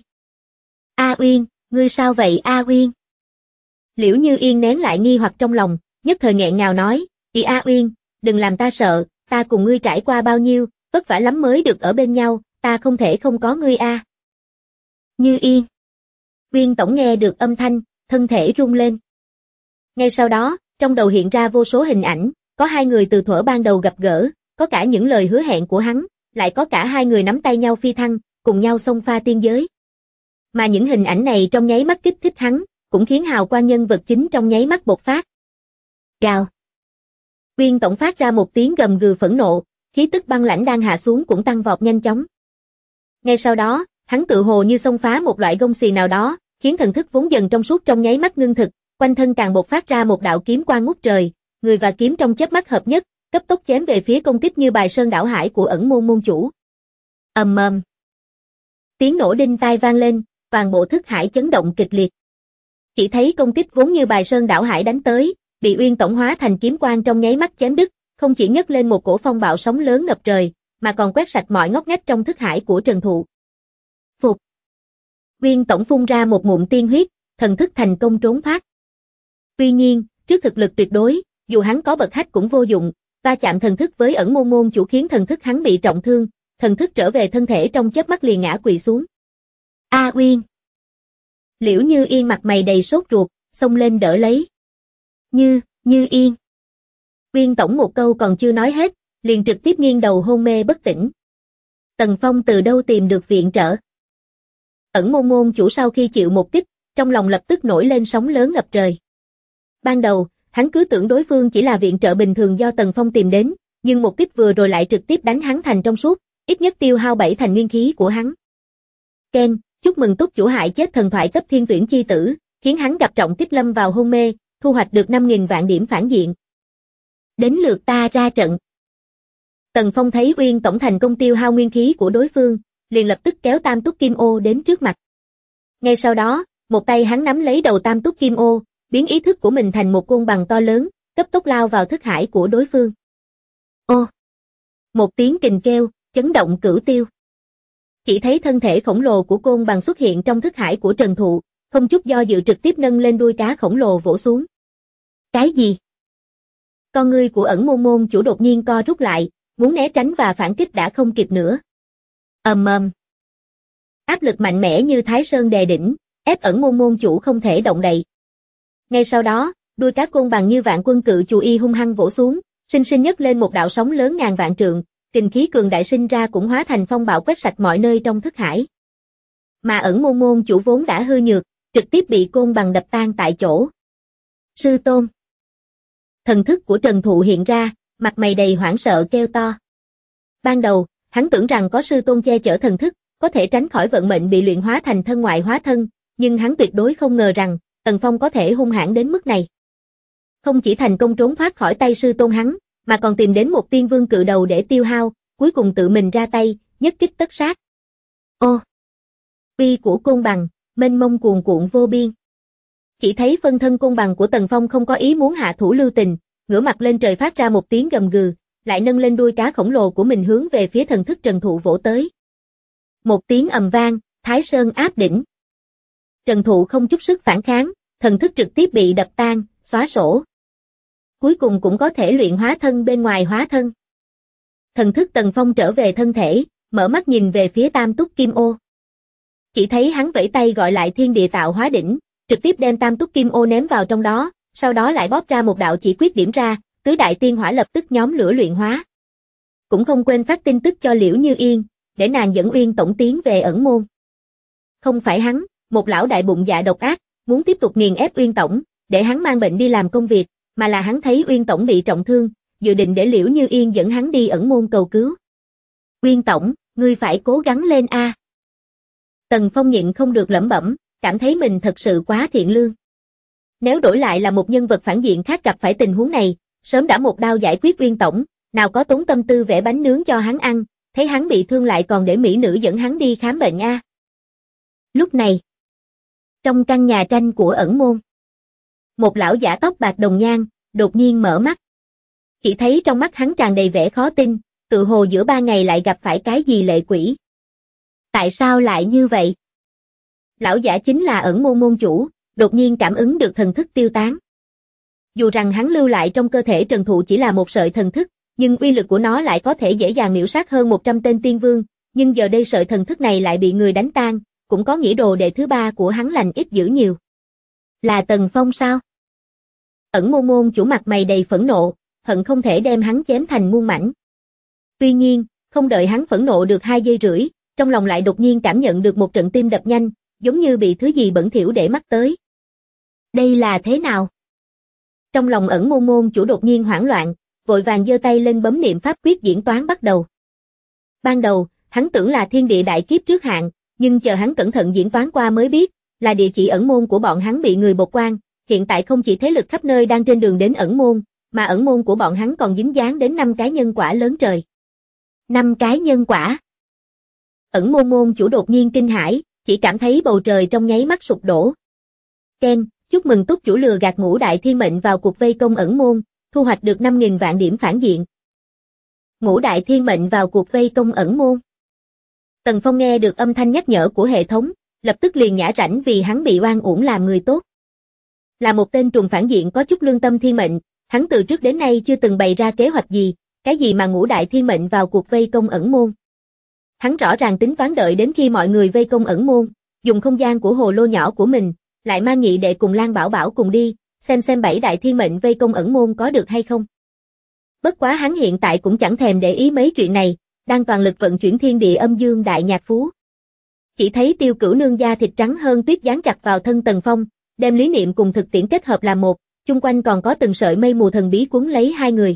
A Uyên, ngươi sao vậy A Uyên? Liễu Như Yên nén lại nghi hoặc trong lòng, nhất thời nghẹn ngào nói, A Uyên, đừng làm ta sợ, ta cùng ngươi trải qua bao nhiêu, vất vả lắm mới được ở bên nhau, ta không thể không có ngươi a. Như Yên. Uyên Tổng nghe được âm thanh, thân thể rung lên. Ngay sau đó, trong đầu hiện ra vô số hình ảnh, có hai người từ thuở ban đầu gặp gỡ, có cả những lời hứa hẹn của hắn, lại có cả hai người nắm tay nhau phi thăng, cùng nhau xông pha tiên giới. Mà những hình ảnh này trong nháy mắt kích thích hắn, cũng khiến hào quang nhân vật chính trong nháy mắt bộc phát. Gào. Uyên Tổng phát ra một tiếng gầm gừ phẫn nộ, khí tức băng lãnh đang hạ xuống cũng tăng vọt nhanh chóng. Ngay sau đó, hắn tự hồ như xông phá một loại gông xì nào đó, khiến thần thức vốn dần trong suốt trong nháy mắt ngưng thực, quanh thân càng bộc phát ra một đạo kiếm quang ngút trời, người và kiếm trong chớp mắt hợp nhất, cấp tốc chém về phía công kích như Bài Sơn đảo hải của ẩn môn môn chủ. Ầm ầm. Tiếng nổ đinh tai vang lên, toàn bộ thức hải chấn động kịch liệt. Chỉ thấy công kích vốn như Bài Sơn đảo hải đánh tới, bị Uyên Tổng hóa thành kiếm quang trong nháy mắt chém đứt, không chỉ nhấc lên một cổ phong bạo sóng lớn ngập trời, mà còn quét sạch mọi ngóc ngách trong thức hải của Trần Thụ. Phục. Uyên Tổng phun ra một ngụm tiên huyết, thần thức thành công trốn thoát. Tuy nhiên, trước thực lực tuyệt đối, dù hắn có bậc hách cũng vô dụng, va chạm thần thức với ẩn môn môn chủ khiến thần thức hắn bị trọng thương, thần thức trở về thân thể trong chớp mắt liền ngã quỵ xuống. A Uyên. Liễu Như Yên mặt mày đầy sốt ruột, xông lên đỡ lấy. Như Yên. Uyên Tổng một câu còn chưa nói hết, liền trực tiếp nghiêng đầu hôn mê bất tỉnh. Tần Phong từ đâu tìm được viện trợ? Ẩn môn môn chủ sau khi chịu một kích, trong lòng lập tức nổi lên sóng lớn ngập trời. Ban đầu, hắn cứ tưởng đối phương chỉ là viện trợ bình thường do Tần Phong tìm đến, nhưng một kích vừa rồi lại trực tiếp đánh hắn thành trong suốt, ít nhất tiêu hao 7 thành nguyên khí của hắn. Ken, chúc mừng túc chủ hại chết thần thoại cấp thiên tuyển chi tử, khiến hắn gặp trọng kích lâm vào hôn mê, thu hoạch được 5.000 vạn điểm phản diện. Đến lượt ta ra trận. Tần Phong thấy Uyên Tổng thành công tiêu hao nguyên khí của đối phương, liền lập tức kéo Tam Túc Kim Ô đến trước mặt. Ngay sau đó, một tay hắn nắm lấy đầu Tam Túc Kim Ô, biến ý thức của mình thành một côn bằng to lớn, cấp tốc lao vào thức hải của đối phương. Ô! Một tiếng kình kêu, chấn động cửu tiêu. Chỉ thấy thân thể khổng lồ của côn bằng xuất hiện trong thức hải của Trần Thụ, không chút do dự trực tiếp nâng lên đuôi cá khổng lồ vỗ xuống. Cái gì? Con ngươi của ẩn môn môn chủ đột nhiên co rút lại, muốn né tránh và phản kích đã không kịp nữa. Ầm ầm. Áp lực mạnh mẽ như Thái Sơn đè đỉnh, ép ẩn môn môn chủ không thể động đậy. Ngay sau đó, đuôi cá côn bằng như vạn quân cự chù y hung hăng vỗ xuống, sinh sinh nhấc lên một đạo sóng lớn ngàn vạn trượng, kình khí cường đại sinh ra cũng hóa thành phong bạo quét sạch mọi nơi trong thức hải. Mà ẩn môn môn chủ vốn đã hư nhược, trực tiếp bị côn bằng đập tan tại chỗ. Sư tôn. Thần thức của Trần Thụ hiện ra, mặt mày đầy hoảng sợ kêu to. Ban đầu, hắn tưởng rằng có sư tôn che chở thần thức, có thể tránh khỏi vận mệnh bị luyện hóa thành thân ngoại hóa thân, nhưng hắn tuyệt đối không ngờ rằng, Tần Phong có thể hung hãn đến mức này. Không chỉ thành công trốn thoát khỏi tay sư tôn hắn, mà còn tìm đến một tiên vương cự đầu để tiêu hao, cuối cùng tự mình ra tay, nhất kích tất sát. Ô! Uy của côn bằng, mênh mông cuồn cuộn vô biên. Chỉ thấy phân thân côn bằng của Tần Phong không có ý muốn hạ thủ lưu tình, ngửa mặt lên trời phát ra một tiếng gầm gừ, lại nâng lên đuôi cá khổng lồ của mình hướng về phía thần thức Trần Thụ vỗ tới. Một tiếng ầm vang, Thái Sơn áp đỉnh. Trần Thụ không chút sức phản kháng, thần thức trực tiếp bị đập tan, xóa sổ. Cuối cùng cũng có thể luyện hóa thân bên ngoài hóa thân. Thần thức Tần Phong trở về thân thể, mở mắt nhìn về phía Tam Túc Kim Ô. Chỉ thấy hắn vẫy tay gọi lại thiên địa tạo hóa đỉnh, trực tiếp đem Tam Túc Kim Ô ném vào trong đó, sau đó lại bóp ra một đạo chỉ quyết điểm ra, tứ đại tiên hỏa lập tức nhóm lửa luyện hóa. Cũng không quên phát tin tức cho Liễu Như Yên, để nàng dẫn Uyên Tổng tiến về ẩn môn. Không phải hắn, một lão đại bụng dạ độc ác, muốn tiếp tục nghiền ép Uyên Tổng, để hắn mang bệnh đi làm công việc, mà là hắn thấy Uyên Tổng bị trọng thương, dự định để Liễu Như Yên dẫn hắn đi ẩn môn cầu cứu. Uyên Tổng, ngươi phải cố gắng lên a. Tần Phong nhịn không được lẩm bẩm, cảm thấy mình thật sự quá thiện lương. Nếu đổi lại là một nhân vật phản diện khác gặp phải tình huống này, sớm đã một đao giải quyết Uyên Tổng, nào có tốn tâm tư vẽ bánh nướng cho hắn ăn, thấy hắn bị thương lại còn để mỹ nữ dẫn hắn đi khám bệnh a. Lúc này, trong căn nhà tranh của ẩn môn, một lão giả tóc bạc đồng nhan, đột nhiên mở mắt. Chỉ thấy trong mắt hắn tràn đầy vẻ khó tin, tự hồ giữa 3 ngày lại gặp phải cái gì lệ quỷ. Tại sao lại như vậy? Lão giả chính là ẩn môn môn chủ, đột nhiên cảm ứng được thần thức tiêu tán. Dù rằng hắn lưu lại trong cơ thể Trần Thụ chỉ là một sợi thần thức, nhưng uy lực của nó lại có thể dễ dàng miểu sát hơn 100 tên tiên vương, nhưng giờ đây sợi thần thức này lại bị người đánh tan, cũng có nghĩa đồ đệ thứ 3 của hắn lành ít dữ nhiều. Là Tần Phong sao? Ẩn môn môn chủ mặt mày đầy phẫn nộ, hận không thể đem hắn chém thành muôn mảnh. Tuy nhiên, không đợi hắn phẫn nộ được 2 giây rưỡi, trong lòng lại đột nhiên cảm nhận được một trận tim đập nhanh, giống như bị thứ gì bẩn thỉu để mắt tới. Đây là thế nào? Trong lòng ẩn môn môn chủ đột nhiên hoảng loạn, vội vàng giơ tay lên bấm niệm pháp quyết diễn toán bắt đầu. Ban đầu, hắn tưởng là thiên địa đại kiếp trước hạn, nhưng chờ hắn cẩn thận diễn toán qua mới biết, là địa chỉ ẩn môn của bọn hắn bị người bột quan, hiện tại không chỉ thế lực khắp nơi đang trên đường đến ẩn môn, mà ẩn môn của bọn hắn còn dính dáng đến 5 cái nhân quả lớn trời. 5 cái nhân quả. Ẩn môn môn chủ đột nhiên kinh hãi, chỉ cảm thấy bầu trời trong nháy mắt sụp đổ. Ken, chúc mừng túc chủ lừa gạt Ngũ Đại Thiên Mệnh vào cuộc vây công ẩn môn, thu hoạch được 5.000 vạn điểm phản diện. Ngũ Đại Thiên Mệnh vào cuộc vây công ẩn môn. Tần Phong nghe được âm thanh nhắc nhở của hệ thống, lập tức liền nhả rãnh vì hắn bị oan uổng làm người tốt. Là một tên trùng phản diện có chút lương tâm thiên mệnh, hắn từ trước đến nay chưa từng bày ra kế hoạch gì, cái gì mà Ngũ Đại Thiên Mệnh vào cuộc vây công ẩn môn. Hắn rõ ràng tính toán đợi đến khi mọi người vây công ẩn môn, dùng không gian của hồ lô nhỏ của mình, lại mang nhị đệ cùng Lan Bảo Bảo cùng đi, xem 7 đại thiên mệnh vây công ẩn môn có được hay không. Bất quá hắn hiện tại cũng chẳng thèm để ý mấy chuyện này, đang toàn lực vận chuyển thiên địa âm dương đại nhạc phú. Chỉ thấy Tiêu Cửu Nương da thịt trắng hơn tuyết dán chặt vào thân Tần Phong, đem lý niệm cùng thực tiễn kết hợp làm một, chung quanh còn có từng sợi mây mù thần bí cuốn lấy hai người.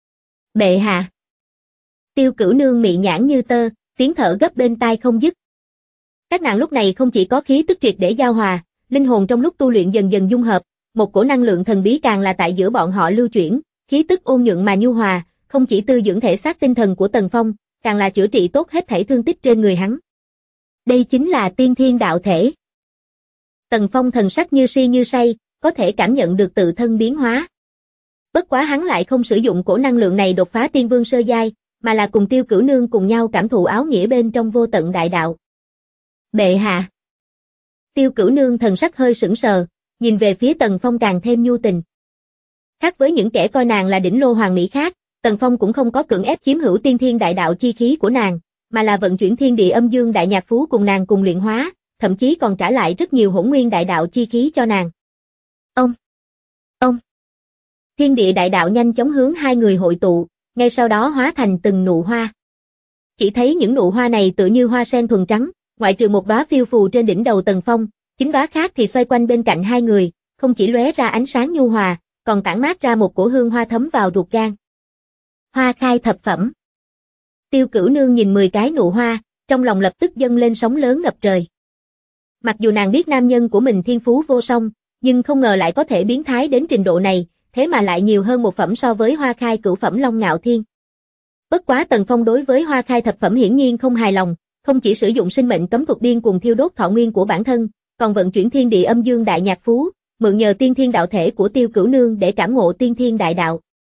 Bệ hạ. Tiêu Cửu Nương mị nhãn như tơ, tiếng thở gấp bên tai không dứt. Các nàng lúc này không chỉ có khí tức triệt để giao hòa, linh hồn trong lúc tu luyện dần dần dung hợp, một cổ năng lượng thần bí càng là tại giữa bọn họ lưu chuyển, khí tức ôn nhuận mà nhu hòa, không chỉ tư dưỡng thể xác tinh thần của Tần Phong, càng là chữa trị tốt hết thảy thương tích trên người hắn. Đây chính là tiên thiên đạo thể. Tần Phong thần sắc như si như say, có thể cảm nhận được tự thân biến hóa. Bất quá hắn lại không sử dụng cổ năng lượng này đột phá tiên vương sơ giai, mà là cùng Tiêu Cửu Nương cùng nhau cảm thụ áo nghĩa bên trong vô tận đại đạo. Bệ hạ. Tiêu Cửu Nương thần sắc hơi sững sờ, nhìn về phía Tần Phong càng thêm nhu tình. Khác với những kẻ coi nàng là đỉnh lô hoàng mỹ khác, Tần Phong cũng không có cưỡng ép chiếm hữu tiên thiên đại đạo chi khí của nàng, mà là vận chuyển thiên địa âm dương đại nhạc phú cùng nàng cùng luyện hóa, thậm chí còn trả lại rất nhiều hỗn nguyên đại đạo chi khí cho nàng. Ông. Thiên địa đại đạo nhanh chóng hướng hai người hội tụ, ngay sau đó hóa thành từng nụ hoa. Chỉ thấy những nụ hoa này tựa như hoa sen thuần trắng, ngoại trừ một đóa phiêu phù trên đỉnh đầu Tần Phong, 9 đóa khác thì xoay quanh bên cạnh hai người, không chỉ lóe ra ánh sáng nhu hòa, còn tản mát ra một cổ hương hoa thấm vào ruột gan. Hoa khai thập phẩm. Tiêu Cửu Nương nhìn 10 cái nụ hoa, trong lòng lập tức dâng lên sóng lớn ngập trời. Mặc dù nàng biết nam nhân của mình thiên phú vô song, nhưng không ngờ lại có thể biến thái đến trình độ này, thế mà lại nhiều hơn một phẩm so với hoa khai cửu phẩm Long Ngạo Thiên. Bất quá Tần Phong đối với hoa khai thập phẩm hiển nhiên không hài lòng, không chỉ sử dụng sinh mệnh cấm thuật điên cuồng thiêu đốt thọ nguyên của bản thân, còn vận chuyển thiên địa âm dương đại nhạc phú, mượn nhờ tiên thiên đạo thể của Tiêu Cửu Nương để cảm ngộ tiên thiên đại đạo.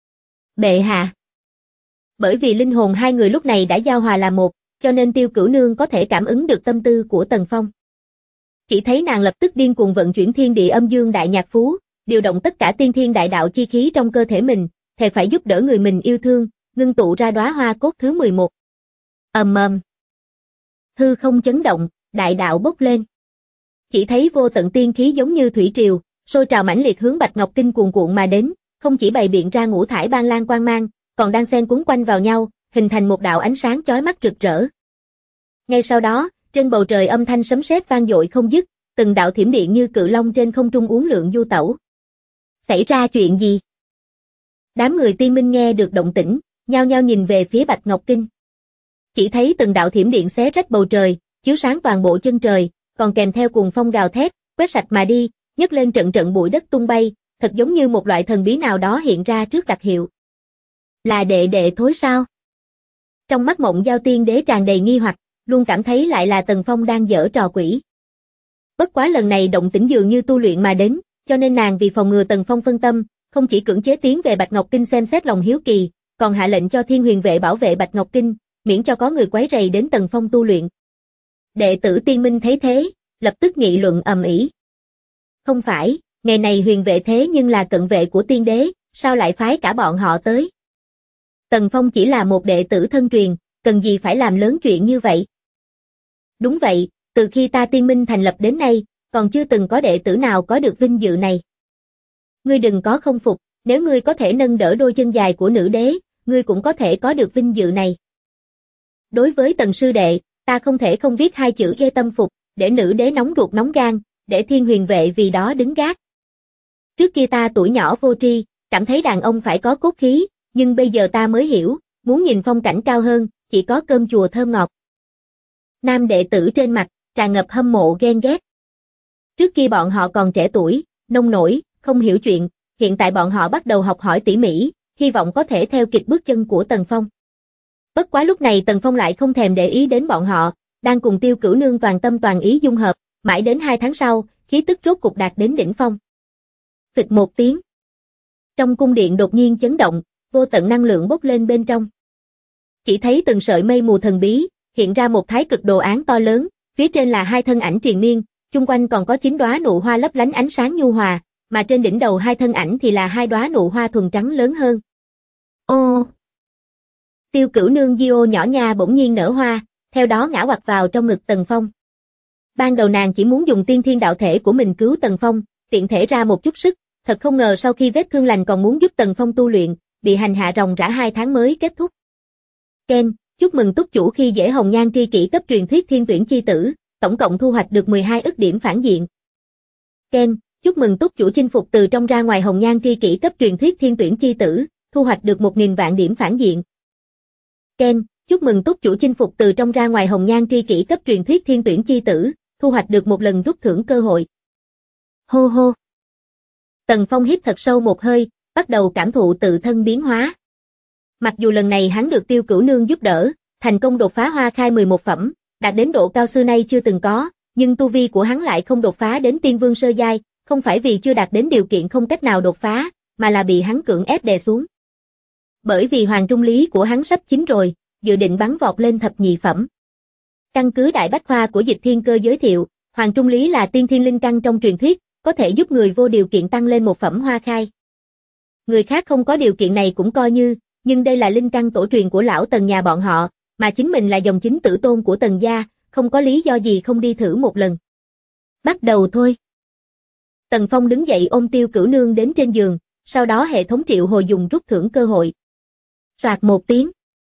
Bệ hạ. Bởi vì linh hồn hai người lúc này đã giao hòa là một, cho nên Tiêu Cửu Nương có thể cảm ứng được tâm tư của Tần Phong. Chỉ thấy nàng lập tức điên cuồng vận chuyển thiên địa âm dương đại nhạc phú, điều động tất cả tiên thiên đại đạo chi khí trong cơ thể mình, thề phải giúp đỡ người mình yêu thương, ngưng tụ ra đóa hoa cốt thứ 11. Ầm ầm. Hư không chấn động, đại đạo bốc lên. Chỉ thấy vô tận tiên khí giống như thủy triều, sôi trào mãnh liệt hướng Bạch Ngọc Kinh cuồn cuộn mà đến, không chỉ bày biện ra ngũ thải ban lan quang mang, còn đang xen quấn quanh vào nhau, hình thành một đạo ánh sáng chói mắt rực rỡ. Ngay sau đó, trên bầu trời âm thanh sấm sét vang dội không dứt, từng đạo thiểm điện như cự long trên không trung uốn lượn du tẩu. Xảy ra chuyện gì? Đám người tiên minh nghe được động tĩnh, nhao nhao nhìn về phía Bạch Ngọc Kinh. Chỉ thấy từng đạo thiểm điện xé rách bầu trời, chiếu sáng toàn bộ chân trời, còn kèm theo cuồng phong gào thét, quét sạch mà đi, nhấc lên trận trận bụi đất tung bay, thật giống như một loại thần bí nào đó hiện ra trước đặc hiệu. Là đệ đệ thối sao? Trong mắt Mộng Giao Tiên Đế tràn đầy nghi hoặc, luôn cảm thấy lại là Tần Phong đang giở trò quỷ. Bất quá lần này động tĩnh dường như tu luyện mà đến, cho nên nàng vì phòng ngừa Tần Phong phân tâm, không chỉ cưỡng chế tiến về Bạch Ngọc Kinh xem xét lòng hiếu kỳ, còn hạ lệnh cho Thiên Huyền vệ bảo vệ Bạch Ngọc Kinh, miễn cho có người quấy rầy đến Tần Phong tu luyện. Đệ tử Tiên Minh thấy thế, lập tức nghị luận ầm ĩ. Không phải, ngày này Huyền vệ thế nhưng là cận vệ của Tiên Đế, sao lại phái cả bọn họ tới? Tần Phong chỉ là một đệ tử thân truyền, cần gì phải làm lớn chuyện như vậy? Đúng vậy, từ khi ta Tiên Minh thành lập đến nay, còn chưa từng có đệ tử nào có được vinh dự này. Ngươi đừng có không phục, nếu ngươi có thể nâng đỡ đôi chân dài của nữ đế, ngươi cũng có thể có được vinh dự này. Đối với Tần sư đệ, ta không thể không viết hai chữ ghê tâm phục, để nữ đế nóng ruột nóng gan, để Thiên Huyền vệ vì đó đứng gác. Trước kia ta tuổi nhỏ vô tri, cảm thấy đàn ông phải có cốt khí, nhưng bây giờ ta mới hiểu, muốn nhìn phong cảnh cao hơn, chỉ có cơm chùa thơm ngọt. Nam đệ tử trên mặt, tràn ngập hâm mộ ghen ghét. Trước kia bọn họ còn trẻ tuổi, nông nổi, không hiểu chuyện, hiện tại bọn họ bắt đầu học hỏi tỉ mỉ, hy vọng có thể theo kịp bước chân của Tần Phong. Bất quá lúc này Tần Phong lại không thèm để ý đến bọn họ, đang cùng Tiêu Cửu Nương toàn tâm toàn ý dung hợp, mãi đến 2 tháng sau, khí tức rốt cục đạt đến đỉnh phong. Phịch một tiếng. Trong cung điện đột nhiên chấn động, vô tận năng lượng bốc lên bên trong. Chỉ thấy từng sợi mây mù thần bí, hiện ra một thái cực đồ án to lớn, phía trên là 2 thân ảnh triền miên, chung quanh còn có 9 đóa nụ hoa lấp lánh ánh sáng nhu hòa, mà trên đỉnh đầu 2 thân ảnh thì là 2 đóa nụ hoa thuần trắng lớn hơn. Ô! Tiêu Cửu Nương Diô nhỏ nha bỗng nhiên nở hoa, theo đó ngã quặc vào trong ngực Tần Phong. Ban đầu nàng chỉ muốn dùng tiên thiên đạo thể của mình cứu Tần Phong, tiện thể ra một chút sức, thật không ngờ sau khi vết thương lành còn muốn giúp Tần Phong tu luyện, bị hành hạ ròng rã 2 tháng mới kết thúc. Ken, chúc mừng túc chủ khi dễ hồng nhan tri kỷ cấp truyền thuyết thiên tuyển chi tử, tổng cộng thu hoạch được 12 ức điểm phản diện. Ken, chúc mừng túc chủ chinh phục từ trong ra ngoài hồng nhan tri kỷ cấp truyền thuyết thiên tuyển chi tử, thu hoạch được 1000 vạn điểm phản diện. Ken, chúc mừng túc chủ chinh phục từ trong ra ngoài hồng nhan tri kỷ cấp truyền thuyết thiên tuyển chi tử, thu hoạch được 1 lần rút thưởng cơ hội. Hô hô. Tần Phong hít thật sâu một hơi, bắt đầu cảm thụ tự thân biến hóa. Mặc dù lần này hắn được Tiêu Cửu Nương giúp đỡ, thành công đột phá hoa khai 11 phẩm, đạt đến độ cao xưa nay chưa từng có, nhưng tu vi của hắn lại không đột phá đến tiên vương sơ giai, không phải vì chưa đạt đến điều kiện không cách nào đột phá, mà là bị hắn cưỡng ép đè xuống. Bởi vì hoàng trung lý của hắn sắp chín rồi, dự định bắn vọt lên thập nhị phẩm. Căn cứ Đại Bách Khoa của Dịch Thiên Cơ giới thiệu, hoàng trung lý là tiên thiên linh căn trong truyền thuyết, có thể giúp người vô điều kiện tăng lên 1 phẩm hoa khai. Người khác không có điều kiện này cũng coi như, nhưng đây là linh căn tổ truyền của lão Tần nhà bọn họ, mà chính mình là dòng chính tử tôn của Tần gia, không có lý do gì không đi thử một lần. Bắt đầu thôi. Tần Phong đứng dậy ôm Tiêu Cửu Nương đến trên giường, sau đó hệ thống triệu hồi dùng rút thưởng cơ hội. Soạt một tiếng.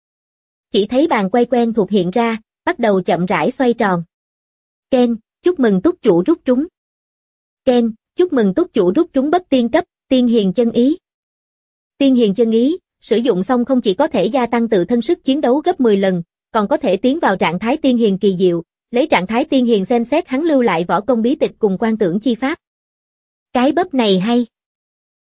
Chỉ thấy bàn quay quen thuộc hiện ra, bắt đầu chậm rãi xoay tròn. Ken, chúc mừng túc chủ rút trúng. Ken, chúc mừng túc chủ rút trúng bất tiên cấp, tiên hiền chân ý. Tiên hiền chân ý, sử dụng xong không chỉ có thể gia tăng tự thân sức chiến đấu gấp 10 lần, còn có thể tiến vào trạng thái tiên hiền kỳ diệu, lấy trạng thái tiên hiền xem xét hắn lưu lại võ công bí tịch cùng quan tưởng chi pháp. Cái bắp này hay.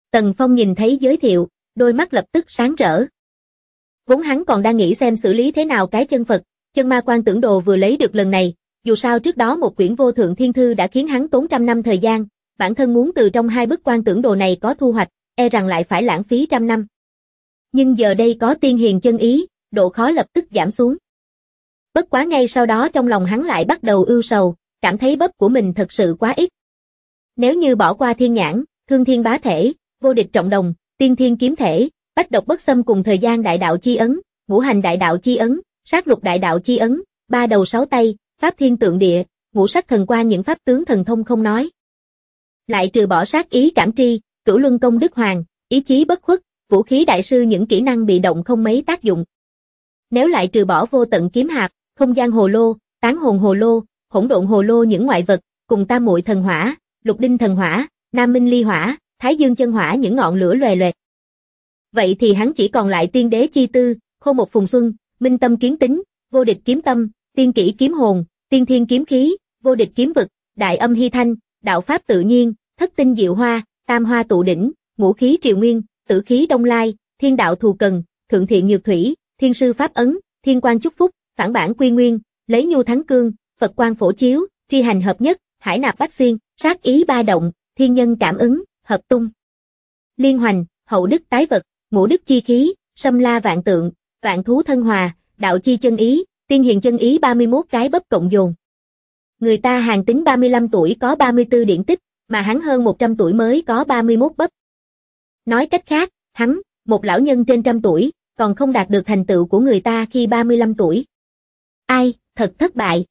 Tần Phong nhìn thấy giới thiệu, đôi mắt lập tức sáng rỡ. Vốn hắn còn đang nghĩ xem xử lý thế nào cái chân Phật, chân ma quan tưởng đồ vừa lấy được lần này, dù sao trước đó một quyển vô thượng thiên thư đã khiến hắn tốn trăm năm thời gian, bản thân muốn từ trong hai bức quan tưởng đồ này có thu hoạch, e rằng lại phải lãng phí trăm năm. Nhưng giờ đây có tiên hiền chân ý, độ khó lập tức giảm xuống. Bất quá ngay sau đó trong lòng hắn lại bắt đầu ưu sầu, cảm thấy bắp của mình thật sự quá ít. Nếu như bỏ qua thiên nhãn, thương thiên bá thể, vô địch trọng đồng, tiên thiên kiếm thể, bách độc bất xâm cùng thời gian đại đạo chi ấn, ngũ hành đại đạo chi ấn, sát lục đại đạo chi ấn, ba đầu sáu tay, pháp thiên tượng địa, ngũ sắc thần quan những pháp tướng thần thông không nói. Lại trừ bỏ sát ý cảm tri, cửu luân công đức hoàng, ý chí bất khuất, vũ khí đại sư những kỹ năng bị động không mấy tác dụng. Nếu lại trừ bỏ vô tận kiếm hạp, không gian hồ lô, tán hồn hồ lô, hỗn độn hồ lô những ngoại vật, cùng tam muội thần hỏa, lục đinh thần hỏa, nam minh ly hỏa, thái dương chân hỏa những ngọn lửa loè loẹt. Vậy thì hắn chỉ còn lại tiên đế chi tư, khô một phùng xuân, minh tâm kiến tính, vô địch kiếm tâm, tiên kỷ kiếm hồn, tiên thiên kiếm khí, vô địch kiếm vực, đại âm hy thanh, đạo pháp tự nhiên, thất tinh diệu hoa, tam hoa tụ đỉnh, ngũ khí triều nguyên, tử khí đông lai, thiên đạo thù cần, thượng thiện nhược thủy, thiên sư pháp ấn, thiên quan chúc phúc, phản bản quy nguyên, lấy nhu thắng cương, Phật quan phổ chiếu, tri hành hợp nhất, hải nạp bách xuyên, sát ý ba động, thiên nhân cảm ứng, hợp tung. Liên hoành, hậu đức tái vật, ngũ đức chi khí, sâm la vạn tượng, vạn thú thân hòa, đạo chi chân ý, tiên hiền chân ý 31 cái bắp cộng dồn. Người ta hàng tính 35 tuổi có 34 điển tích, mà hắn hơn 100 tuổi mới có 31 bắp. Nói cách khác, hắn, một lão nhân trên trăm tuổi, còn không đạt được thành tựu của người ta khi 35 tuổi. Ai, thật thất bại.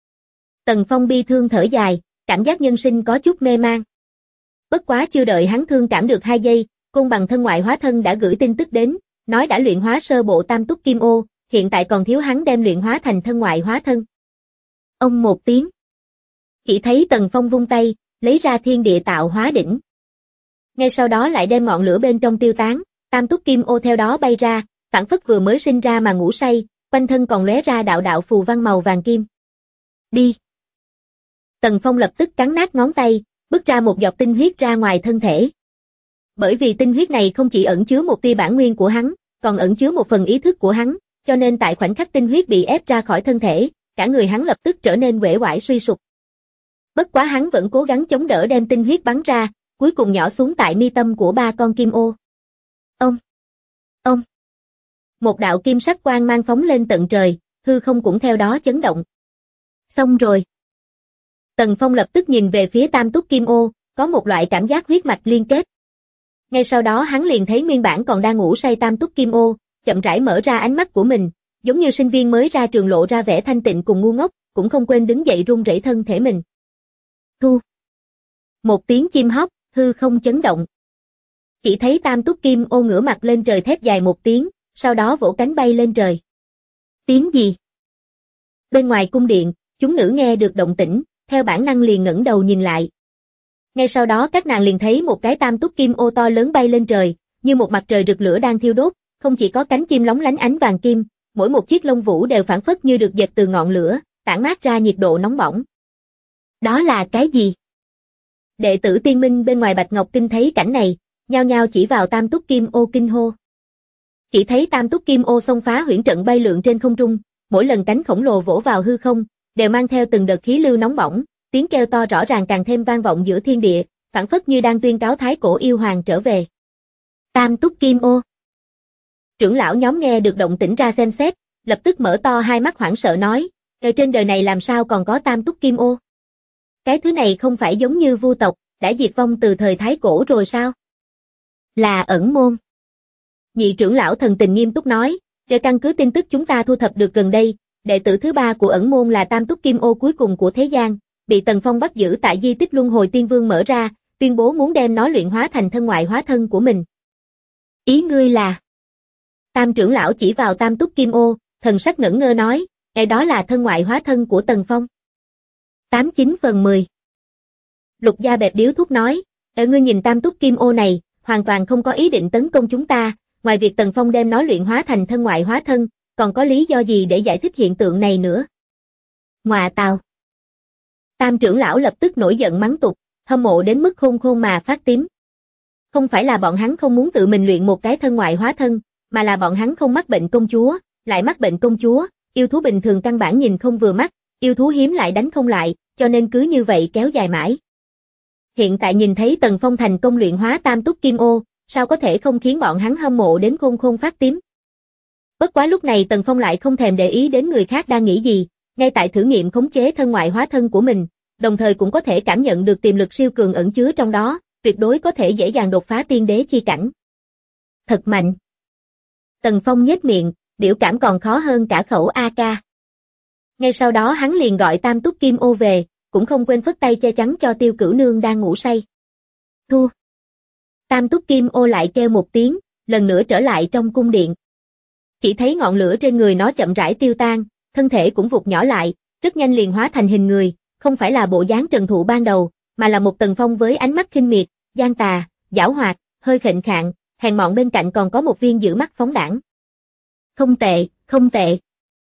Tần Phong bi thương thở dài, cảm giác nhân sinh có chút mê man. Bất quá chưa đợi hắn thương cảm được 2 giây, Côn Bằng thân ngoại hóa thân đã gửi tin tức đến, nói đã luyện hóa sơ bộ tam túc kim ô, hiện tại còn thiếu hắn đem luyện hóa thành thân ngoại hóa thân. Ông một tiếng. Chỉ thấy Tần Phong vung tay, lấy ra thiên địa tạo hóa đỉnh. Ngay sau đó lại đem ngọn lửa bên trong tiêu tán, tam túc kim ô theo đó bay ra, phảng phất vừa mới sinh ra mà ngủ say, quanh thân còn lóe ra đạo đạo phù văn màu vàng kim. Đi. Tần Phong lập tức cắn nát ngón tay, bứt ra một giọt tinh huyết ra ngoài thân thể. Bởi vì tinh huyết này không chỉ ẩn chứa một tia bản nguyên của hắn, còn ẩn chứa một phần ý thức của hắn, cho nên tại khoảnh khắc tinh huyết bị ép ra khỏi thân thể, cả người hắn lập tức trở nên uể oải suy sụp. Bất quá hắn vẫn cố gắng chống đỡ đem tinh huyết bắn ra, cuối cùng nhỏ xuống tại mi tâm của 3 con kim ô. Ông. Một đạo kim sắc quang mang phóng lên tận trời, hư không cũng theo đó chấn động. Xong rồi. Tần Phong lập tức nhìn về phía tam túc kim ô, có một loại cảm giác huyết mạch liên kết. Ngay sau đó hắn liền thấy nguyên bản còn đang ngủ say tam túc kim ô, chậm rãi mở ra ánh mắt của mình, giống như sinh viên mới ra trường lộ ra vẻ thanh tịnh cùng ngu ngốc, cũng không quên đứng dậy run rẩy thân thể mình. Thu. Một tiếng chim hót, hư không chấn động. Chỉ thấy tam túc kim ô ngửa mặt lên trời thét dài một tiếng, sau đó vỗ cánh bay lên trời. Tiếng gì? Bên ngoài cung điện, chúng nữ nghe được động tĩnh, theo bản năng liền ngẩng đầu nhìn lại. Ngay sau đó các nàng liền thấy một cái tam túc kim ô to lớn bay lên trời, như một mặt trời rực lửa đang thiêu đốt, không chỉ có cánh chim lóng lánh ánh vàng kim, mỗi một chiếc lông vũ đều phảng phất như được dệt từ ngọn lửa, tản mát ra nhiệt độ nóng bỏng. Đó là cái gì? Đệ tử tiên minh bên ngoài Bạch Ngọc Kinh thấy cảnh này, nhao nhao chỉ vào tam túc kim ô kinh hô. Chỉ thấy tam túc kim ô xông phá huyễn trận bay lượn trên không trung, mỗi lần cánh khổng lồ vỗ vào hư không, đều mang theo từng đợt khí lưu nóng bỏng, tiếng kêu to rõ ràng càng thêm vang vọng giữa thiên địa, phảng phất như đang tuyên cáo thái cổ yêu hoàng trở về. Tam túc kim ô. Trưởng lão nhóm nghe được động tĩnh ra xem xét, lập tức mở to hai mắt hoảng sợ nói, ở trên đời này làm sao còn có tam túc kim ô? Cái thứ này không phải giống như vu tộc, đã diệt vong từ thời thái cổ rồi sao? Là ẩn môn. Nhị trưởng lão thần tình nghiêm túc nói, để căn cứ tin tức chúng ta thu thập được gần đây, đệ tử thứ 3 của ẩn môn là tam túc kim ô cuối cùng của thế gian, bị Tần Phong bắt giữ tại di tích Luân Hồi Tiên Vương mở ra, tuyên bố muốn đem nó luyện hóa thành thân ngoại hóa thân của mình. Ý ngươi là? Tam trưởng lão chỉ vào tam túc kim ô, thần sắc ngẩn ngơ nói, đó là thân ngoại hóa thân của Tần Phong. 89/10. Lục Gia bẹp điếu thuốc nói, ngươi nhìn tam túc kim ô này, hoàn toàn không có ý định tấn công chúng ta, ngoài việc Tần Phong đem nó luyện hóa thành thân ngoại hóa thân, còn có lý do gì để giải thích hiện tượng này nữa? Ngoà tào. Tam trưởng lão lập tức nổi giận mắng tục, hâm mộ đến mức khôn khôn mà phát tím. Không phải là bọn hắn không muốn tự mình luyện một cái thân ngoại hóa thân, mà là bọn hắn không mắc bệnh công chúa, lại mắc bệnh công chúa, yêu thú bình thường căn bản nhìn không vừa mắt, yêu thú hiếm lại đánh không lại, cho nên cứ như vậy kéo dài mãi. Hiện tại nhìn thấy Tần Phong thành công luyện hóa tam túc kim ô, sao có thể không khiến bọn hắn hâm mộ đến khôn khôn phát tím. Bất quá lúc này Tần Phong lại không thèm để ý đến người khác đang nghĩ gì, ngay tại thử nghiệm khống chế thân ngoại hóa thân của mình, đồng thời cũng có thể cảm nhận được tiềm lực siêu cường ẩn chứa trong đó, tuyệt đối có thể dễ dàng đột phá tiên đế chi cảnh. Thật mạnh. Tần Phong nhếch miệng, biểu cảm còn khó hơn cả khẩu AK. Ngay sau đó hắn liền gọi tam túc kim ô về, cũng không quên phất tay che chắn cho Tiêu Cửu Nương đang ngủ say. Thua. Tam túc kim ô lại kêu một tiếng, lần nữa trở lại trong cung điện. Chỉ thấy ngọn lửa trên người nó chậm rãi tiêu tan, thân thể cũng vụt nhỏ lại, rất nhanh liền hóa thành hình người, không phải là bộ dáng Trần Thụ ban đầu, mà là một Tần Phong với ánh mắt khinh miệt, gian tà, giảo hoạt, hơi khệnh khạng, hèn mọn, bên cạnh còn có một viên dữ mắt phóng đãng. Không tệ, không tệ.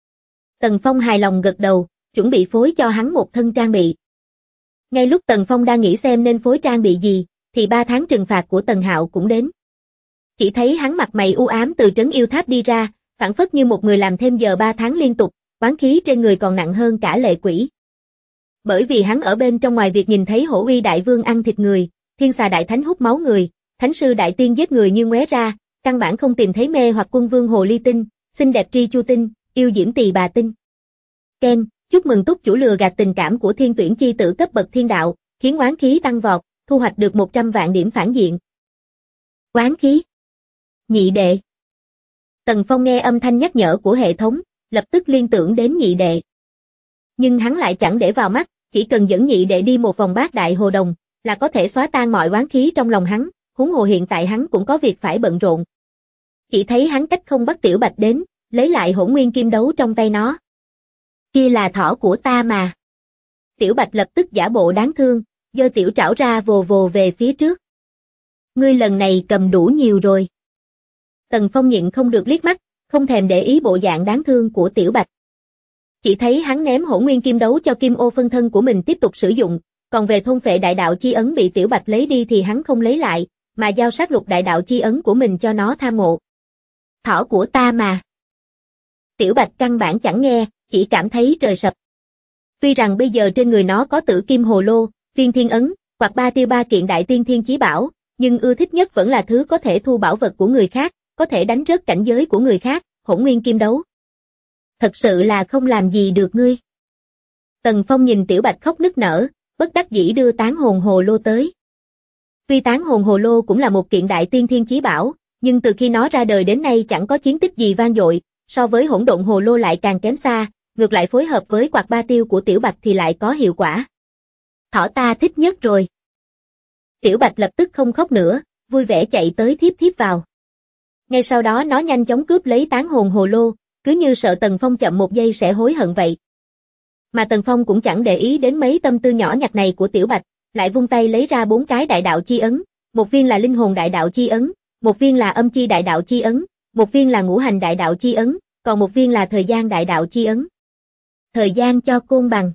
Tần Phong hài lòng gật đầu, chuẩn bị phối cho hắn một thân trang bị. Ngay lúc Tần Phong đang nghĩ xem nên phối trang bị gì, thì 3 tháng trừng phạt của Tần Hạo cũng đến. Chỉ thấy hắn mặt mày u ám từ trấn yêu tháp đi ra, phảng phất như một người làm thêm giờ 3 tháng liên tục, oán khí trên người còn nặng hơn cả lệ quỷ. Bởi vì hắn ở bên trong, ngoài việc nhìn thấy Hổ Uy Đại Vương ăn thịt người, Thiên Xà Đại Thánh hút máu người, Thánh Sư Đại Tiên giết người như ngoé ra, căn bản không tìm thấy mê hoặc Quân Vương Hồ Ly Tinh, xinh đẹp Tri Chu Tinh, yêu diễm Tỳ Bà Tinh. Ken, chúc mừng túc chủ lừa gạt tình cảm của thiên tuyển chi tử cấp bậc thiên đạo, khiến oán khí tăng vọt, thu hoạch được 100 vạn điểm phản diện. Oán khí. Nhị đệ. Tần Phong nghe âm thanh nhắc nhở của hệ thống, lập tức liên tưởng đến nhị đệ. Nhưng hắn lại chẳng để vào mắt, chỉ cần dẫn nhị đệ đi một vòng bát đại hồ đồng, là có thể xóa tan mọi oán khí trong lòng hắn, huống hồ hiện tại hắn cũng có việc phải bận rộn. Chỉ thấy hắn cách không bắt Tiểu Bạch đến, lấy lại Hỗn Nguyên Kim Đấu trong tay nó. Kia là thỏ của ta mà. Tiểu Bạch lập tức giả bộ đáng thương, giơ tiểu trảo ra vồ vồ về phía trước. Ngươi lần này cầm đủ nhiều rồi. Tần Phong nhịn không được liếc mắt, không thèm để ý bộ dạng đáng thương của Tiểu Bạch. Chỉ thấy hắn ném Hỗn Nguyên Kim Đấu cho Kim Ô phân thân của mình tiếp tục sử dụng, còn về thôn phệ đại đạo chi ấn bị Tiểu Bạch lấy đi thì hắn không lấy lại, mà giao sát lục đại đạo chi ấn của mình cho nó tham ngộ. Thỏ của ta mà. Tiểu Bạch căn bản chẳng nghe, chỉ cảm thấy trời sập. Tuy rằng bây giờ trên người nó có Tử Kim Hồ Lô, Viên Thiên Ấn, hoặc 3 tiêu 3 kiện đại tiên thiên chí bảo, nhưng ưa thích nhất vẫn là thứ có thể thu bảo vật của người khác, có thể đánh rớt cảnh giới của người khác, Hỗn Nguyên Kim Đấu. Thật sự là không làm gì được ngươi. Tần Phong nhìn Tiểu Bạch khóc nức nở, bất đắc dĩ đưa Tán Hồn Hồ Lô tới. Tuy Tán Hồn Hồ Lô cũng là một kiện đại tiên thiên chí bảo, nhưng từ khi nó ra đời đến nay chẳng có chiến tích gì vang dội, so với Hỗn Độn Hồ Lô lại càng kém xa, ngược lại phối hợp với quạt 3 tiêu của Tiểu Bạch thì lại có hiệu quả. Thỏ ta thích nhất rồi. Tiểu Bạch lập tức không khóc nữa, vui vẻ chạy tới thiếp thiếp vào. Ngay sau đó nó nhanh chóng cướp lấy Tán Hồn Hồ Lô, cứ như sợ Tần Phong chậm một giây sẽ hối hận vậy. Mà Tần Phong cũng chẳng để ý đến mấy tâm tư nhỏ nhặt này của Tiểu Bạch, lại vung tay lấy ra 4 cái đại đạo chi ấn, một viên là linh hồn đại đạo chi ấn, một viên là âm chi đại đạo chi ấn, một viên là ngũ hành đại đạo chi ấn, còn một viên là thời gian đại đạo chi ấn. Thời gian cho côn bằng.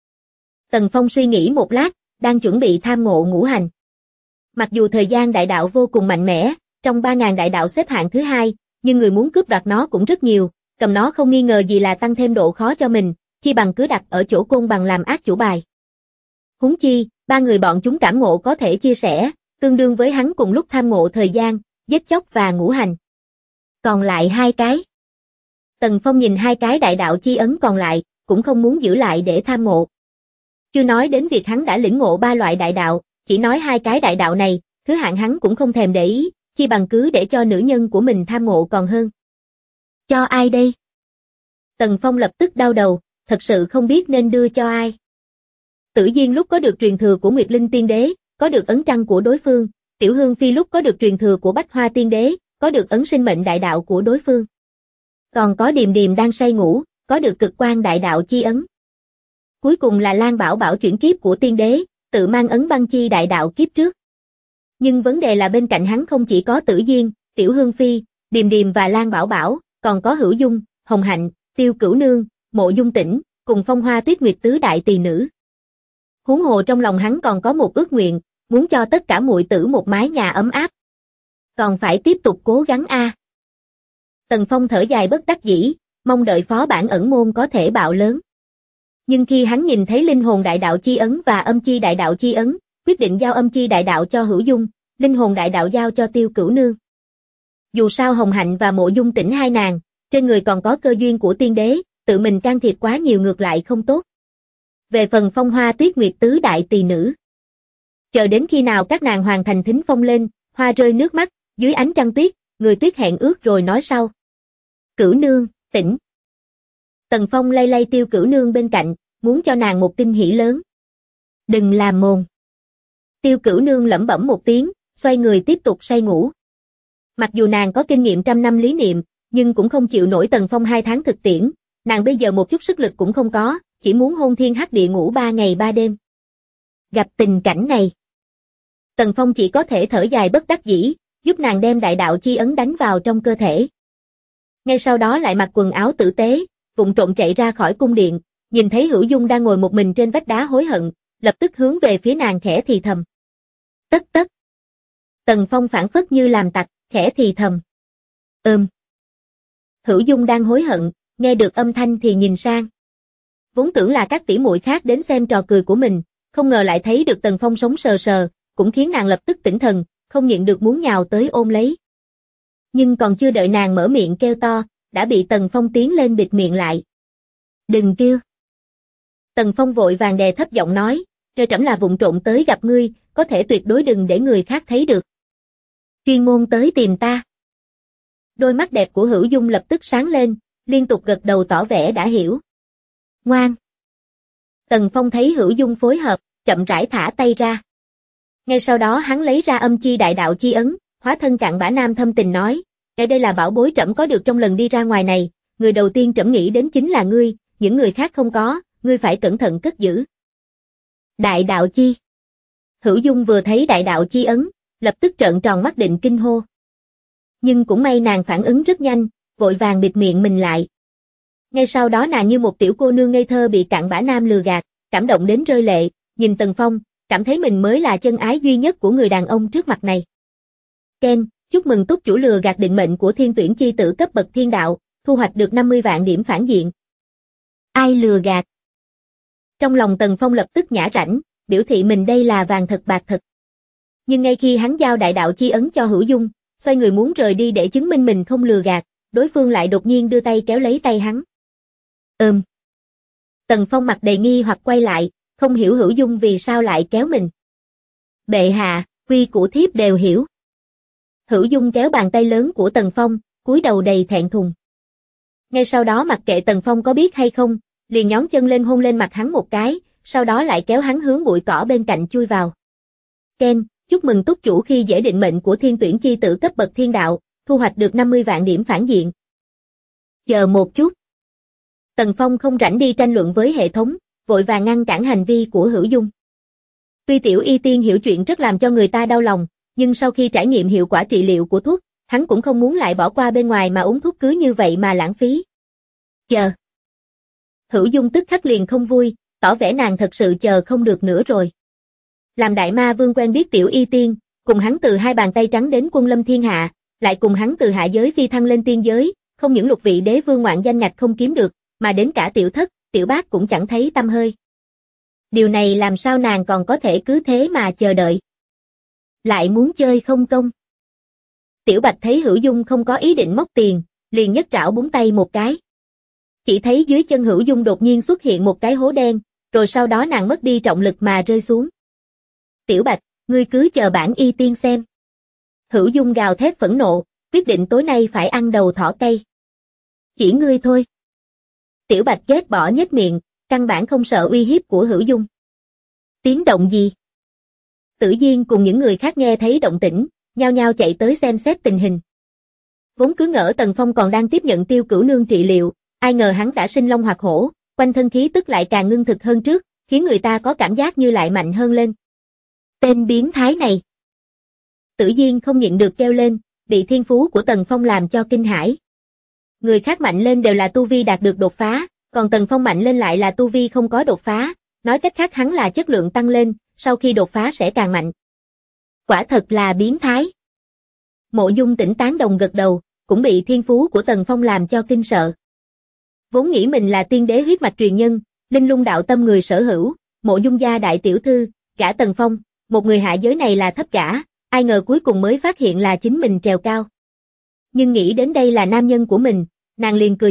Tần Phong suy nghĩ một lát, đang chuẩn bị tham ngộ ngũ hành. Mặc dù thời gian đại đạo vô cùng mạnh mẽ, trong 3.000 đại đạo xếp hạng thứ 2, nhưng người muốn cướp đoạt nó cũng rất nhiều, cầm nó không nghi ngờ gì là tăng thêm độ khó cho mình, chi bằng cứ đặt ở chỗ côn bằng làm ác chủ bài. Huống chi, 3 người bọn chúng cảm ngộ có thể chia sẻ, tương đương với hắn cùng lúc tham ngộ thời gian, giết chóc và ngũ hành. Còn lại 2 cái. Tần Phong nhìn 2 cái đại đạo chi ấn còn lại, cũng không muốn giữ lại để tham ngộ. Chưa nói đến việc hắn đã lĩnh ngộ 3 loại đại đạo, chỉ nói 2 cái đại đạo này, thứ hạng hắn cũng không thèm để ý, chi bằng cứ để cho nữ nhân của mình tham ngộ còn hơn. Cho ai đây? Tần Phong lập tức đau đầu, thật sự không biết nên đưa cho ai. Tử Diên lúc có được truyền thừa của Nguyệt Linh Tiên Đế, có được ấn trăng của đối phương, Tiểu Hương Phi lúc có được truyền thừa của Bách Hoa Tiên Đế, có được ấn sinh mệnh đại đạo của đối phương. Còn có Điềm Điềm đang say ngủ, có được cực quan đại đạo chi ấn. Cuối cùng là Lan Bảo Bảo chuyển kiếp của Tiên Đế, tự mang ấn băng chi đại đạo kiếp trước. Nhưng vấn đề là bên cạnh hắn không chỉ có Tử Diên, Tiểu Hương Phi, Điềm Điềm và Lan Bảo Bảo, còn có Hữu Dung, Hồng Hạnh, Tiêu Cửu Nương, Mộ Dung Tĩnh, cùng Phong Hoa Tuyết Nguyệt tứ đại tỳ nữ. Huống hồ trong lòng hắn còn có một ước nguyện, muốn cho tất cả muội tử một mái nhà ấm áp. Còn phải tiếp tục cố gắng a. Tần Phong thở dài bất đắc dĩ, mong đợi phó bản ẩn môn có thể bạo lớn. Nhưng khi hắn nhìn thấy linh hồn đại đạo chi ấn và âm chi đại đạo chi ấn, quyết định giao âm chi đại đạo cho Hữu Dung, linh hồn đại đạo giao cho Tiêu Cửu Nương. Dù sao Hồng Hạnh và Mộ Dung Tĩnh hai nàng, trên người còn có cơ duyên của tiên đế, tự mình can thiệp quá nhiều ngược lại không tốt. Về phần Phong Hoa Tuyết Nguyệt tứ đại tỳ nữ, chờ đến khi nào các nàng hoàn thành thính phong lên, hoa rơi nước mắt, dưới ánh trăng tuyết, người tuyết hẹn ước rồi nói sau. Cửu Nương, tỉnh. Tần Phong lay lay Tiêu Cửu Nương bên cạnh, muốn cho nàng một tin hỉ lớn. Đừng làm mồn. Tiêu Cửu Nương lẩm bẩm một tiếng, xoay người tiếp tục say ngủ. Mặc dù nàng có kinh nghiệm trăm năm lý niệm, nhưng cũng không chịu nổi Tần Phong 2 tháng thực tiễn, nàng bây giờ một chút sức lực cũng không có, chỉ muốn hôn thiên hắc địa ngủ 3 ngày 3 đêm. Gặp tình cảnh này, Tần Phong chỉ có thể thở dài bất đắc dĩ, giúp nàng đem đại đạo chi ấn đánh vào trong cơ thể. Ngay sau đó lại mặc quần áo tử tế, vụng trộm chạy ra khỏi cung điện, nhìn thấy Hữu Dung đang ngồi một mình trên vách đá hối hận, lập tức hướng về phía nàng khẽ thì thầm. Tất tất. Tần Phong phản phất như làm tặc, khẽ thì thầm. Hữu Dung đang hối hận, nghe được âm thanh thì nhìn sang. Vốn tưởng là các tỷ muội khác đến xem trò cười của mình, không ngờ lại thấy được Tần Phong sống sờ sờ, cũng khiến nàng lập tức tỉnh thần, không nhịn được muốn nhào tới ôm lấy. Nhưng còn chưa đợi nàng mở miệng kêu to, đã bị Tần Phong tiến lên bịt miệng lại. Đừng kêu. Tần Phong vội vàng đè thấp giọng nói, "Trơ trẫm là vụng trộm tới gặp ngươi, có thể tuyệt đối đừng để người khác thấy được. Chuyên môn tới tìm ta." Đôi mắt đẹp của Hữu Dung lập tức sáng lên, liên tục gật đầu tỏ vẻ đã hiểu. Ngoan. Tần Phong thấy Hữu Dung phối hợp, chậm rãi thả tay ra. Ngay sau đó hắn lấy ra âm chi đại đạo chi ấn, hóa thân cặn bã nam thâm tình nói, "Cái đây là bảo bối trẫm có được trong lần đi ra ngoài này, người đầu tiên trẫm nghĩ đến chính là ngươi, những người khác không có, ngươi phải cẩn thận cất giữ." Đại đạo chi. Hữu Dung vừa thấy đại đạo chi ấn, lập tức trợn tròn mắt định kinh hô. Nhưng cũng may nàng phản ứng rất nhanh, vội vàng bịt miệng mình lại. Ngay sau đó nàng như một tiểu cô nương ngây thơ bị cặn bã nam lừa gạt, cảm động đến rơi lệ, nhìn Tần Phong, cảm thấy mình mới là chân ái duy nhất của người đàn ông trước mặt này. Ken, chúc mừng túc chủ lừa gạt định mệnh của thiên tuyển chi tử cấp bậc thiên đạo, thu hoạch được 50 vạn điểm phản diện. Ai lừa gạt? Trong lòng Tần Phong lập tức nhả rãnh, biểu thị mình đây là vàng thật bạc thật. Nhưng ngay khi hắn giao đại đạo chi ấn cho Hữu Dung, xoay người muốn rời đi để chứng minh mình không lừa gạt, đối phương lại đột nhiên đưa tay kéo lấy tay hắn. Tần Phong mặt đầy nghi hoặc quay lại, không hiểu Hữu Dung vì sao lại kéo mình. Bệ hạ, quy củ thiếp đều hiểu. Hữu Dung kéo bàn tay lớn của Tần Phong, cúi đầu đầy thẹn thùng. Ngay sau đó mặc kệ Tần Phong có biết hay không, liền nhón chân lên hôn lên mặt hắn một cái, sau đó lại kéo hắn hướng bụi cỏ bên cạnh chui vào. Ken, chúc mừng túc chủ khi dễ định mệnh của thiên tuyển chi tử cấp bậc thiên đạo, thu hoạch được 50 vạn điểm phản diện. Chờ một chút. Tần Phong không rảnh đi tranh luận với hệ thống, vội vàng ngăn cản hành vi của Hữu Dung. Tuy tiểu y tiên hiểu chuyện rất làm cho người ta đau lòng, nhưng sau khi trải nghiệm hiệu quả trị liệu của thuốc, hắn cũng không muốn lại bỏ qua bên ngoài mà uống thuốc cứ như vậy mà lãng phí. Chờ. Hữu Dung tức khắc liền không vui, tỏ vẻ nàng thật sự chờ không được nữa rồi. Làm đại ma vương quen biết tiểu y tiên, cùng hắn từ 2 bàn tay trắng đến quân lâm thiên hạ, lại cùng hắn từ hạ giới phi thăng lên tiên giới, không những lục vị đế vương ngoạn danh ngạch không kiếm được, mà đến cả tiểu thất, tiểu bát cũng chẳng thấy tăm hơi. Điều này làm sao nàng còn có thể cứ thế mà chờ đợi. Lại muốn chơi không công. Tiểu Bạch thấy Hữu Dung không có ý định móc tiền, liền nhất trảo búng tay một cái. Chỉ thấy dưới chân Hữu Dung đột nhiên xuất hiện một cái hố đen, rồi sau đó nàng mất đi trọng lực mà rơi xuống. Tiểu Bạch, ngươi cứ chờ bản y tiên xem. Hữu Dung gào thét phẫn nộ, quyết định tối nay phải ăn đầu thỏ cây. Chỉ ngươi thôi. Tiểu Bạch ghét bỏ nhếch miệng, căn bản không sợ uy hiếp của Hữu Dung. Tiếng động gì? Tử Diên cùng những người khác nghe thấy động tĩnh, nhao nhao chạy tới xem xét tình hình. Vốn cứ ngỡ Tần Phong còn đang tiếp nhận Tiêu Cửu Nương trị liệu, ai ngờ hắn đã sinh long hoạt hổ, quanh thân khí tức lại càng ngưng thực hơn trước, khiến người ta có cảm giác như lại mạnh hơn lên. Tên biến thái này. Tử Diên không nhịn được kêu lên, bị thiên phú của Tần Phong làm cho kinh hãi. Người khác mạnh lên đều là tu vi đạt được đột phá, còn Tần Phong mạnh lên lại là tu vi không có đột phá, nói cách khác hắn là chất lượng tăng lên, sau khi đột phá sẽ càng mạnh. Quả thật là biến thái. Mộ Dung Tĩnh tán đồng gật đầu, cũng bị thiên phú của Tần Phong làm cho kinh sợ. Vốn nghĩ mình là tiên đế huyết mạch truyền nhân, linh lung đạo tâm người sở hữu, Mộ Dung gia đại tiểu thư, gả Tần Phong, một người hạ giới này là thấp gả, ai ngờ cuối cùng mới phát hiện là chính mình trèo cao. Nhưng nghĩ đến đây là nam nhân của mình, nàng liền cười